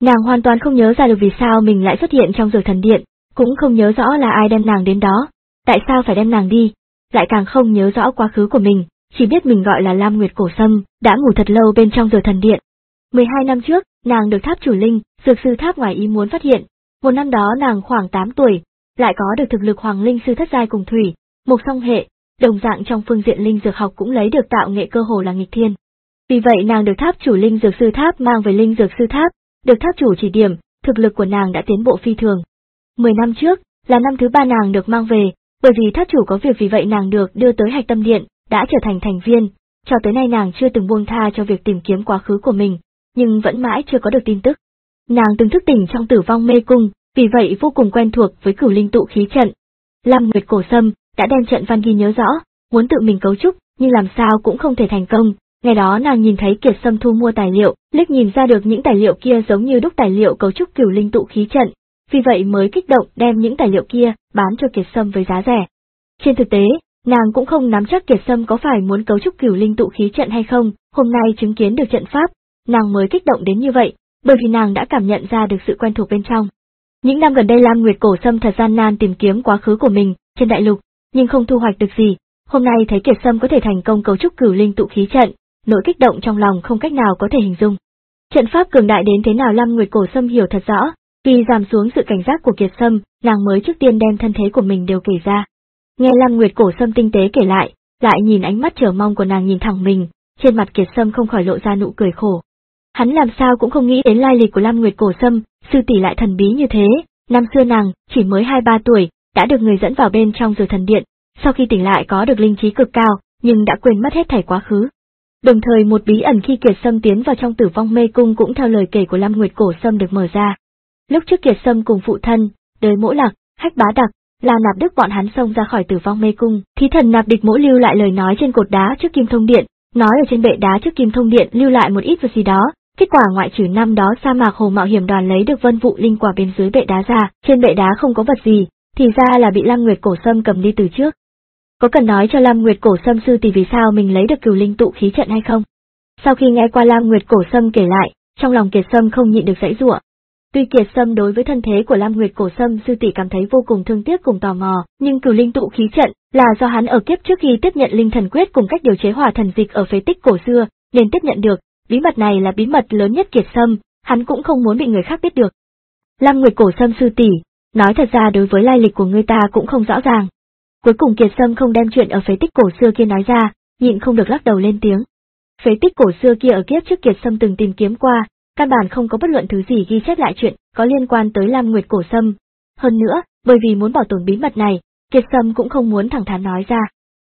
Nàng hoàn toàn không nhớ ra được vì sao mình lại xuất hiện trong Dược Thần Điện, cũng không nhớ rõ là ai đem nàng đến đó, tại sao phải đem nàng đi, lại càng không nhớ rõ quá khứ của mình, chỉ biết mình gọi là Lam Nguyệt Cổ Sâm, đã ngủ thật lâu bên trong Dược Thần Điện. mười hai năm trước, nàng được Tháp Chủ Linh, Dược Sư Tháp ngoài ý muốn phát hiện, một năm đó nàng khoảng tám tuổi, lại có được thực lực Hoàng Linh Sư thất giai cùng thủy, mộc song hệ, đồng dạng trong phương diện linh dược học cũng lấy được tạo nghệ cơ hồ là nghịch thiên. Vì vậy nàng được Tháp Chủ Linh Dược Sư Tháp mang về Linh Dược Sư Tháp, được Tháp Chủ chỉ điểm, thực lực của nàng đã tiến bộ phi thường. Mười năm trước, là năm thứ ba nàng được mang về, bởi vì Tháp Chủ có việc vì vậy nàng được đưa tới Hạch Tâm Điện, đã trở thành thành viên, cho tới nay nàng chưa từng buông tha cho việc tìm kiếm quá khứ của mình, nhưng vẫn mãi chưa có được tin tức. Nàng từng thức tỉnh trong Tử Vong Mê Cung, vì vậy vô cùng quen thuộc với Cửu Linh Tụ Khí Trận. Lam Nguyệt Cổ Sâm đã đem trận văn ghi nhớ rõ, muốn tự mình cấu trúc, nhưng làm sao cũng không thể thành công. Ngày đó nàng nhìn thấy Kiệt Sâm thu mua tài liệu, liếc nhìn ra được những tài liệu kia giống như đúc tài liệu cấu trúc Cửu Linh Tụ Khí Trận, vì vậy mới kích động đem những tài liệu kia bán cho Kiệt Sâm với giá rẻ. Trên thực tế, nàng cũng không nắm chắc Kiệt Sâm có phải muốn cấu trúc Cửu Linh Tụ Khí Trận hay không, hôm nay chứng kiến được trận pháp, nàng mới kích động đến như vậy, bởi vì nàng đã cảm nhận ra được sự quen thuộc bên trong. Những năm gần đây Lam Nguyệt Cổ Sâm thật gian nan tìm kiếm quá khứ của mình trên đại lục, nhưng không thu hoạch được gì. Hôm nay thấy Kiệt Sâm có thể thành công cấu trúc Cửu Linh Tụ Khí Trận, nỗi kích động trong lòng không cách nào có thể hình dung. Trận pháp cường đại đến thế nào Lam Nguyệt Cổ Sâm hiểu thật rõ, vì giảm xuống sự cảnh giác của Kiệt Sâm, nàng mới trước tiên đem thân thế của mình đều kể ra. Nghe Lam Nguyệt Cổ Sâm tinh tế kể lại, lại nhìn ánh mắt chờ mong của nàng nhìn thẳng mình, trên mặt Kiệt Sâm không khỏi lộ ra nụ cười khổ. Hắn làm sao cũng không nghĩ đến lai lịch của Lam Nguyệt Cổ Sâm, sư tỷ lại thần bí như thế. Năm xưa nàng chỉ mới hai ba tuổi, đã được người dẫn vào bên trong Dược Thần Điện, sau khi tỉnh lại có được linh trí cực cao, nhưng đã quên mất hết thảy quá khứ. Đồng thời một bí ẩn khi Kiệt Sâm tiến vào trong Tử Vong Mê Cung cũng theo lời kể của Lam Nguyệt Cổ Sâm được mở ra. Lúc trước Kiệt Sâm cùng phụ thân, Đới Mỗ Lạc, Hách Bá Đặc, La Nạp Đức bọn hắn xông ra khỏi Tử Vong Mê Cung, Thí Thần Nạp Địch Mỗ lưu lại lời nói trên cột đá trước Kim Thông Điện, nói ở trên bệ đá trước Kim Thông Điện lưu lại một ít vật gì đó. Kết quả ngoại trừ năm đó sa mạc Hồ Mạo Hiểm đoàn lấy được Vân Vụ linh quả bên dưới bệ đá ra, trên bệ đá không có vật gì, thì ra là bị Lam Nguyệt Cổ Sâm cầm đi từ trước. Có cần nói cho Lam Nguyệt Cổ Sâm sư tỷ vì sao mình lấy được Cửu Linh Tụ Khí Trận hay không? Sau khi nghe qua Lam Nguyệt Cổ Sâm kể lại, trong lòng Kiệt Sâm không nhịn được giãy giụa. Tuy Kiệt Sâm đối với thân thế của Lam Nguyệt Cổ Sâm sư tỷ cảm thấy vô cùng thương tiếc cùng tò mò, nhưng Cửu Linh Tụ Khí Trận là do hắn ở kiếp trước khi tiếp nhận Linh Thần Quyết cùng cách điều chế hỏa thần dịch ở phế tích cổ xưa, nên tiếp nhận được. Bí mật này là bí mật lớn nhất Kiệt Sâm, hắn cũng không muốn bị người khác biết được. Lam Nguyệt Cổ Sâm sư tỷ, nói thật ra đối với lai lịch của người ta cũng không rõ ràng. Cuối cùng Kiệt Sâm không đem chuyện ở phế tích cổ xưa kia nói ra, nhịn không được lắc đầu lên tiếng. Phế tích cổ xưa kia ở kiếp trước Kiệt Sâm từng tìm kiếm qua, căn bản không có bất luận thứ gì ghi chép lại chuyện có liên quan tới Lam Nguyệt Cổ Sâm. Hơn nữa, bởi vì muốn bảo tồn bí mật này, Kiệt Sâm cũng không muốn thẳng thắn nói ra.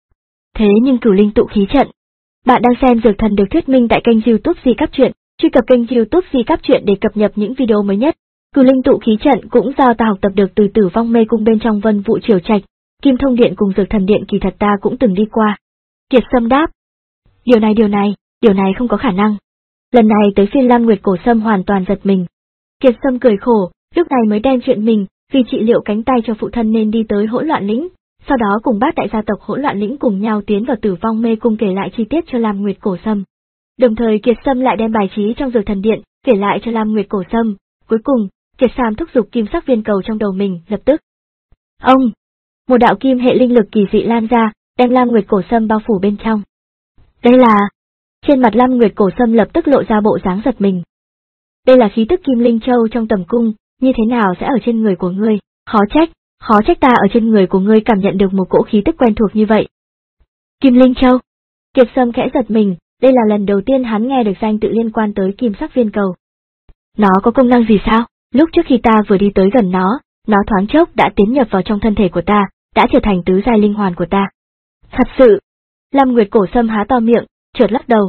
Thế nhưng Cửu Linh Tụ Khí Trận. Bạn đang xem Dược Thần được thuyết minh tại kênh YouTube Di Cáp Truyện, truy cập kênh YouTube Di Cáp Truyện để cập nhật những video mới nhất. Cửu Linh Tụ Khí Trận cũng do ta học tập được từ Tử Vong Mê Cung bên trong Vân Vụ Triều Trạch, Kim Thông Điện cùng Dược Thần Điện kỳ thật ta cũng từng đi qua. Kiệt Sâm đáp. Điều này điều này, điều này không có khả năng. Lần này tới phiên Lam Nguyệt Cổ Sâm hoàn toàn giật mình. Kiệt Sâm cười khổ, lúc này mới đem chuyện mình, vì trị liệu cánh tay cho phụ thân nên đi tới Hỗn Loạn Lĩnh, sau đó cùng bát đại gia tộc Hỗn Loạn Lĩnh cùng nhau tiến vào Tử Vong Mê Cung kể lại chi tiết cho Lam Nguyệt Cổ Sâm. Đồng thời Kiệt Sâm lại đem bài trí trong Dược Thần Điện kể lại cho Lam Nguyệt Cổ Sâm. Cuối cùng, Kiệt Sâm thúc giục kim sắc viên cầu trong đầu mình, lập tức. Ông! Một đạo kim hệ linh lực kỳ dị lan ra, đem Lam Nguyệt Cổ Sâm bao phủ bên trong. Đây là... Trên mặt Lam Nguyệt Cổ Sâm lập tức lộ ra bộ dáng giật mình. Đây là khí tức Kim Linh Châu trong tầm cung, như thế nào sẽ ở trên người của ngươi? Khó trách, khó trách ta ở trên người của ngươi cảm nhận được một cỗ khí tức quen thuộc như vậy. Kim Linh Châu. Kiệt Sâm khẽ giật mình, đây là lần đầu tiên hắn nghe được danh tự liên quan tới kim sắc viên cầu. Nó có công năng gì sao? Lúc trước khi ta vừa đi tới gần nó, nó thoáng chốc đã tiến nhập vào trong thân thể của ta, đã trở thành tứ giai linh hoàn của ta. Thật sự. Lam Nguyệt Cổ Sâm há to miệng, chợt lắc đầu.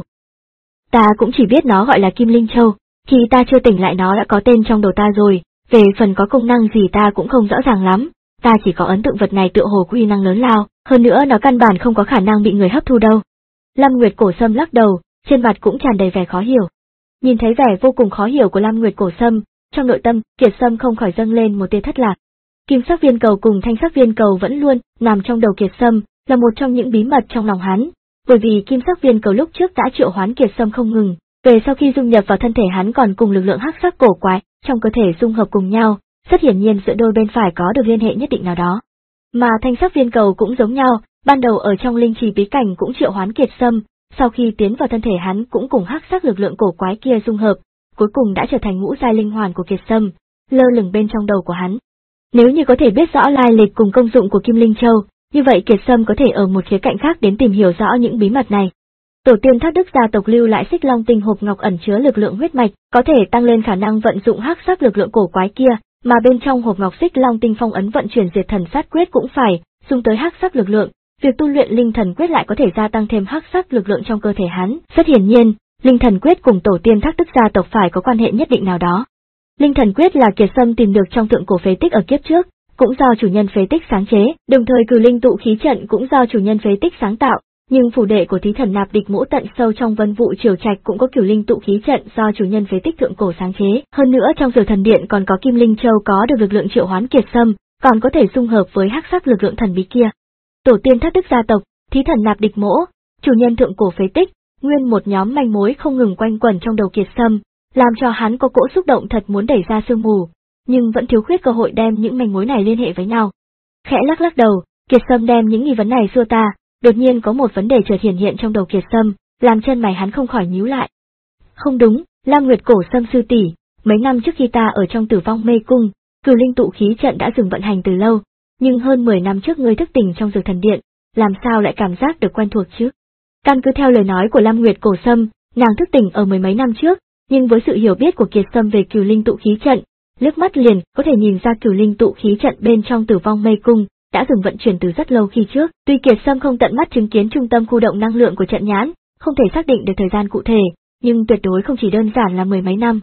Ta cũng chỉ biết nó gọi là Kim Linh Châu, khi ta chưa tỉnh lại nó đã có tên trong đầu ta rồi, về phần có công năng gì ta cũng không rõ ràng lắm, ta chỉ có ấn tượng vật này tựa hồ có uy năng lớn lao, hơn nữa nó căn bản không có khả năng bị người hấp thu đâu. Lam Nguyệt Cổ Sâm lắc đầu, trên mặt cũng tràn đầy vẻ khó hiểu. Nhìn thấy vẻ vô cùng khó hiểu của Lam Nguyệt Cổ Sâm, trong nội tâm, Kiệt Sâm không khỏi dâng lên một tia thất lạc. Kim sắc viên cầu cùng thanh sắc viên cầu vẫn luôn nằm trong đầu Kiệt Sâm, là một trong những bí mật trong lòng hắn, bởi vì kim sắc viên cầu lúc trước đã triệu hoán Kiệt Sâm không ngừng, về sau khi dung nhập vào thân thể hắn còn cùng lực lượng hắc sắc cổ quái, trong cơ thể dung hợp cùng nhau, rất hiển nhiên giữa đôi bên phải có được liên hệ nhất định nào đó. Mà thanh sắc viên cầu cũng giống nhau, ban đầu ở trong linh trì bí cảnh cũng triệu hoán Kiệt Sâm, sau khi tiến vào thân thể hắn cũng cùng hắc sắc lực lượng cổ quái kia dung hợp, cuối cùng đã trở thành ngũ giai linh hoàn của Kiệt Sâm, lơ lửng bên trong đầu của hắn. Nếu như có thể biết rõ lai lịch cùng công dụng của Kim Linh Châu, như vậy Kiệt Sâm có thể ở một khía cạnh khác đến tìm hiểu rõ những bí mật này. Tổ tiên Thác Đức gia tộc lưu lại Xích Long tinh hộp ngọc ẩn chứa lực lượng huyết mạch, có thể tăng lên khả năng vận dụng hắc sắc lực lượng cổ quái kia, mà bên trong hộp ngọc Xích Long tinh phong ấn vận chuyển diệt thần sát quyết cũng phải dùng tới hắc sắc lực lượng, việc tu luyện linh thần quyết lại có thể gia tăng thêm hắc sắc lực lượng trong cơ thể hắn. Rất hiển nhiên, linh thần quyết cùng tổ tiên Thác Đức gia tộc phải có quan hệ nhất định nào đó. Linh thần quyết là Kiệt Sâm tìm được trong thượng cổ phế tích ở kiếp trước, cũng do chủ nhân phế tích sáng chế, đồng thời cửu linh tụ khí trận cũng do chủ nhân phế tích sáng tạo, nhưng phủ đệ của thí thần nạp địch mỗ tận sâu trong vân vụ triều trạch cũng có cửu linh tụ khí trận do chủ nhân phế tích thượng cổ sáng chế, hơn nữa trong Dược Thần Điện còn có Kim Linh Châu có được lực lượng triệu hoán Kiệt Sâm, còn có thể dung hợp với hắc sắc lực lượng thần bí kia. Tổ tiên Thác Đức gia tộc, thí thần nạp địch mỗ, chủ nhân thượng cổ phế tích, nguyên một nhóm manh mối không ngừng quanh quẩn trong đầu Kiệt Sâm, làm cho hắn có cỗ xúc động thật muốn đẩy ra sương mù, nhưng vẫn thiếu khuyết cơ hội đem những manh mối này liên hệ với nhau. Khẽ lắc lắc đầu, Kiệt Sâm đem những nghi vấn này xua ta, đột nhiên có một vấn đề chợt hiện hiện trong đầu Kiệt Sâm, làm chân mày hắn không khỏi nhíu lại. Không đúng, Lam Nguyệt Cổ Sâm sư tỷ, mấy năm trước khi ta ở trong Tử Vong Mê Cung, cửu linh tụ khí trận đã dừng vận hành từ lâu, nhưng hơn mười năm trước ngươi thức tỉnh trong Dược Thần Điện, làm sao lại cảm giác được quen thuộc chứ? Căn cứ theo lời nói của Lam Nguyệt Cổ Sâm, nàng thức tỉnh ở mười mấy năm trước, nhưng với sự hiểu biết của Kiệt Sâm về cửu linh tụ khí trận, liếc mắt liền có thể nhìn ra cửu linh tụ khí trận bên trong Tử Vong Mê Cung đã dừng vận chuyển từ rất lâu khi trước. Tuy Kiệt Sâm không tận mắt chứng kiến trung tâm khu động năng lượng của trận nhãn, không thể xác định được thời gian cụ thể, nhưng tuyệt đối không chỉ đơn giản là mười mấy năm.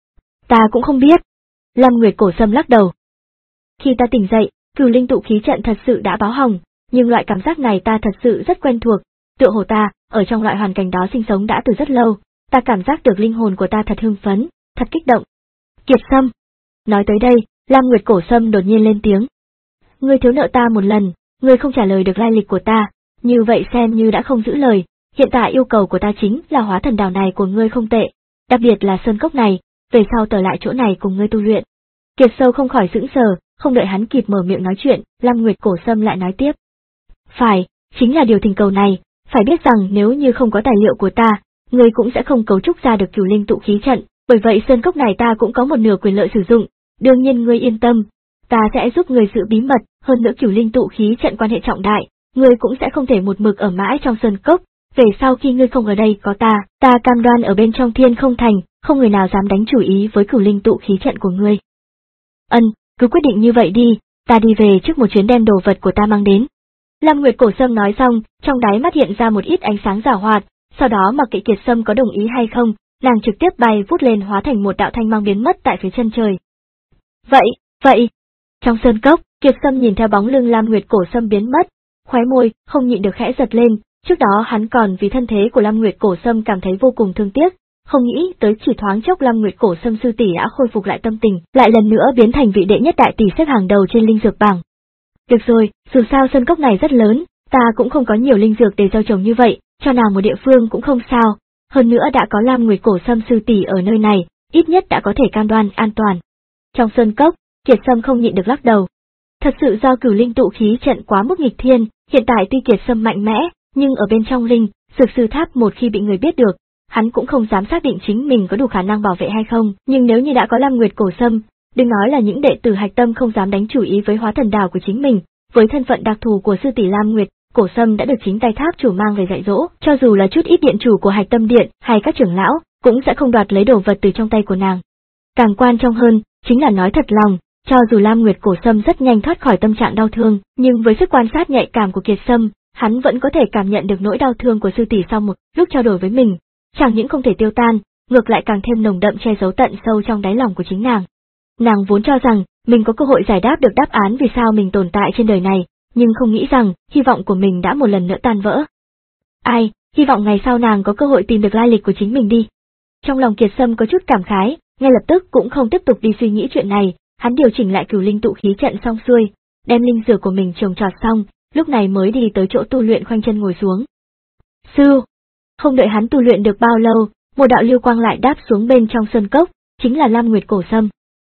Ta cũng không biết. Lam Nguyệt Cổ Sâm lắc đầu. Khi ta tỉnh dậy, cửu linh tụ khí trận thật sự đã báo hỏng, nhưng loại cảm giác này ta thật sự rất quen thuộc, tựa hồ ta ở trong loại hoàn cảnh đó sinh sống đã từ rất lâu, ta cảm giác được linh hồn của ta thật hưng phấn, thật kích động. Kiệt Sâm. Nói tới đây, Lam Nguyệt Cổ Sâm đột nhiên lên tiếng. Ngươi thiếu nợ ta một lần, ngươi không trả lời được lai lịch của ta, như vậy xem như đã không giữ lời, hiện tại yêu cầu của ta chính là hóa thần đảo này của ngươi không tệ, đặc biệt là sơn cốc này, về sau trở lại chỗ này cùng ngươi tu luyện. Kiệt Sâu không khỏi sững sờ, không đợi hắn kịp mở miệng nói chuyện, Lam Nguyệt Cổ Sâm lại nói tiếp. Phải, chính là điều thỉnh cầu này, phải biết rằng nếu như không có tài liệu của ta, ngươi cũng sẽ không cấu trúc ra được cửu linh tụ khí trận, bởi vậy sơn cốc này ta cũng có một nửa quyền lợi sử dụng, đương nhiên ngươi yên tâm, ta sẽ giúp ngươi giữ bí mật, hơn nữa cửu linh tụ khí trận quan hệ trọng đại, ngươi cũng sẽ không thể một mực ở mãi trong sơn cốc, về sau khi ngươi không ở đây có ta, ta cam đoan ở bên trong Thiên Không Thành, không người nào dám đánh chủ ý với cửu linh tụ khí trận của ngươi. Ân, cứ quyết định như vậy đi, ta đi về trước một chuyến đem đồ vật của ta mang đến. Lam Nguyệt Cổ Sâm nói xong, trong đáy mắt hiện ra một ít ánh sáng giảo hoạt, sau đó mặc kệ Kiệt Sâm có đồng ý hay không, nàng trực tiếp bay vút lên hóa thành một đạo thanh mang biến mất tại phía chân trời. Vậy, vậy. Trong sơn cốc, Kiệt Sâm nhìn theo bóng lưng Lam Nguyệt Cổ Sâm biến mất, khóe môi không nhịn được khẽ giật lên, trước đó hắn còn vì thân thế của Lam Nguyệt Cổ Sâm cảm thấy vô cùng thương tiếc, không nghĩ tới chỉ thoáng chốc Lam Nguyệt Cổ Sâm sư tỷ đã khôi phục lại tâm tình, lại lần nữa biến thành vị đệ nhất đại tỷ xếp hàng đầu trên linh dược bảng. Được rồi, dù sao sơn cốc này rất lớn, ta cũng không có nhiều linh dược để gieo trồng như vậy, cho nàng một địa phương cũng không sao, hơn nữa đã có Lam Nguyệt Cổ Sâm sư tỷ ở nơi này, ít nhất đã có thể cam đoan an toàn. Trong sơn cốc, Kiệt Sâm không nhịn được lắc đầu. Thật sự do cửu linh tụ khí trận quá mức nghịch thiên, hiện tại tuy Kiệt Sâm mạnh mẽ, nhưng ở bên trong linh, dược sư tháp một khi bị người biết được, hắn cũng không dám xác định chính mình có đủ khả năng bảo vệ hay không, nhưng nếu như đã có Lam Nguyệt Cổ Sâm, đừng nói là những đệ tử hạch tâm không dám đánh chủ ý với hóa thần đảo của chính mình, với thân phận đặc thù của sư tỷ Lam Nguyệt, Cổ Sâm đã được chính tay tháp chủ mang về dạy dỗ, cho dù là chút ít điện chủ của hạch tâm điện hay các trưởng lão, cũng sẽ không đoạt lấy đồ vật từ trong tay của nàng. Càng quan trọng hơn, chính là nói thật lòng, cho dù Lam Nguyệt Cổ Sâm rất nhanh thoát khỏi tâm trạng đau thương, nhưng với sức quan sát nhạy cảm của Kiệt Sâm, hắn vẫn có thể cảm nhận được nỗi đau thương của sư tỷ sau một lúc trao đổi với mình, chẳng những không thể tiêu tan, ngược lại càng thêm nồng đậm che giấu tận sâu trong đáy lòng của chính nàng. Nàng vốn cho rằng mình có cơ hội giải đáp được đáp án vì sao mình tồn tại trên đời này, nhưng không nghĩ rằng hy vọng của mình đã một lần nữa tan vỡ. Ai, hy vọng ngày sau nàng có cơ hội tìm được lai lịch của chính mình đi. Trong lòng Kiệt Sâm có chút cảm khái, ngay lập tức cũng không tiếp tục đi suy nghĩ chuyện này, hắn điều chỉnh lại cửu linh tụ khí trận xong xuôi, đem linh dược của mình trồng trọt xong, lúc này mới đi tới chỗ tu luyện khoanh chân ngồi xuống. Sư, không đợi hắn tu luyện được bao lâu, một đạo lưu quang lại đáp xuống bên trong sơn cốc, chính là Lam Nguyệt Cổ Sâm.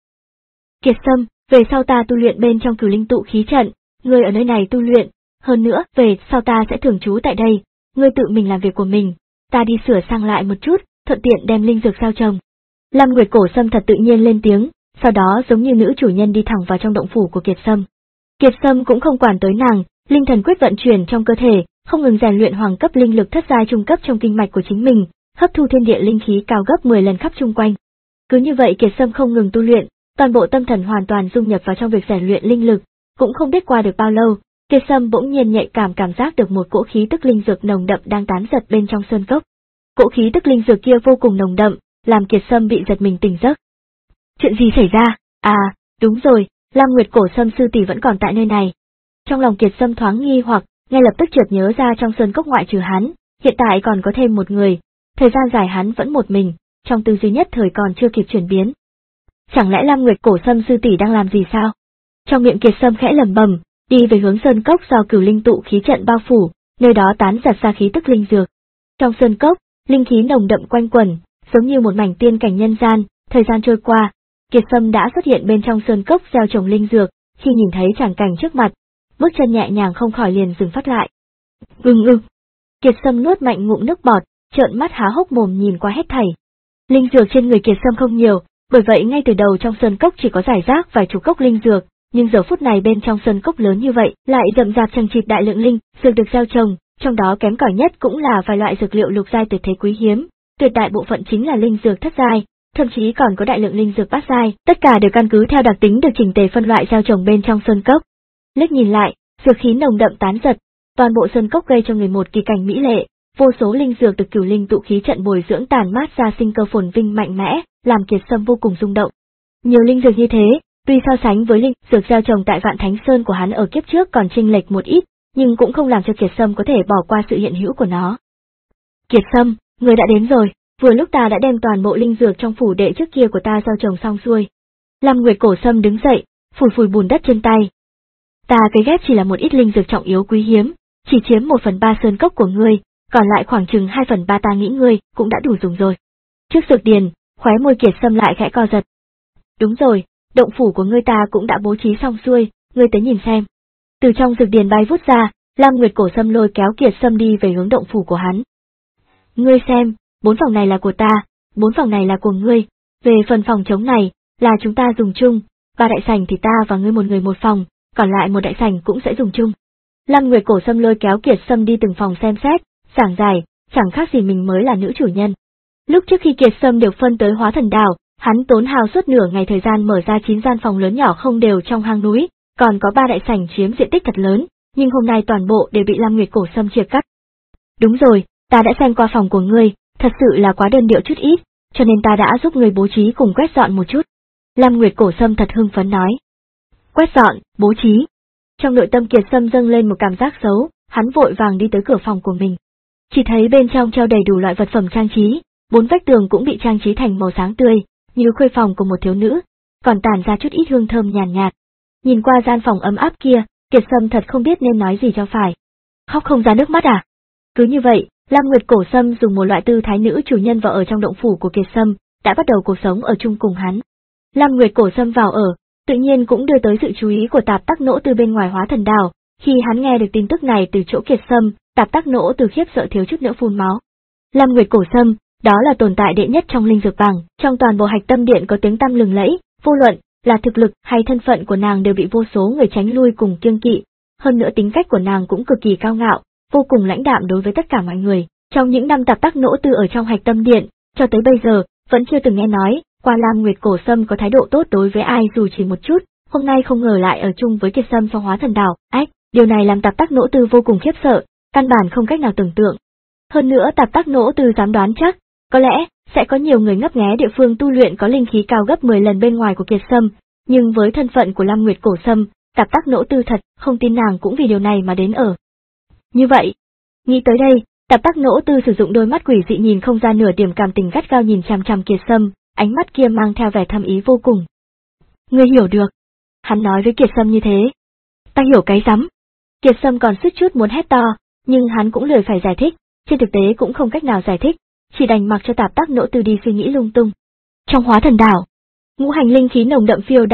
Kiệt Sâm, về sau ta tu luyện bên trong Cửu Linh tụ khí trận, ngươi ở nơi này tu luyện, hơn nữa, về sau ta sẽ thường trú tại đây, ngươi tự mình làm việc của mình, ta đi sửa sang lại một chút, thuận tiện đem linh dược sao trồng. Lam Nguyệt Cổ Sâm thật tự nhiên lên tiếng, sau đó giống như nữ chủ nhân đi thẳng vào trong động phủ của Kiệt Sâm. Kiệt Sâm cũng không quản tới nàng, linh thần quyết vận chuyển trong cơ thể, không ngừng rèn luyện hoàng cấp linh lực thất giai trung cấp trong kinh mạch của chính mình, hấp thu thiên địa linh khí cao gấp mười lần khắp chung quanh. Cứ như vậy Kiệt Sâm không ngừng tu luyện, toàn bộ tâm thần hoàn toàn dung nhập vào trong việc rèn luyện linh lực, cũng không biết qua được bao lâu, Kiệt Sâm bỗng nhiên nhạy cảm cảm giác được một cỗ khí tức linh dược nồng đậm đang tán giật bên trong sơn cốc. Cỗ khí tức linh dược kia vô cùng nồng đậm, làm Kiệt Sâm bị giật mình tỉnh giấc. Chuyện gì xảy ra? À, đúng rồi, Lam Nguyệt Cổ Sâm sư tỷ vẫn còn tại nơi này. Trong lòng Kiệt Sâm thoáng nghi hoặc, ngay lập tức chợt nhớ ra trong sơn cốc ngoại trừ hắn, hiện tại còn có thêm một người, thời gian dài hắn vẫn một mình, trong tư duy nhất thời còn chưa kịp chuyển biến. Chẳng lẽ Lam Nguyệt Cổ Sâm sư tỷ đang làm gì sao? Trong miệng Kiệt Sâm khẽ lẩm bẩm, đi về hướng sơn cốc do Cửu Linh tụ khí trận bao phủ, nơi đó tán giật ra khí tức linh dược. Trong sơn cốc, linh khí nồng đậm quanh quẩn, giống như một mảnh tiên cảnh nhân gian. Thời gian trôi qua, Kiệt Sâm đã xuất hiện bên trong sơn cốc gieo trồng linh dược, khi nhìn thấy tràng cảnh trước mặt, bước chân nhẹ nhàng không khỏi liền dừng phát lại. Ưng ưng. Kiệt Sâm nuốt mạnh ngụm nước bọt, trợn mắt há hốc mồm nhìn qua hết thảy. Linh dược trên người Kiệt Sâm không nhiều, bởi vậy ngay từ đầu trong sơn cốc chỉ có rải rác vài chục cốc linh dược, nhưng giờ phút này bên trong sơn cốc lớn như vậy, lại rậm rạp chằng chịt đại lượng linh dược được gieo trồng, trong đó kém cỏi nhất cũng là vài loại dược liệu lục giai tuyệt thế quý hiếm, tuyệt đại bộ phận chính là linh dược thất giai, thậm chí còn có đại lượng linh dược bát giai, tất cả đều căn cứ theo đặc tính được chỉnh tề phân loại gieo trồng bên trong sơn cốc. Liếc nhìn lại, dược khí nồng đậm tán giật, toàn bộ sơn cốc gây cho người một kỳ cảnh mỹ lệ, vô số linh dược được Cửu Linh tụ khí trận bồi dưỡng tàn mát ra sinh cơ phồn vinh mạnh mẽ, làm Kiệt Sâm vô cùng rung động. Nhiều linh dược như thế, tuy so sánh với linh dược gieo trồng tại Vạn Thánh Sơn của hắn ở kiếp trước còn chênh lệch một ít, nhưng cũng không làm cho Kiệt Sâm có thể bỏ qua sự hiện hữu của nó. Kiệt Sâm, người đã đến rồi, vừa lúc ta đã đem toàn bộ linh dược trong phủ đệ trước kia của ta gieo trồng xong xuôi. Lam Nguyệt Cổ Sâm đứng dậy, phủi phủi bùn đất trên tay. Ta cấy ghép chỉ là một ít linh dược trọng yếu quý hiếm, chỉ chiếm một phần ba sơn cốc của ngươi, còn lại khoảng chừng hai phần ba ta nghĩ ngươi cũng đã đủ dùng rồi. Trước dược điền, khóe môi Kiệt Sâm lại khẽ co giật. Đúng rồi, động phủ của ngươi ta cũng đã bố trí xong xuôi, ngươi tới nhìn xem. Từ trong dược điền bay vút ra, Lam Nguyệt Cổ Sâm lôi kéo Kiệt Sâm đi về hướng động phủ của hắn. Ngươi xem, bốn phòng này là của ta, bốn phòng này là của ngươi, về phần phòng trống này, là chúng ta dùng chung, ba đại sảnh thì ta và ngươi một người một phòng, còn lại một đại sảnh cũng sẽ dùng chung. Lam Nguyệt Cổ Sâm lôi kéo Kiệt Sâm đi từng phòng xem xét, giảng giải, chẳng khác gì mình mới là nữ chủ nhân. Lúc trước khi Kiệt Sâm được phân tới Hóa Thần Đảo, hắn tốn hao suốt nửa ngày thời gian mở ra chín gian phòng lớn nhỏ không đều trong hang núi, còn có ba đại sảnh chiếm diện tích thật lớn, nhưng hôm nay toàn bộ đều bị Lam Nguyệt Cổ Sâm chia cắt. Đúng rồi, ta đã xem qua phòng của ngươi, thật sự là quá đơn điệu chút ít, cho nên ta đã giúp ngươi bố trí cùng quét dọn một chút. Lam Nguyệt Cổ Sâm thật hưng phấn nói. Quét dọn, bố trí. Trong nội tâm Kiệt Sâm dâng lên một cảm giác xấu, hắn vội vàng đi tới cửa phòng của mình. Chỉ thấy bên trong treo đầy đủ loại vật phẩm trang trí, bốn vách tường cũng bị trang trí thành màu sáng tươi, như khuê phòng của một thiếu nữ, còn tản ra chút ít hương thơm nhàn nhạt, nhạt. Nhìn qua gian phòng ấm áp kia, Kiệt Sâm thật không biết nên nói gì cho phải. Khóc không ra nước mắt à? Cứ như vậy, Lam Nguyệt Cổ Sâm dùng một loại tư thái nữ chủ nhân vào ở trong động phủ của Kiệt Sâm, đã bắt đầu cuộc sống ở chung cùng hắn. Lam Nguyệt Cổ Sâm vào ở, tự nhiên cũng đưa tới sự chú ý của Tạp Tắc Nỗ Từ bên ngoài Hóa Thần Đảo. Khi hắn nghe được tin tức này từ chỗ Kiệt Sâm, Tạp Tắc Nỗ Từ khiếp sợ thiếu chút nữa phun máu. Lam Nguyệt Cổ Sâm, đó là tồn tại đệ nhất trong linh dược bảng, trong toàn bộ Hạch Tâm Điện có tiếng tăm lừng lẫy, vô luận là thực lực hay thân phận của nàng đều bị vô số người tránh lui cùng kiêng kỵ. Hơn nữa tính cách của nàng cũng cực kỳ cao ngạo, vô cùng lãnh đạm đối với tất cả mọi người. Trong những năm Tạp Tắc Nỗ Từ ở trong Hạch Tâm Điện, cho tới bây giờ, vẫn chưa từng nghe nói qua Lam Nguyệt Cổ Sâm có thái độ tốt đối với ai dù chỉ một chút. Hôm nay không ngờ lại ở chung với Kiệt Sâm trong Hóa Thần Đảo, ách, điều này làm Tạp Tắc Nỗ Từ vô cùng khiếp sợ, căn bản không cách nào tưởng tượng. Hơn nữa Tạp Tắc Nỗ Từ dám đoán chắc, có lẽ sẽ có nhiều người ngấp nghé địa phương tu luyện có linh khí cao gấp mười lần bên ngoài của Kiệt Sâm, nhưng với thân phận của Lam Nguyệt Cổ Sâm, Tạp Tắc Nỗ Từ thật không tin nàng cũng vì điều này mà đến ở. Như vậy, nghĩ tới đây, Tạp Tắc Nỗ Từ sử dụng đôi mắt quỷ dị nhìn không ra nửa điểm cảm tình gắt gao nhìn chằm chằm Kiệt Sâm, ánh mắt kia mang theo vẻ thâm ý vô cùng. Ngươi hiểu được. Hắn nói với Kiệt Sâm như thế. Ta hiểu cái rắm. Kiệt Sâm còn suýt chút muốn hét to, nhưng hắn cũng lười phải giải thích, trên thực tế cũng không cách nào giải thích, chỉ đành mặc cho Tạp Tắc Nỗ Từ đi suy nghĩ lung tung. Trong Hóa Thần Đảo, ngũ hành linh khí nồng đậm phiêu đãng,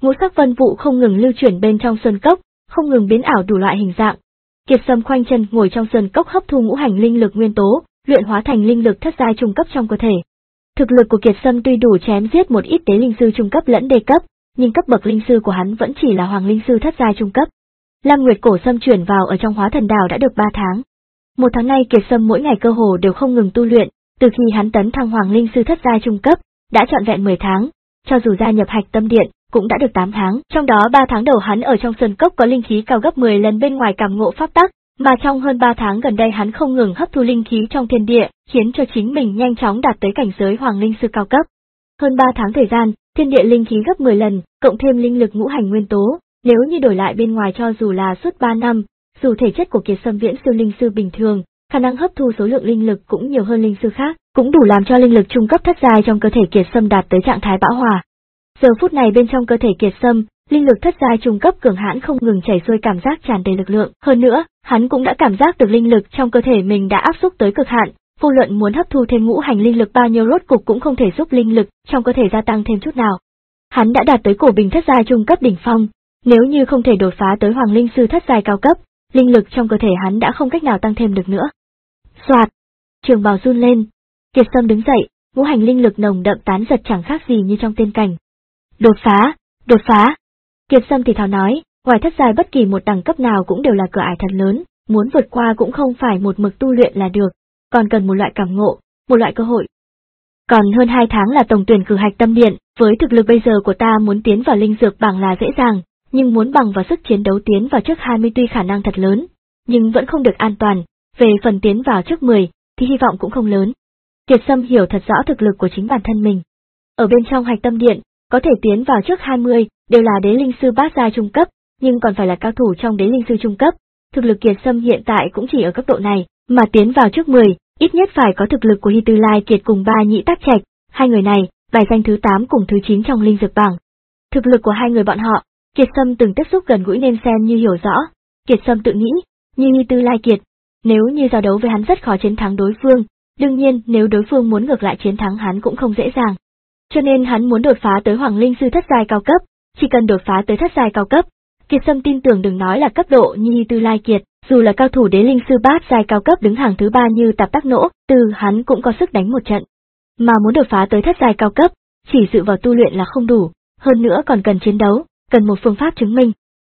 ngũ sắc vân vụ không ngừng lưu chuyển bên trong sơn cốc, không ngừng biến ảo đủ loại hình dạng. Kiệt Sâm khoanh chân ngồi trong sơn cốc hấp thu ngũ hành linh lực nguyên tố, luyện hóa thành linh lực thất giai trung cấp trong cơ thể. Thực lực của Kiệt Sâm tuy đủ chém giết một ít đế linh sư trung cấp lẫn đê cấp, nhưng cấp bậc linh sư của hắn vẫn chỉ là hoàng linh sư thất giai trung cấp. Lam Nguyệt Cổ Sâm chuyển vào ở trong Hóa Thần Đảo đã được ba tháng. Một tháng nay Kiệt Sâm mỗi ngày cơ hồ đều không ngừng tu luyện, từ khi hắn tấn thăng hoàng linh sư thất giai trung cấp, đã trọn vẹn mười tháng, cho dù gia nhập Hạch Tâm Điện, cũng đã được tám tháng, trong đó ba tháng đầu hắn ở trong sơn cốc có linh khí cao gấp mười lần bên ngoài cảm ngộ pháp tắc, mà trong hơn ba tháng gần đây hắn không ngừng hấp thu linh khí trong thiên địa, khiến cho chính mình nhanh chóng đạt tới cảnh giới hoàng linh sư cao cấp. Hơn ba tháng thời gian, thiên địa linh khí gấp mười lần, cộng thêm linh lực ngũ hành nguyên tố, nếu như đổi lại bên ngoài cho dù là suốt ba năm, dù thể chất của Kiệt Sâm viễn siêu linh sư bình thường, khả năng hấp thu số lượng linh lực cũng nhiều hơn linh sư khác, cũng đủ làm cho linh lực trung cấp thất giai trong cơ thể Kiệt Sâm đạt tới trạng thái bão hòa. Giờ phút này bên trong cơ thể Kiệt Sâm, linh lực thất giai trung cấp cường hãn không ngừng chảy xuôi, cảm giác tràn đầy lực lượng. Hơn nữa, hắn cũng đã cảm giác được linh lực trong cơ thể mình đã áp xúc tới cực hạn, vô luận muốn hấp thu thêm ngũ hành linh lực bao nhiêu rốt cục cũng không thể giúp linh lực trong cơ thể gia tăng thêm chút nào. Hắn đã đạt tới cổ bình thất giai trung cấp đỉnh phong, nếu như không thể đột phá tới hoàng linh sư thất giai cao cấp, linh lực trong cơ thể hắn đã không cách nào tăng thêm được nữa. Soạt, trường bào run lên, Kiệt Sâm đứng dậy, ngũ hành linh lực nồng đậm tán giật chẳng khác gì như trong tiên cảnh. Đột phá, đột phá. Kiệt Sâm thì thào nói, ngoài thất giai bất kỳ một đẳng cấp nào cũng đều là cửa ải thật lớn, muốn vượt qua cũng không phải một mực tu luyện là được, còn cần một loại cảm ngộ, một loại cơ hội. Còn hơn hai tháng là tổng tuyển cử Hạch Tâm Điện, với thực lực bây giờ của ta muốn tiến vào linh dược bảng là dễ dàng, nhưng muốn bằng vào sức chiến đấu tiến vào trước hai mươi tuy khả năng thật lớn, nhưng vẫn không được an toàn, về phần tiến vào trước mười, thì hy vọng cũng không lớn. Kiệt Sâm hiểu thật rõ thực lực của chính bản thân mình. Ở bên trong Hạch Tâm Điện, có thể tiến vào trước hai mươi, đều là đế linh sư bát giai trung cấp, nhưng còn phải là cao thủ trong đế linh sư trung cấp. Thực lực Kiệt Sâm hiện tại cũng chỉ ở cấp độ này, mà tiến vào trước mười, ít nhất phải có thực lực của Hy Tư Lai Kiệt cùng ba nhị tác trạch, hai người này, bài danh thứ tám cùng thứ chín trong linh dược bảng. Thực lực của hai người bọn họ, Kiệt Sâm từng tiếp xúc gần gũi nên xem như hiểu rõ. Kiệt Sâm tự nghĩ, như Hy Tư Lai Kiệt, nếu như giao đấu với hắn rất khó chiến thắng đối phương, đương nhiên nếu đối phương muốn ngược lại chiến thắng hắn cũng không dễ dàng. Cho nên hắn muốn đột phá tới hoàng linh sư thất giai cao cấp, chỉ cần đột phá tới thất giai cao cấp, Kiệt Sâm tin tưởng đừng nói là cấp độ như Hy Tư Lai Kiệt, dù là cao thủ đế linh sư bát giai cao cấp đứng hàng thứ ba như Tạp Tắc Nỗ, từ hắn cũng có sức đánh một trận. Mà muốn đột phá tới thất giai cao cấp, chỉ dựa vào tu luyện là không đủ, hơn nữa còn cần chiến đấu, cần một phương pháp chứng minh.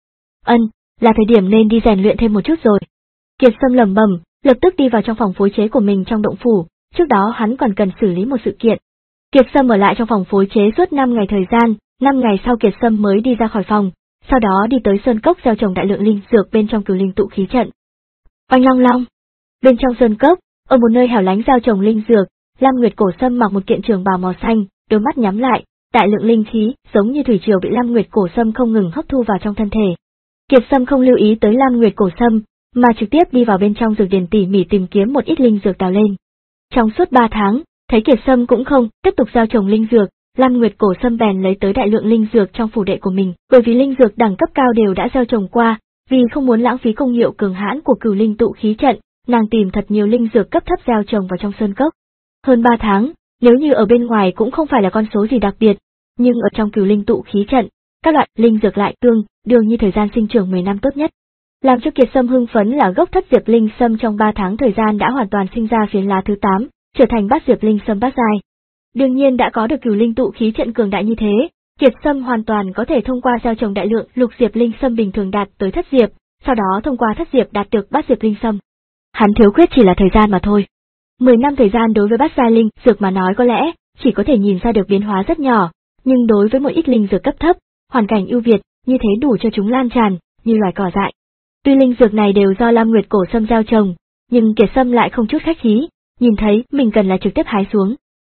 Ân, là thời điểm nên đi rèn luyện thêm một chút rồi. Kiệt Sâm lẩm bẩm, lập tức đi vào trong phòng phối chế của mình trong động phủ, trước đó hắn còn cần xử lý một sự kiện. Kiệt Sâm ở lại trong phòng phối chế suốt năm ngày thời gian, năm ngày sau Kiệt Sâm mới đi ra khỏi phòng, sau đó đi tới sơn cốc gieo trồng đại lượng linh dược bên trong cửu linh tụ khí trận. Oanh long long. Bên trong sơn cốc, ở một nơi hẻo lánh gieo trồng linh dược, Lam Nguyệt Cổ Sâm mặc một kiện trường bào màu xanh, đôi mắt nhắm lại, đại lượng linh khí giống như thủy triều bị Lam Nguyệt Cổ Sâm không ngừng hấp thu vào trong thân thể. Kiệt Sâm không lưu ý tới Lam Nguyệt Cổ Sâm, mà trực tiếp đi vào bên trong dược điển tỉ mỉ tìm kiếm một ít linh dược đào lên. Trong suốt ba tháng, thấy Kiệt Sâm cũng không tiếp tục gieo trồng linh dược, Lam Nguyệt Cổ Sâm bèn lấy tới đại lượng linh dược trong phủ đệ của mình, bởi vì linh dược đẳng cấp cao đều đã gieo trồng qua, vì không muốn lãng phí công hiệu cường hãn của cửu linh tụ khí trận, nàng tìm thật nhiều linh dược cấp thấp gieo trồng vào trong sơn cốc. Hơn ba tháng, nếu như ở bên ngoài cũng không phải là con số gì đặc biệt, nhưng ở trong cửu linh tụ khí trận, các loại linh dược lại tương đương như thời gian sinh trưởng mười năm tốt nhất. Làm cho Kiệt Sâm hưng phấn là gốc thất diệp linh sâm trong ba tháng thời gian đã hoàn toàn sinh ra phiến lá thứ tám, trở thành bát diệp linh sâm bát giai. Đương nhiên đã có được cửu linh tụ khí trận cường đại như thế, Kiệt Sâm hoàn toàn có thể thông qua gieo trồng đại lượng lục diệp linh sâm bình thường đạt tới thất diệp, sau đó thông qua thất diệp đạt được bát diệp linh sâm. Hắn thiếu khuyết chỉ là thời gian mà thôi. Mười năm thời gian đối với bát giai linh dược mà nói có lẽ chỉ có thể nhìn ra được biến hóa rất nhỏ, nhưng đối với một ít linh dược cấp thấp, hoàn cảnh ưu việt như thế đủ cho chúng lan tràn như loài cỏ dại. Tuy linh dược này đều do Lam Nguyệt Cổ Sâm gieo trồng, nhưng Kiệt Sâm lại không chút khách khí, nhìn thấy mình cần là trực tiếp hái xuống.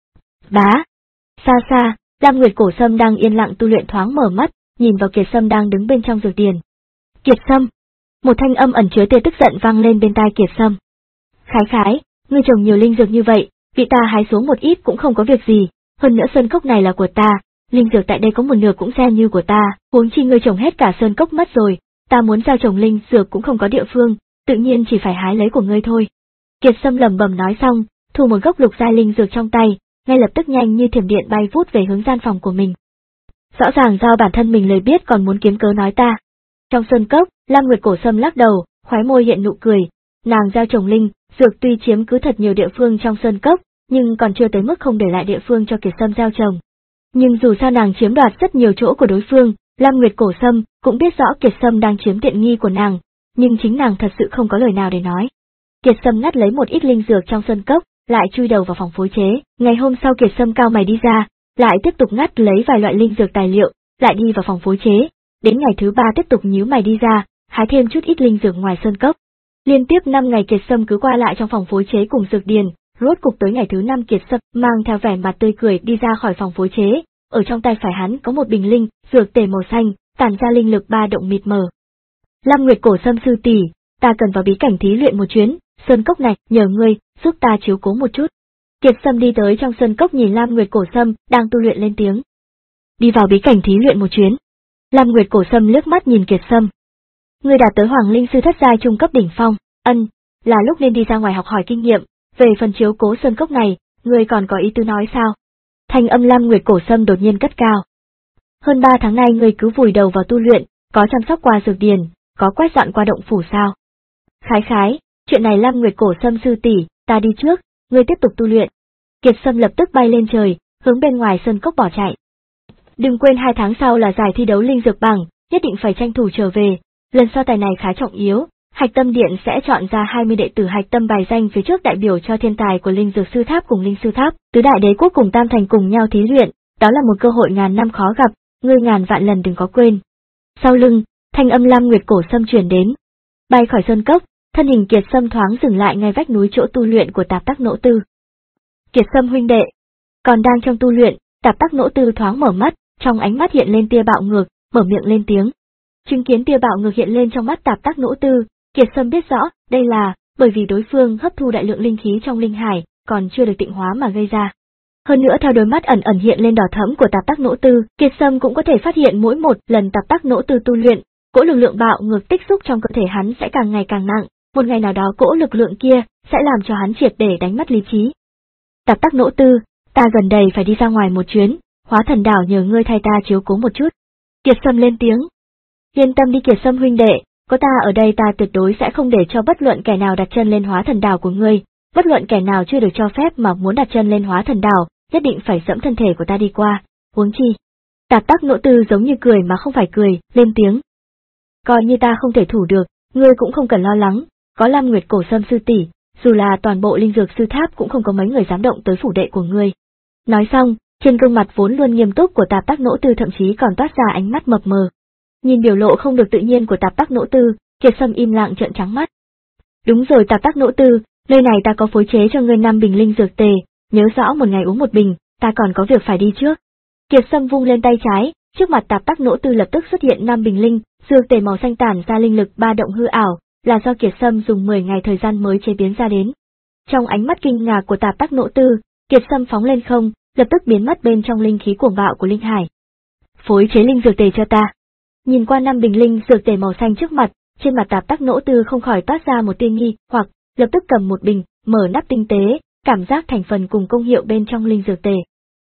Bá! Xa xa, Lam Nguyệt Cổ Sâm đang yên lặng tu luyện thoáng mở mắt, nhìn vào Kiệt Sâm đang đứng bên trong dược điển. Kiệt Sâm! Một thanh âm ẩn chứa tia tức giận vang lên bên tai Kiệt Sâm. Khái khái, ngươi trồng nhiều linh dược như vậy, vị ta hái xuống một ít cũng không có việc gì, hơn nữa sơn cốc này là của ta, linh dược tại đây có một nửa cũng xem như của ta, huống chi ngươi trồng hết cả sơn cốc mất rồi, ta muốn gieo trồng linh dược cũng không có địa phương, tự nhiên chỉ phải hái lấy của ngươi thôi. Kiệt Sâm lẩm bẩm nói xong, thu một gốc lục giai linh dược trong tay, ngay lập tức nhanh như thiểm điện bay vút về hướng gian phòng của mình. rõ ràng do bản thân mình lời biết còn muốn kiếm cớ nói ta. Trong sơn cốc, Lam Nguyệt Cổ Sâm lắc đầu, khóe môi hiện nụ cười, nàng gieo trồng linh, dược tuy chiếm cứ thật nhiều địa phương trong sơn cốc, nhưng còn chưa tới mức không để lại địa phương cho Kiệt Sâm gieo trồng. Nhưng dù sao nàng chiếm đoạt rất nhiều chỗ của đối phương, Lam Nguyệt Cổ Sâm cũng biết rõ Kiệt Sâm đang chiếm tiện nghi của nàng, nhưng chính nàng thật sự không có lời nào để nói. Kiệt Sâm ngắt lấy một ít linh dược trong sơn cốc, lại chui đầu vào phòng phối chế. Ngày hôm sau Kiệt Sâm cao mày đi ra, lại tiếp tục ngắt lấy vài loại linh dược tài liệu, lại đi vào phòng phối chế. Đến ngày thứ ba tiếp tục nhíu mày đi ra, hái thêm chút ít linh dược ngoài sơn cốc. Liên tiếp năm ngày Kiệt Sâm cứ qua lại trong phòng phối chế cùng dược điền, rốt cục tới ngày thứ năm Kiệt Sâm mang theo vẻ mặt tươi cười đi ra khỏi phòng phối chế. Ở trong tay phải hắn có một bình linh dược tề màu xanh, tản ra linh lực ba động mịt mờ. Lam Nguyệt Cổ Sâm sư tỷ, ta cần vào bí cảnh thí luyện một chuyến, sơn cốc này nhờ ngươi giúp ta chiếu cố một chút. Kiệt Sâm đi tới trong sơn cốc nhìn Lam Nguyệt Cổ Sâm đang tu luyện lên tiếng. Đi vào bí cảnh thí luyện một chuyến. Lam Nguyệt Cổ Sâm liếc mắt nhìn Kiệt Sâm. Ngươi đạt tới Hoàng Linh sư thất giai trung cấp đỉnh phong, ân, là lúc nên đi ra ngoài học hỏi kinh nghiệm, về phần chiếu cố sơn cốc này, ngươi còn có ý tư nói sao? Thanh âm Lam Nguyệt Cổ Sâm đột nhiên cất cao. Hơn ba tháng nay ngươi cứ vùi đầu vào tu luyện, có chăm sóc qua dược điền, có quét dọn qua động phủ sao? Khái khái, chuyện này Lam Nguyệt Cổ Sâm sư tỷ, ta đi trước, ngươi tiếp tục tu luyện. Kiệt Sâm lập tức bay lên trời, hướng bên ngoài sơn cốc bỏ chạy. Đừng quên hai tháng sau là giải thi đấu linh dược bảng, nhất định phải tranh thủ trở về, lần so tài này khá trọng yếu, Hạch Tâm Điện sẽ chọn ra hai mươi đệ tử Hạch Tâm bài danh phía trước đại biểu cho thiên tài của linh dược sư tháp cùng linh sư tháp, tứ đại đế quốc cùng Tam Thành cùng nhau thí luyện, đó là một cơ hội ngàn năm khó gặp, ngươi ngàn vạn lần đừng có quên. Sau lưng, thanh âm Lam Nguyệt Cổ Sâm truyền đến. Bay khỏi sơn cốc, thân hình Kiệt Sâm thoáng dừng lại ngay vách núi chỗ tu luyện của Tạp Tắc Nỗ Tư. Kiệt Sâm huynh đệ, còn đang trong tu luyện, Tạp Tắc Nỗ Tư thoáng mở mắt, trong ánh mắt hiện lên tia bạo ngược, mở miệng lên tiếng. Chứng kiến tia bạo ngược hiện lên trong mắt Tạp Tắc Nỗ Tư, Kiệt Sâm biết rõ, đây là bởi vì đối phương hấp thu đại lượng linh khí trong linh hải, còn chưa được tịnh hóa mà gây ra. Hơn nữa theo đôi mắt ẩn ẩn hiện lên đỏ thẫm của Tạp Tắc Nỗ Tư, Kiệt Sâm cũng có thể phát hiện mỗi một lần Tạp Tắc Nỗ Tư tu luyện, cỗ lực lượng bạo ngược tích xúc trong cơ thể hắn sẽ càng ngày càng nặng, một ngày nào đó cỗ lực lượng kia sẽ làm cho hắn triệt để đánh mất lý trí. Tạp Tắc Nỗ Tư, ta gần đây phải đi ra ngoài một chuyến, Hóa Thần Đảo nhờ ngươi thay ta chiếu cố một chút. Kiệt Sâm lên tiếng. Yên tâm đi Kiệt Sâm huynh đệ, có ta ở đây ta tuyệt đối sẽ không để cho bất luận kẻ nào đặt chân lên Hóa Thần Đảo của ngươi, bất luận kẻ nào chưa được cho phép mà muốn đặt chân lên Hóa Thần Đảo, nhất định phải dẫm thân thể của ta đi qua, huống chi. Tạp Tắc Nỗ Tư giống như cười mà không phải cười, lên tiếng. Coi như ta không thể thủ được, ngươi cũng không cần lo lắng, có Lam Nguyệt Cổ Sâm sư tỷ, dù là toàn bộ linh dược sư tháp cũng không có mấy người dám động tới phủ đệ của ngươi. Nói xong, trên gương mặt vốn luôn nghiêm túc của Tạp Tắc Nỗ Tư thậm chí còn toát ra ánh mắt mập mờ. Nhìn biểu lộ không được tự nhiên của Tạp Tắc Nỗ Tư, Kiệt Sâm im lặng trợn trắng mắt. Đúng rồi Tạp Tắc Nỗ Tư, nơi này ta có phối chế cho ngươi năm bình linh dược tề, nhớ rõ một ngày uống một bình, ta còn có việc phải đi trước. Kiệt Sâm vung lên tay trái, trước mặt Tạp Tắc Nỗ Tư lập tức xuất hiện năm bình linh dược tề màu xanh tản ra linh lực ba động hư ảo, là do Kiệt Sâm dùng mười ngày thời gian mới chế biến ra đến. Trong ánh mắt kinh ngạc của Tạp Tắc Nỗ Tư, Kiệt Sâm phóng lên không, lập tức biến mất bên trong linh khí cuồng bạo của linh hải. Phối chế linh dược tề cho ta. Nhìn qua năm bình linh dược tề màu xanh trước mặt, trên mặt Tạp Tắc Nỗ Tư không khỏi toát ra một tia nghi hoặc, lập tức cầm một bình, mở nắp tinh tế, cảm giác thành phần cùng công hiệu bên trong linh dược tề.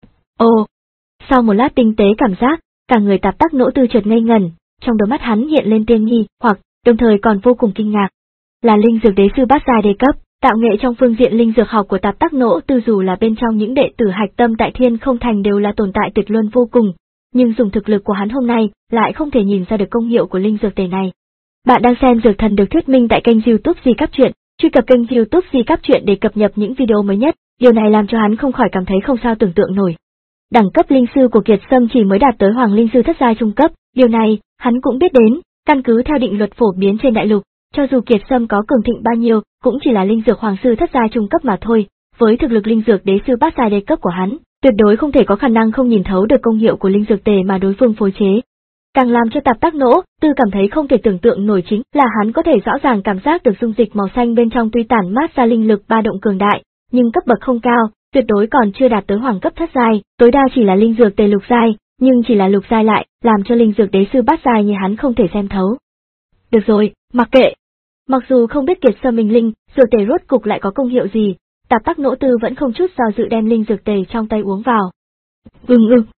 Ồ! Sau một lát tinh tế cảm giác, cả người Tạp Tắc Nỗ Tư chợt ngây ngẩn, trong đôi mắt hắn hiện lên tia nghi hoặc, đồng thời còn vô cùng kinh ngạc. Là linh dược đế sư bát giai đề cấp, tạo nghệ trong phương diện linh dược học của Tạp Tắc Nỗ Tư dù là bên trong những đệ tử Hạch Tâm tại Thiên Không Thành đều là tồn tại tuyệt luân vô cùng, nhưng dùng thực lực của hắn hôm nay lại không thể nhìn ra được công hiệu của linh dược tề này. Bạn đang xem Dược Thần được thuyết minh tại kênh YouTube Di Cáp Truyện, truy cập kênh YouTube Di Cáp Truyện để cập nhật những video mới nhất, điều này làm cho hắn không khỏi cảm thấy không sao tưởng tượng nổi. Đẳng cấp linh sư của Kiệt Sâm chỉ mới đạt tới Hoàng Linh sư thất giai trung cấp, điều này hắn cũng biết đến, căn cứ theo định luật phổ biến trên đại lục, cho dù Kiệt Sâm có cường thịnh bao nhiêu, cũng chỉ là linh dược hoàng sư thất giai trung cấp mà thôi, với thực lực linh dược đế sư bát giai đế cấp của hắn, tuyệt đối không thể có khả năng không nhìn thấu được công hiệu của linh dược tề mà đối phương phối chế. Càng làm cho Tạp Tắc Nỗ Tư cảm thấy không thể tưởng tượng nổi chính là hắn có thể rõ ràng cảm giác được dung dịch màu xanh bên trong tuy tản mát ra linh lực ba động cường đại, nhưng cấp bậc không cao, tuyệt đối còn chưa đạt tới hoàng cấp thất giai, tối đa chỉ là linh dược tề lục giai, nhưng chỉ là lục giai lại làm cho linh dược đế sư bát giai như hắn không thể xem thấu. Được rồi, mặc kệ. Mặc dù không biết Kiệt Sâm minh linh dược tề rốt cục lại có công hiệu gì, Tạp Tắc Nỗ Tư vẫn không chút do dự đem linh dược tề trong tay uống vào. Ừm ừm.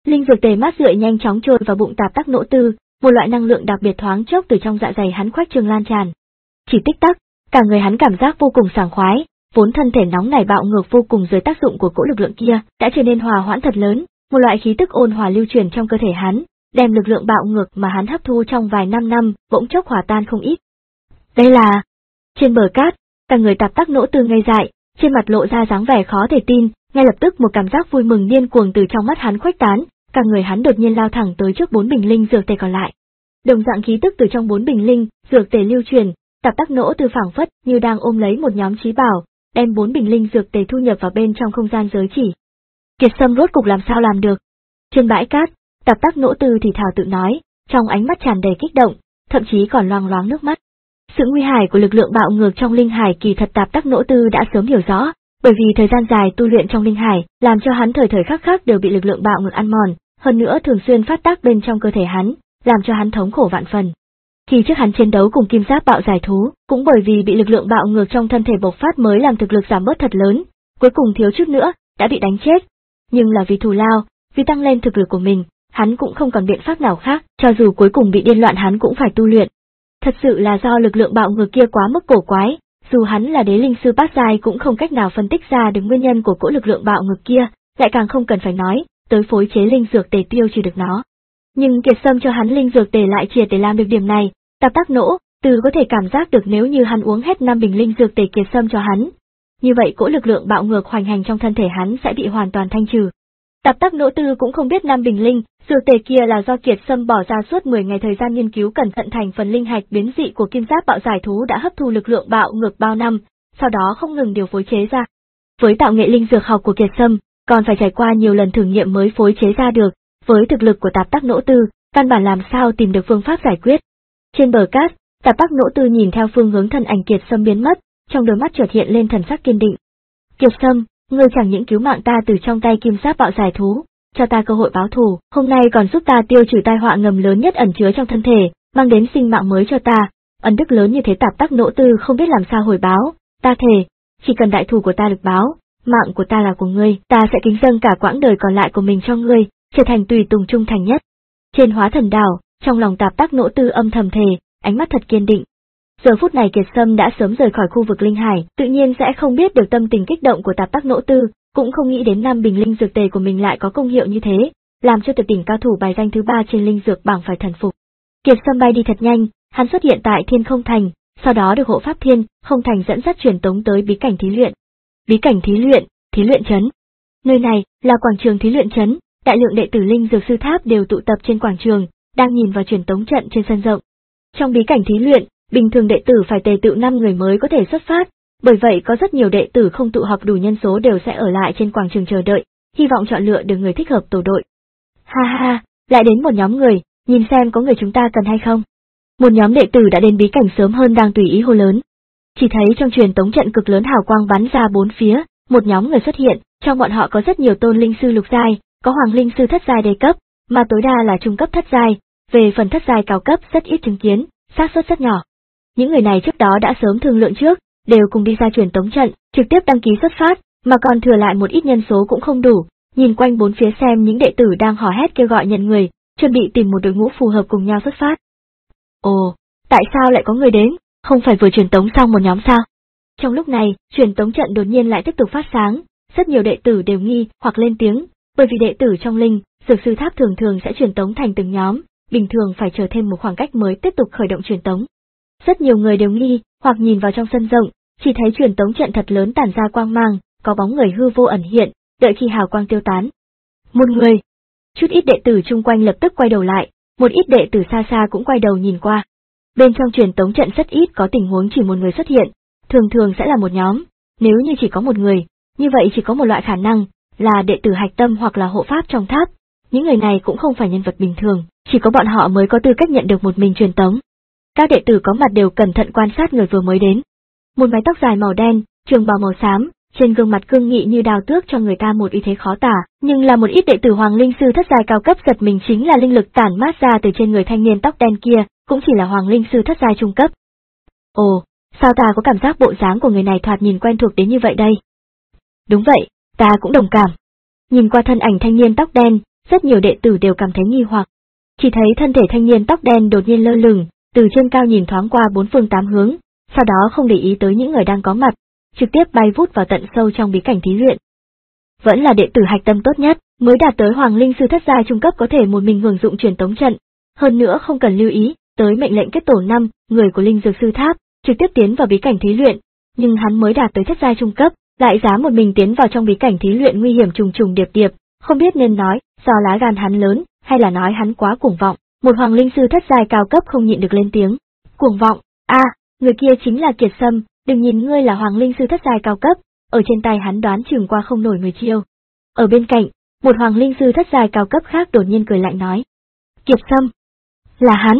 Linh dược tề mát rượi nhanh chóng trôi vào bụng Tạp Tắc Nỗ Tư, một loại năng lượng đặc biệt thoáng chốc từ trong dạ dày hắn khoách trương lan tràn. Chỉ tích tắc, cả người hắn cảm giác vô cùng sảng khoái, vốn thân thể nóng nảy bạo ngược vô cùng dưới tác dụng của cỗ lực lượng kia, đã trở nên hòa hoãn thật lớn, một loại khí tức ôn hòa lưu truyền trong cơ thể hắn, đem lực lượng bạo ngược mà hắn hấp thu trong vài năm năm, bỗng chốc hòa tan không ít. Đây là... Trên bờ cát, cả người Tạp Tắc Nỗ Tư ngây dại, trên mặt lộ ra dáng vẻ khó thể tin, ngay lập tức một cảm giác vui mừng điên cuồng từ trong mắt hắn khuếch tán, cả người hắn đột nhiên lao thẳng tới trước bốn bình linh dược tề còn lại. Đồng dạng khí tức từ trong bốn bình linh dược tề lưu truyền, Tạp Tắc Nỗ Tư phảng phất như đang ôm lấy một nhóm trí bảo, đem bốn bình linh dược tề thu nhập vào bên trong không gian giới chỉ. Kiệt Sâm rốt cục làm sao làm được? Trên bãi cát, Tạp Tắc Nỗ Tư thì thào tự nói, trong ánh mắt tràn đầy kích động, thậm chí còn loang loáng nước mắt. Sự nguy hại của lực lượng bạo ngược trong linh hải kỳ thật Tạp Tắc Nỗ Tư đã sớm hiểu rõ, bởi vì thời gian dài tu luyện trong linh hải, làm cho hắn thời thời khắc khắc đều bị lực lượng bạo ngược ăn mòn, hơn nữa thường xuyên phát tác bên trong cơ thể hắn, làm cho hắn thống khổ vạn phần. Khi trước hắn chiến đấu cùng kim giáp bạo giải thú, cũng bởi vì bị lực lượng bạo ngược trong thân thể bộc phát mới làm thực lực giảm bớt thật lớn, cuối cùng thiếu chút nữa đã bị đánh chết. Nhưng là vì thù lao, vì tăng lên thực lực của mình, hắn cũng không còn biện pháp nào khác, cho dù cuối cùng bị điên loạn hắn cũng phải tu luyện. Thật sự là do lực lượng bạo ngược kia quá mức cổ quái, dù hắn là đế linh sư bát giai cũng không cách nào phân tích ra được nguyên nhân của cỗ lực lượng bạo ngược kia, lại càng không cần phải nói tới phối chế linh dược tề tiêu trừ được nó. Nhưng Kiệt Sâm cho hắn linh dược tề lại triệt để làm được điểm này, Tạp Tắc Nỗ Tư có thể cảm giác được nếu như hắn uống hết năm bình linh dược tề Kiệt Sâm cho hắn, như vậy cỗ lực lượng bạo ngược hoành hành trong thân thể hắn sẽ bị hoàn toàn thanh trừ. Tạp Tắc Nỗ Tư cũng không biết năm bình linh dược tề kia là do Kiệt Sâm bỏ ra suốt mười ngày thời gian nghiên cứu cẩn thận thành phần linh hạch biến dị của kim giáp bạo giải thú đã hấp thu lực lượng bạo ngược bao năm, sau đó không ngừng điều phối chế ra. Với tạo nghệ linh dược học của Kiệt Sâm, còn phải trải qua nhiều lần thử nghiệm mới phối chế ra được, với thực lực của Tạp Tắc Nỗ Tư, căn bản làm sao tìm được phương pháp giải quyết. Trên bờ cát, Tạp Tắc Nỗ Tư nhìn theo phương hướng thân ảnh Kiệt Sâm biến mất, trong đôi mắt chợt hiện lên thần sắc kiên định. Kiệt Sâm, ngươi chẳng những cứu mạng ta từ trong tay kim giáp bạo giải thú, cho ta cơ hội báo thù, hôm nay còn giúp ta tiêu trừ tai họa ngầm lớn nhất ẩn chứa trong thân thể, mang đến sinh mạng mới cho ta. Ân đức lớn như thế Tạp Tắc Nỗ Tư không biết làm sao hồi báo, ta thề, chỉ cần đại thù của ta được báo, mạng của ta là của ngươi, ta sẽ kính dâng cả quãng đời còn lại của mình cho ngươi, trở thành tùy tùng trung thành nhất. Trên Hóa Thần Đảo, trong lòng Tạp Tắc Nỗ Tư âm thầm thề, ánh mắt thật kiên định. Giờ phút này Kiệt Sâm đã sớm rời khỏi khu vực linh hải, tự nhiên sẽ không biết được tâm tình kích động của Tạp Tắc Nỗ Tư, cũng không nghĩ đến năm bình linh dược tề của mình lại có công hiệu như thế, làm cho tuyệt đỉnh cao thủ bài danh thứ ba trên linh dược bảng phải thần phục. Kiệt Sâm bay đi thật nhanh, hắn xuất hiện tại Thiên Không Thành, sau đó được hộ pháp Thiên Không Thành dẫn dắt truyền tống tới bí cảnh thí luyện. Bí cảnh thí luyện, thí luyện trấn. Nơi này là quảng trường thí luyện trấn, đại lượng đệ tử linh dược sư tháp đều tụ tập trên quảng trường, đang nhìn vào truyền tống trận trên sân rộng. Trong bí cảnh thí luyện, bình thường đệ tử phải tề tựu năm người mới có thể xuất phát, bởi vậy có rất nhiều đệ tử không tụ họp đủ nhân số đều sẽ ở lại trên quảng trường chờ đợi, hy vọng chọn lựa được người thích hợp tổ đội. Ha ha ha, lại đến một nhóm người, nhìn xem có người chúng ta cần hay không. Một nhóm đệ tử đã đến bí cảnh sớm hơn đang tùy ý hô lớn. Chỉ thấy trong truyền tống trận cực lớn hào quang bắn ra bốn phía, một nhóm người xuất hiện, trong bọn họ có rất nhiều tôn linh sư lục giai, có hoàng linh sư thất giai đề cấp, mà tối đa là trung cấp thất giai, về phần thất giai cao cấp rất ít chứng kiến, xác suất rất nhỏ. Những người này trước đó đã sớm thương lượng trước, đều cùng đi ra truyền tống trận, trực tiếp đăng ký xuất phát, mà còn thừa lại một ít nhân số cũng không đủ, nhìn quanh bốn phía xem những đệ tử đang hò hét kêu gọi nhận người, chuẩn bị tìm một đội ngũ phù hợp cùng nhau xuất phát. Ồ, tại sao lại có người đến, không phải vừa truyền tống xong một nhóm sao? Trong lúc này, truyền tống trận đột nhiên lại tiếp tục phát sáng, rất nhiều đệ tử đều nghi hoặc lên tiếng, bởi vì đệ tử trong linh dược sư tháp thường thường sẽ truyền tống thành từng nhóm, bình thường phải chờ thêm một khoảng cách mới tiếp tục khởi động truyền tống. Rất nhiều người đều nghi hoặc nhìn vào trong sân rộng, chỉ thấy truyền tống trận thật lớn tản ra quang mang, có bóng người hư vô ẩn hiện, đợi khi hào quang tiêu tán. Một người. Chút ít đệ tử chung quanh lập tức quay đầu lại, một ít đệ tử xa xa cũng quay đầu nhìn qua. Bên trong truyền tống trận rất ít có tình huống chỉ một người xuất hiện, thường thường sẽ là một nhóm, nếu như chỉ có một người, như vậy chỉ có một loại khả năng, là đệ tử hạch tâm hoặc là hộ pháp trong tháp. Những người này cũng không phải nhân vật bình thường, chỉ có bọn họ mới có tư cách nhận được một mình truyền tống. Các đệ tử có mặt đều cẩn thận quan sát người vừa mới đến. Một mái tóc dài màu đen, trường bào màu xám, trên gương mặt cương nghị như đào tước cho người ta một uy thế khó tả, nhưng là một ít đệ tử hoàng linh sư thất giai cao cấp giật mình chính là linh lực tản mát ra từ trên người thanh niên tóc đen kia, cũng chỉ là hoàng linh sư thất giai trung cấp. Ồ, sao ta có cảm giác bộ dáng của người này thoạt nhìn quen thuộc đến như vậy đây? Đúng vậy, ta cũng đồng cảm. Nhìn qua thân ảnh thanh niên tóc đen, rất nhiều đệ tử đều cảm thấy nghi hoặc. Chỉ thấy thân thể thanh niên tóc đen đột nhiên lơ lửng, từ trên cao nhìn thoáng qua bốn phương tám hướng, sau đó không để ý tới những người đang có mặt, trực tiếp bay vút vào tận sâu trong bí cảnh thí luyện. Vẫn là đệ tử hạch tâm tốt nhất, mới đạt tới Hoàng Linh Sư thất giai trung cấp có thể một mình hưởng dụng truyền tống trận, hơn nữa không cần lưu ý tới mệnh lệnh kết tổ năm người của Linh Dược Sư Tháp, trực tiếp tiến vào bí cảnh thí luyện, nhưng hắn mới đạt tới thất giai trung cấp, lại dám một mình tiến vào trong bí cảnh thí luyện nguy hiểm trùng trùng điệp điệp, không biết nên nói do lá gan hắn lớn, hay là nói hắn quá cuồng vọng. Một Hoàng Linh Sư thất giai cao cấp không nhịn được lên tiếng. Cuồng vọng? A, à, người kia chính là Kiệt Sâm, đừng nhìn ngươi là Hoàng Linh Sư thất giai cao cấp, ở trên tay hắn đoán chừng qua không nổi mười chiêu. Ở bên cạnh, một Hoàng Linh Sư thất giai cao cấp khác đột nhiên cười lạnh nói. Kiệt Sâm? Là hắn?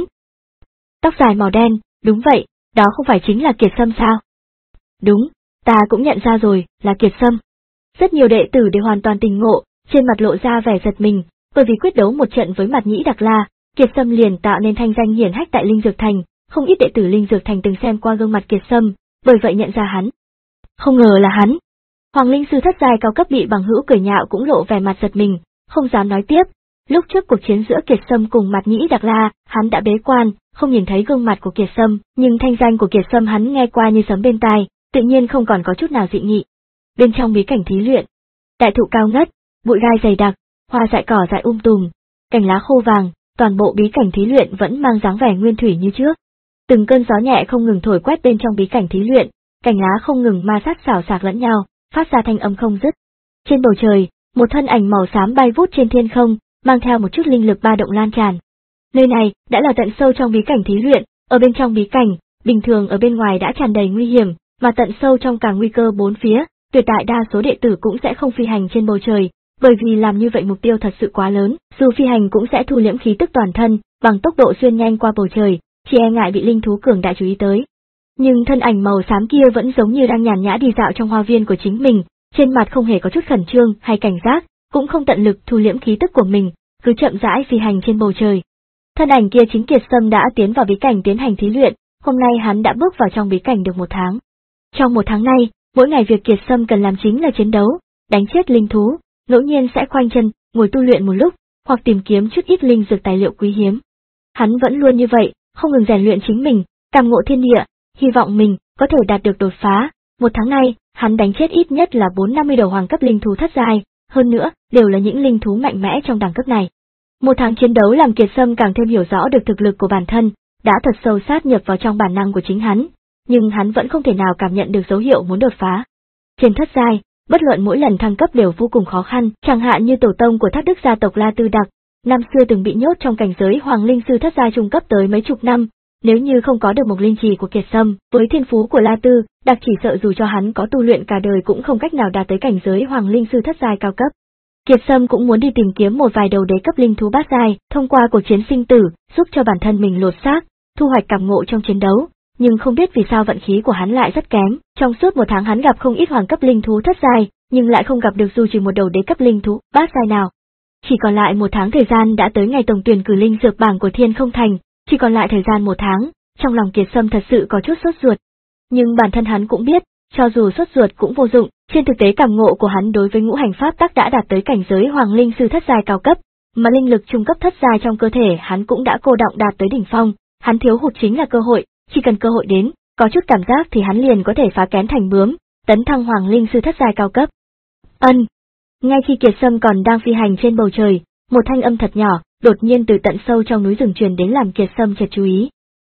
Tóc dài màu đen, đúng vậy, đó không phải chính là Kiệt Sâm sao? Đúng, ta cũng nhận ra rồi, là Kiệt Sâm. Rất nhiều đệ tử đều hoàn toàn tỉnh ngộ, trên mặt lộ ra vẻ giật mình, bởi vì quyết đấu một trận với Mạt Nhĩ Đặc La, Kiệt Sâm liền tạo nên thanh danh hiển hách tại Linh Dược Thành, không ít đệ tử Linh Dược Thành từng xem qua gương mặt Kiệt Sâm, bởi vậy nhận ra hắn. Không ngờ là hắn. Hoàng Linh Sư thất giai cao cấp bị bằng hữu cười nhạo cũng lộ vẻ mặt giật mình, không dám nói tiếp. Lúc trước cuộc chiến giữa Kiệt Sâm cùng Mạt Nhĩ Đặc La, hắn đã bế quan, không nhìn thấy gương mặt của Kiệt Sâm, nhưng thanh danh của Kiệt Sâm hắn nghe qua như sấm bên tai, tự nhiên không còn có chút nào dị nghị. Bên trong bí cảnh thí luyện, đại thụ cao ngất, bụi gai dày đặc, hoa dại cỏ dại um tùm, cành lá khô vàng, toàn bộ bí cảnh thí luyện vẫn mang dáng vẻ nguyên thủy như trước. Từng cơn gió nhẹ không ngừng thổi quét bên trong bí cảnh thí luyện, cành lá không ngừng ma sát xào xạc lẫn nhau, phát ra thanh âm không dứt. Trên bầu trời, một thân ảnh màu xám bay vút trên thiên không, mang theo một chút linh lực ba động lan tràn. Nơi này đã là tận sâu trong bí cảnh thí luyện, ở bên trong bí cảnh, bình thường ở bên ngoài đã tràn đầy nguy hiểm, mà tận sâu trong càng nguy cơ bốn phía, tuyệt đại đa số đệ tử cũng sẽ không phi hành trên bầu trời, bởi vì làm như vậy mục tiêu thật sự quá lớn, dù phi hành cũng sẽ thu liễm khí tức toàn thân, bằng tốc độ xuyên nhanh qua bầu trời, chỉ e ngại bị linh thú cường đại chú ý tới. Nhưng thân ảnh màu xám kia vẫn giống như đang nhàn nhã đi dạo trong hoa viên của chính mình, trên mặt không hề có chút khẩn trương hay cảnh giác, cũng không tận lực thu liễm khí tức của mình, cứ chậm rãi phi hành trên bầu trời. Thân ảnh kia chính Kiệt Sâm đã tiến vào bí cảnh tiến hành thí luyện, hôm nay hắn đã bước vào trong bí cảnh được một tháng. Trong một tháng nay, mỗi ngày việc Kiệt Sâm cần làm chính là chiến đấu, đánh chết linh thú, ngẫu nhiên sẽ khoanh chân, ngồi tu luyện một lúc, hoặc tìm kiếm chút ít linh dược tài liệu quý hiếm. Hắn vẫn luôn như vậy, không ngừng rèn luyện chính mình, cảm ngộ thiên địa, hy vọng mình có thể đạt được đột phá. Một tháng nay, hắn đánh chết ít nhất là bốn năm mươi đầu hoàng cấp linh thú thất giai, hơn nữa, đều là những linh thú mạnh mẽ trong đẳng cấp này. Một tháng chiến đấu làm Kiệt Sâm càng thêm hiểu rõ được thực lực của bản thân, đã thật sâu sát nhập vào trong bản năng của chính hắn, nhưng hắn vẫn không thể nào cảm nhận được dấu hiệu muốn đột phá. Trên thất giai, bất luận mỗi lần thăng cấp đều vô cùng khó khăn, chẳng hạn như tổ tông của Thác Đức gia tộc La Tư Đặc, năm xưa từng bị nhốt trong cảnh giới Hoàng Linh Sư thất giai trung cấp tới mấy chục năm, nếu như không có được một linh trì của Kiệt Sâm, với thiên phú của La Tư Đặc chỉ sợ dù cho hắn có tu luyện cả đời cũng không cách nào đạt tới cảnh giới Hoàng Linh Sư thất giai cao cấp. Kiệt Sâm cũng muốn đi tìm kiếm một vài đầu đế cấp linh thú bát giai, thông qua cuộc chiến sinh tử, giúp cho bản thân mình lột xác, thu hoạch cảm ngộ trong chiến đấu, nhưng không biết vì sao vận khí của hắn lại rất kém, trong suốt một tháng hắn gặp không ít hoàng cấp linh thú thất giai, nhưng lại không gặp được dù chỉ một đầu đế cấp linh thú bát giai nào. Chỉ còn lại một tháng thời gian đã tới ngày tổng tuyển cử linh dược bảng của Thiên Không Thành, chỉ còn lại thời gian một tháng, trong lòng Kiệt Sâm thật sự có chút sốt ruột. Nhưng bản thân hắn cũng biết, cho dù sốt ruột cũng vô dụng, trên thực tế cảm ngộ của hắn đối với ngũ hành pháp tắc đã đạt tới cảnh giới Hoàng Linh Sư thất giai cao cấp, mà linh lực trung cấp thất giai trong cơ thể hắn cũng đã cô đọng đạt tới đỉnh phong, hắn thiếu hụt chính là cơ hội, chỉ cần cơ hội đến, có chút cảm giác thì hắn liền có thể phá kén thành bướm, tấn thăng Hoàng Linh Sư thất giai cao cấp. Ân. Ngay khi Kiệt Sâm còn đang phi hành trên bầu trời, một thanh âm thật nhỏ, đột nhiên từ tận sâu trong núi rừng truyền đến làm Kiệt Sâm chợt chú ý.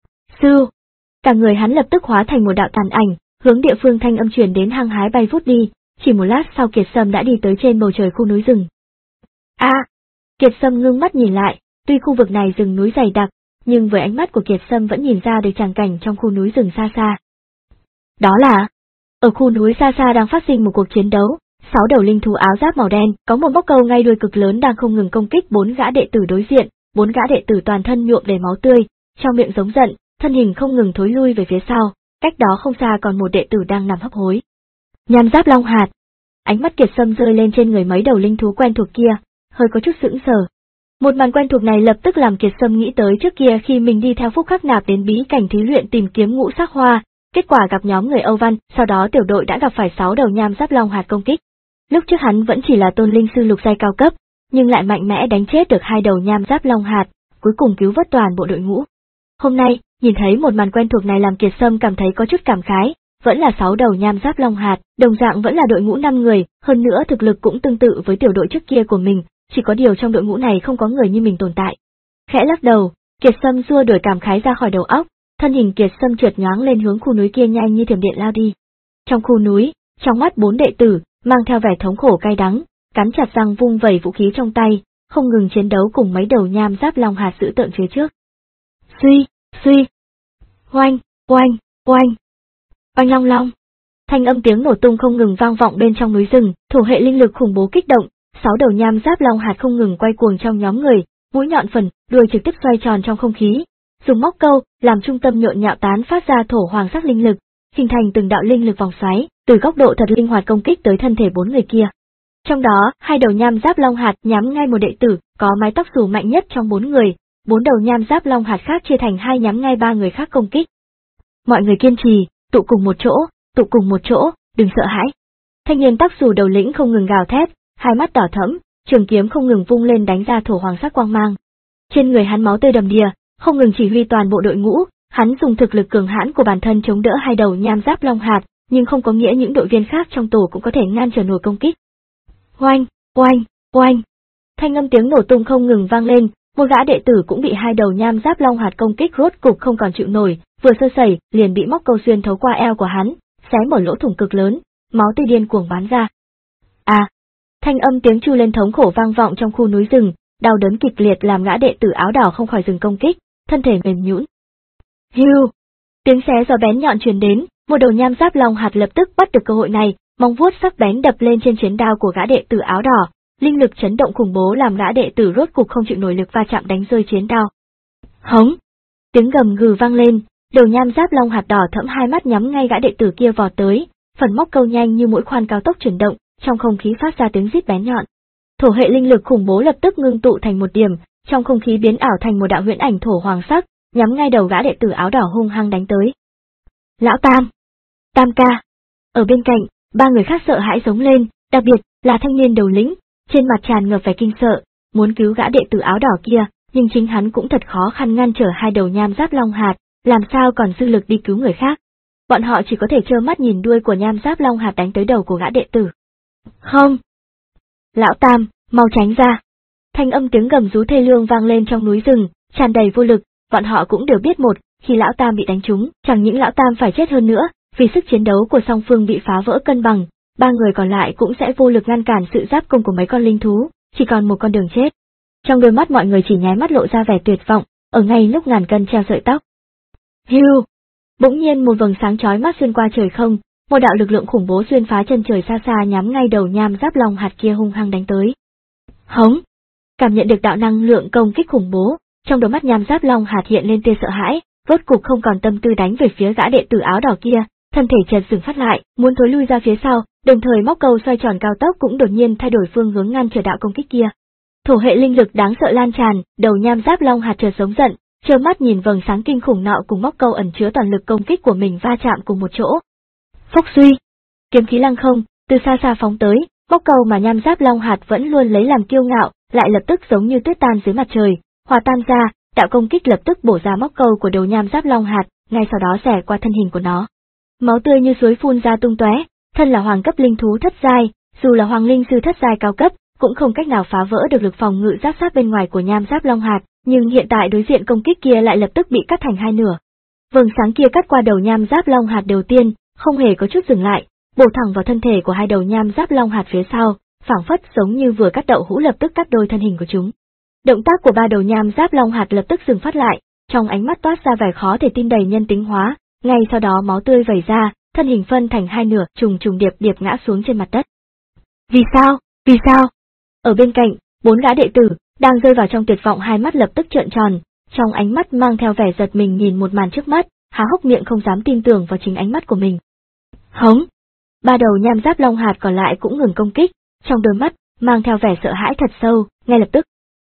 Sư! Cả người hắn lập tức hóa thành một đạo tàn ảnh, hướng địa phương thanh âm truyền đến hăng hái bay vút đi, chỉ một lát sau Kiệt Sâm đã đi tới trên bầu trời khu núi rừng. A! À, Kiệt Sâm ngưng mắt nhìn lại, tuy khu vực này rừng núi dày đặc, nhưng với ánh mắt của Kiệt Sâm vẫn nhìn ra được tràng cảnh trong khu núi rừng xa xa. Đó là, ở khu núi xa xa đang phát sinh một cuộc chiến đấu, sáu đầu linh thú áo giáp màu đen, có một bốc câu ngay đuôi cực lớn đang không ngừng công kích bốn gã đệ tử đối diện, bốn gã đệ tử toàn thân nhuộm đầy máu tươi, trong miệng giống giận, thân hình không ngừng thối lui về phía sau, cách đó không xa còn một đệ tử đang nằm hấp hối. Nham giáp long hạt. Ánh mắt Kiệt Sâm rơi lên trên người mấy đầu linh thú quen thuộc kia, hơi có chút sững sờ. Một màn quen thuộc này lập tức làm Kiệt Sâm nghĩ tới trước kia khi mình đi theo Phúc Khắc Nạp đến bí cảnh thí luyện tìm kiếm ngũ sắc hoa, kết quả gặp nhóm người Âu Văn, sau đó tiểu đội đã gặp phải sáu đầu nham giáp long hạt công kích. Lúc trước hắn vẫn chỉ là tôn linh sư lục giai cao cấp, nhưng lại mạnh mẽ đánh chết được hai đầu nham giáp long hạt, cuối cùng cứu vớt toàn bộ đội ngũ. Hôm nay, nhìn thấy một màn quen thuộc này làm Kiệt Sâm cảm thấy có chút cảm khái, vẫn là sáu đầu nham giáp long hạt, đồng dạng vẫn là đội ngũ năm người, hơn nữa thực lực cũng tương tự với tiểu đội trước kia của mình, chỉ có điều trong đội ngũ này không có người như mình tồn tại. Khẽ lắc đầu, Kiệt Sâm xua đuổi cảm khái ra khỏi đầu óc, thân hình Kiệt Sâm trượt nhoáng lên hướng khu núi kia nhanh như thiểm điện lao đi. Trong khu núi, trong mắt bốn đệ tử, mang theo vẻ thống khổ cay đắng, cắn chặt răng vung vẩy vũ khí trong tay, không ngừng chiến đấu cùng mấy đầu nham giáp long hạt dữ tợn phía trước. Suy, suy, oanh, oanh, oanh, oanh long long. Thanh âm tiếng nổ tung không ngừng vang vọng bên trong núi rừng, thổ hệ linh lực khủng bố kích động, sáu đầu nham giáp long hạt không ngừng quay cuồng trong nhóm người, mũi nhọn phần, đuôi trực tiếp xoay tròn trong không khí, dùng móc câu làm trung tâm nhộn nhạo tán phát ra thổ hoàng sắc linh lực, hình thành từng đạo linh lực vòng xoáy, từ góc độ thật linh hoạt công kích tới thân thể bốn người kia. Trong đó, hai đầu nham giáp long hạt nhắm ngay một đệ tử, có mái tóc xù mạnh nhất trong bốn người, bốn đầu nham giáp long hạt khác chia thành hai nhắm ngay ba người khác công kích. Mọi người kiên trì, tụ cùng một chỗ, tụ cùng một chỗ, đừng sợ hãi. Thanh niên tóc xù đầu lĩnh không ngừng gào thét, hai mắt đỏ thẫm, trường kiếm không ngừng vung lên đánh ra thổ hoàng sắc quang mang. Trên người hắn máu tươi đầm đìa, không ngừng chỉ huy toàn bộ đội ngũ, hắn dùng thực lực cường hãn của bản thân chống đỡ hai đầu nham giáp long hạt, nhưng không có nghĩa những đội viên khác trong tổ cũng có thể ngăn trở nổi công kích. Oanh, oanh, oanh. Thanh âm tiếng nổ tung không ngừng vang lên, một gã đệ tử cũng bị hai đầu nham giáp long hạt công kích rốt cục không còn chịu nổi, vừa sơ sẩy, liền bị móc câu xuyên thấu qua eo của hắn, xé mở lỗ thủng cực lớn, máu tươi điên cuồng bắn ra. À! Thanh âm tiếng chu lên thống khổ vang vọng trong khu núi rừng, đau đớn kịch liệt làm gã đệ tử áo đỏ không khỏi dừng công kích, thân thể mềm nhũn. Hiu! Tiếng xé gió bén nhọn truyền đến, một đầu nham giáp long hạt lập tức bắt được cơ hội này, móng vuốt sắc bén đập lên trên chiến đao của gã đệ tử áo đỏ, linh lực chấn động khủng bố làm gã đệ tử rốt cục không chịu nổi lực va chạm đánh rơi chiến đao. Hống! Tiếng gầm gừ vang lên, đầu nham giáp long hạt đỏ thẫm hai mắt nhắm ngay gã đệ tử kia vọt tới, phần móc câu nhanh như mũi khoan cao tốc chuyển động, trong không khí phát ra tiếng rít bén nhọn. Thổ hệ linh lực khủng bố lập tức ngưng tụ thành một điểm, trong không khí biến ảo thành một đạo huyễn ảnh thổ hoàng sắc, nhắm ngay đầu gã đệ tử áo đỏ hung hăng đánh tới. Lão Tam! Tam ca! Ở bên cạnh, ba người khác sợ hãi giống lên, đặc biệt là thanh niên đầu lĩnh, trên mặt tràn ngập vẻ kinh sợ, muốn cứu gã đệ tử áo đỏ kia, nhưng chính hắn cũng thật khó khăn ngăn trở hai đầu nham giáp long hạt, làm sao còn dư lực đi cứu người khác. Bọn họ chỉ có thể trơ mắt nhìn đuôi của nham giáp long hạt đánh tới đầu của gã đệ tử. Không! Lão Tam, mau tránh ra! Thanh âm tiếng gầm rú thê lương vang lên trong núi rừng, tràn đầy vô lực, bọn họ cũng đều biết một, khi Lão Tam bị đánh trúng, chẳng những Lão Tam phải chết hơn nữa, vì sức chiến đấu của song phương bị phá vỡ cân bằng, ba người còn lại cũng sẽ vô lực ngăn cản sự giáp công của mấy con linh thú, chỉ còn một con đường chết. Trong đôi mắt mọi người chỉ nháy mắt lộ ra vẻ tuyệt vọng, ở ngay lúc ngàn cân treo sợi tóc. Hiu! Bỗng nhiên một vầng sáng chói mắt xuyên qua trời không, một đạo lực lượng khủng bố xuyên phá chân trời xa xa nhắm ngay đầu nham giáp long hạt kia hung hăng đánh tới. Hống! Cảm nhận được đạo năng lượng công kích khủng bố, trong đôi mắt nham giáp long hạt hiện lên tia sợ hãi, rốt cục không còn tâm tư đánh về phía gã đệ tử áo đỏ kia, thân thể chợt dừng phát lại, muốn thối lui ra phía sau, đồng thời móc câu xoay tròn cao tốc cũng đột nhiên thay đổi phương hướng ngăn trở đạo công kích kia. Thổ hệ linh lực đáng sợ lan tràn, đầu nham giáp long hạt chợt sống giận, trơ mắt nhìn vầng sáng kinh khủng nọ cùng móc câu ẩn chứa toàn lực công kích của mình va chạm cùng một chỗ. Phốc suy, kiếm khí lăng không, từ xa xa phóng tới, móc câu mà nham giáp long hạt vẫn luôn lấy làm kiêu ngạo, lại lập tức giống như tuyết tan dưới mặt trời, hòa tan ra, đạo công kích lập tức bổ ra móc câu của đầu nham giáp long hạt, ngay sau đó xẻ qua thân hình của nó. Máu tươi như suối phun ra tung tóe, thân là hoàng cấp linh thú thất giai, dù là hoàng linh sư thất giai cao cấp, cũng không cách nào phá vỡ được lực phòng ngự giáp sát bên ngoài của nham giáp long hạt, nhưng hiện tại đối diện công kích kia lại lập tức bị cắt thành hai nửa. Vầng sáng kia cắt qua đầu nham giáp long hạt đầu tiên, không hề có chút dừng lại, bổ thẳng vào thân thể của hai đầu nham giáp long hạt phía sau, phảng phất giống như vừa cắt đậu hũ lập tức cắt đôi thân hình của chúng. Động tác của ba đầu nham giáp long hạt lập tức dừng phát lại, trong ánh mắt toát ra vẻ khó thể tin đầy nhân tính hóa, ngay sau đó máu tươi vẩy ra, thân hình phân thành hai nửa, trùng trùng điệp điệp ngã xuống trên mặt đất. Vì sao? Vì sao? Ở bên cạnh, bốn gã đệ tử đang rơi vào trong tuyệt vọng, hai mắt lập tức trợn tròn, trong ánh mắt mang theo vẻ giật mình nhìn một màn trước mắt, há hốc miệng không dám tin tưởng vào chính ánh mắt của mình. Hống! Ba đầu nham giáp long hạt còn lại cũng ngừng công kích, trong đôi mắt mang theo vẻ sợ hãi thật sâu, ngay lập tức.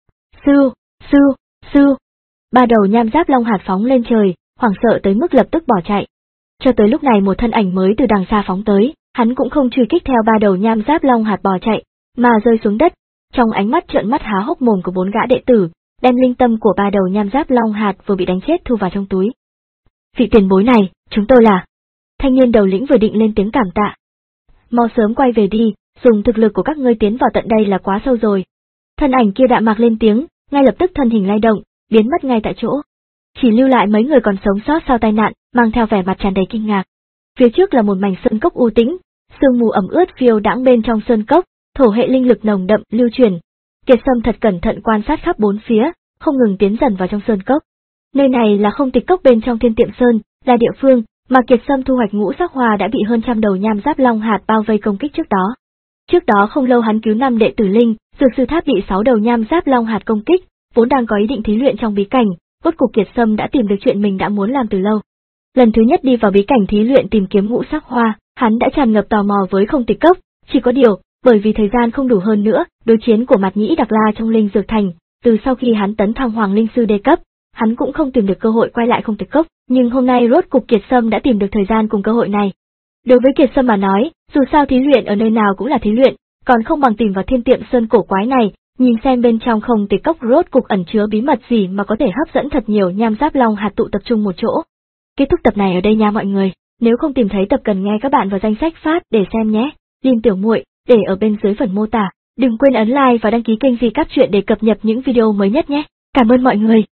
Sư, sư, sư! Ba đầu nham giáp long hạt phóng lên trời, hoảng sợ tới mức lập tức bỏ chạy. Cho tới lúc này một thân ảnh mới từ đằng xa phóng tới, hắn cũng không truy kích theo ba đầu nham giáp long hạt bỏ chạy, mà rơi xuống đất, trong ánh mắt trợn mắt há hốc mồm của bốn gã đệ tử, đem linh tâm của ba đầu nham giáp long hạt vừa bị đánh chết thu vào trong túi. Vị tiền bối này, chúng tôi là... Thanh niên đầu lĩnh vừa định lên tiếng cảm tạ. Mau sớm quay về đi, dùng thực lực của các ngươi tiến vào tận đây là quá sâu rồi. Thân ảnh kia đạm mạc lên tiếng, ngay lập tức thân hình lay động, biến mất ngay tại chỗ. Chỉ lưu lại mấy người còn sống sót sau tai nạn, mang theo vẻ mặt tràn đầy kinh ngạc. Phía trước là một mảnh sơn cốc u tĩnh, sương mù ẩm ướt phiêu đãng bên trong sơn cốc, thổ hệ linh lực nồng đậm lưu truyền. Kiệt Sâm thật cẩn thận quan sát khắp bốn phía, không ngừng tiến dần vào trong sơn cốc. Nơi này là không tịch cốc bên trong Thiên Tiệm Sơn, là địa phương mà Kiệt Sâm thu hoạch ngũ sắc hoa đã bị hơn trăm đầu nham giáp long hạt bao vây công kích trước đó. Trước đó không lâu hắn cứu năm đệ tử linh, Dược Sư Tháp bị sáu đầu nham giáp long hạt công kích, vốn đang có ý định thí luyện trong bí cảnh, rốt cục Kiệt Sâm đã tìm được chuyện mình đã muốn làm từ lâu. Lần thứ nhất đi vào bí cảnh thí luyện tìm kiếm ngũ sắc hoa, hắn đã tràn ngập tò mò với không tịch cốc, chỉ có điều, bởi vì thời gian không đủ hơn nữa, đối chiến của Mạt Nhĩ Đặc La trong Linh Dược Thành, từ sau khi hắn tấn thăng Hoàng Linh Sư đê cấp, hắn cũng không tìm được cơ hội quay lại không tịch cốc, nhưng hôm nay rốt cục Kiệt Sâm đã tìm được thời gian cùng cơ hội này. Đối với Kiệt Sâm mà nói, dù sao thí luyện ở nơi nào cũng là thí luyện, còn không bằng tìm vào Thiên Tiệm Sơn cổ quái này, nhìn xem bên trong không tịch cốc rốt cục ẩn chứa bí mật gì mà có thể hấp dẫn thật nhiều nham giáp long hạt tụ tập trung một chỗ. Kết thúc tập này ở đây nha mọi người, nếu không tìm thấy tập cần nghe các bạn vào danh sách phát để xem nhé. Link tiểu muội để ở bên dưới phần mô tả. Đừng quên ấn like và đăng ký kênh Di Cáp Truyện để cập nhật những video mới nhất nhé. Cảm ơn mọi người.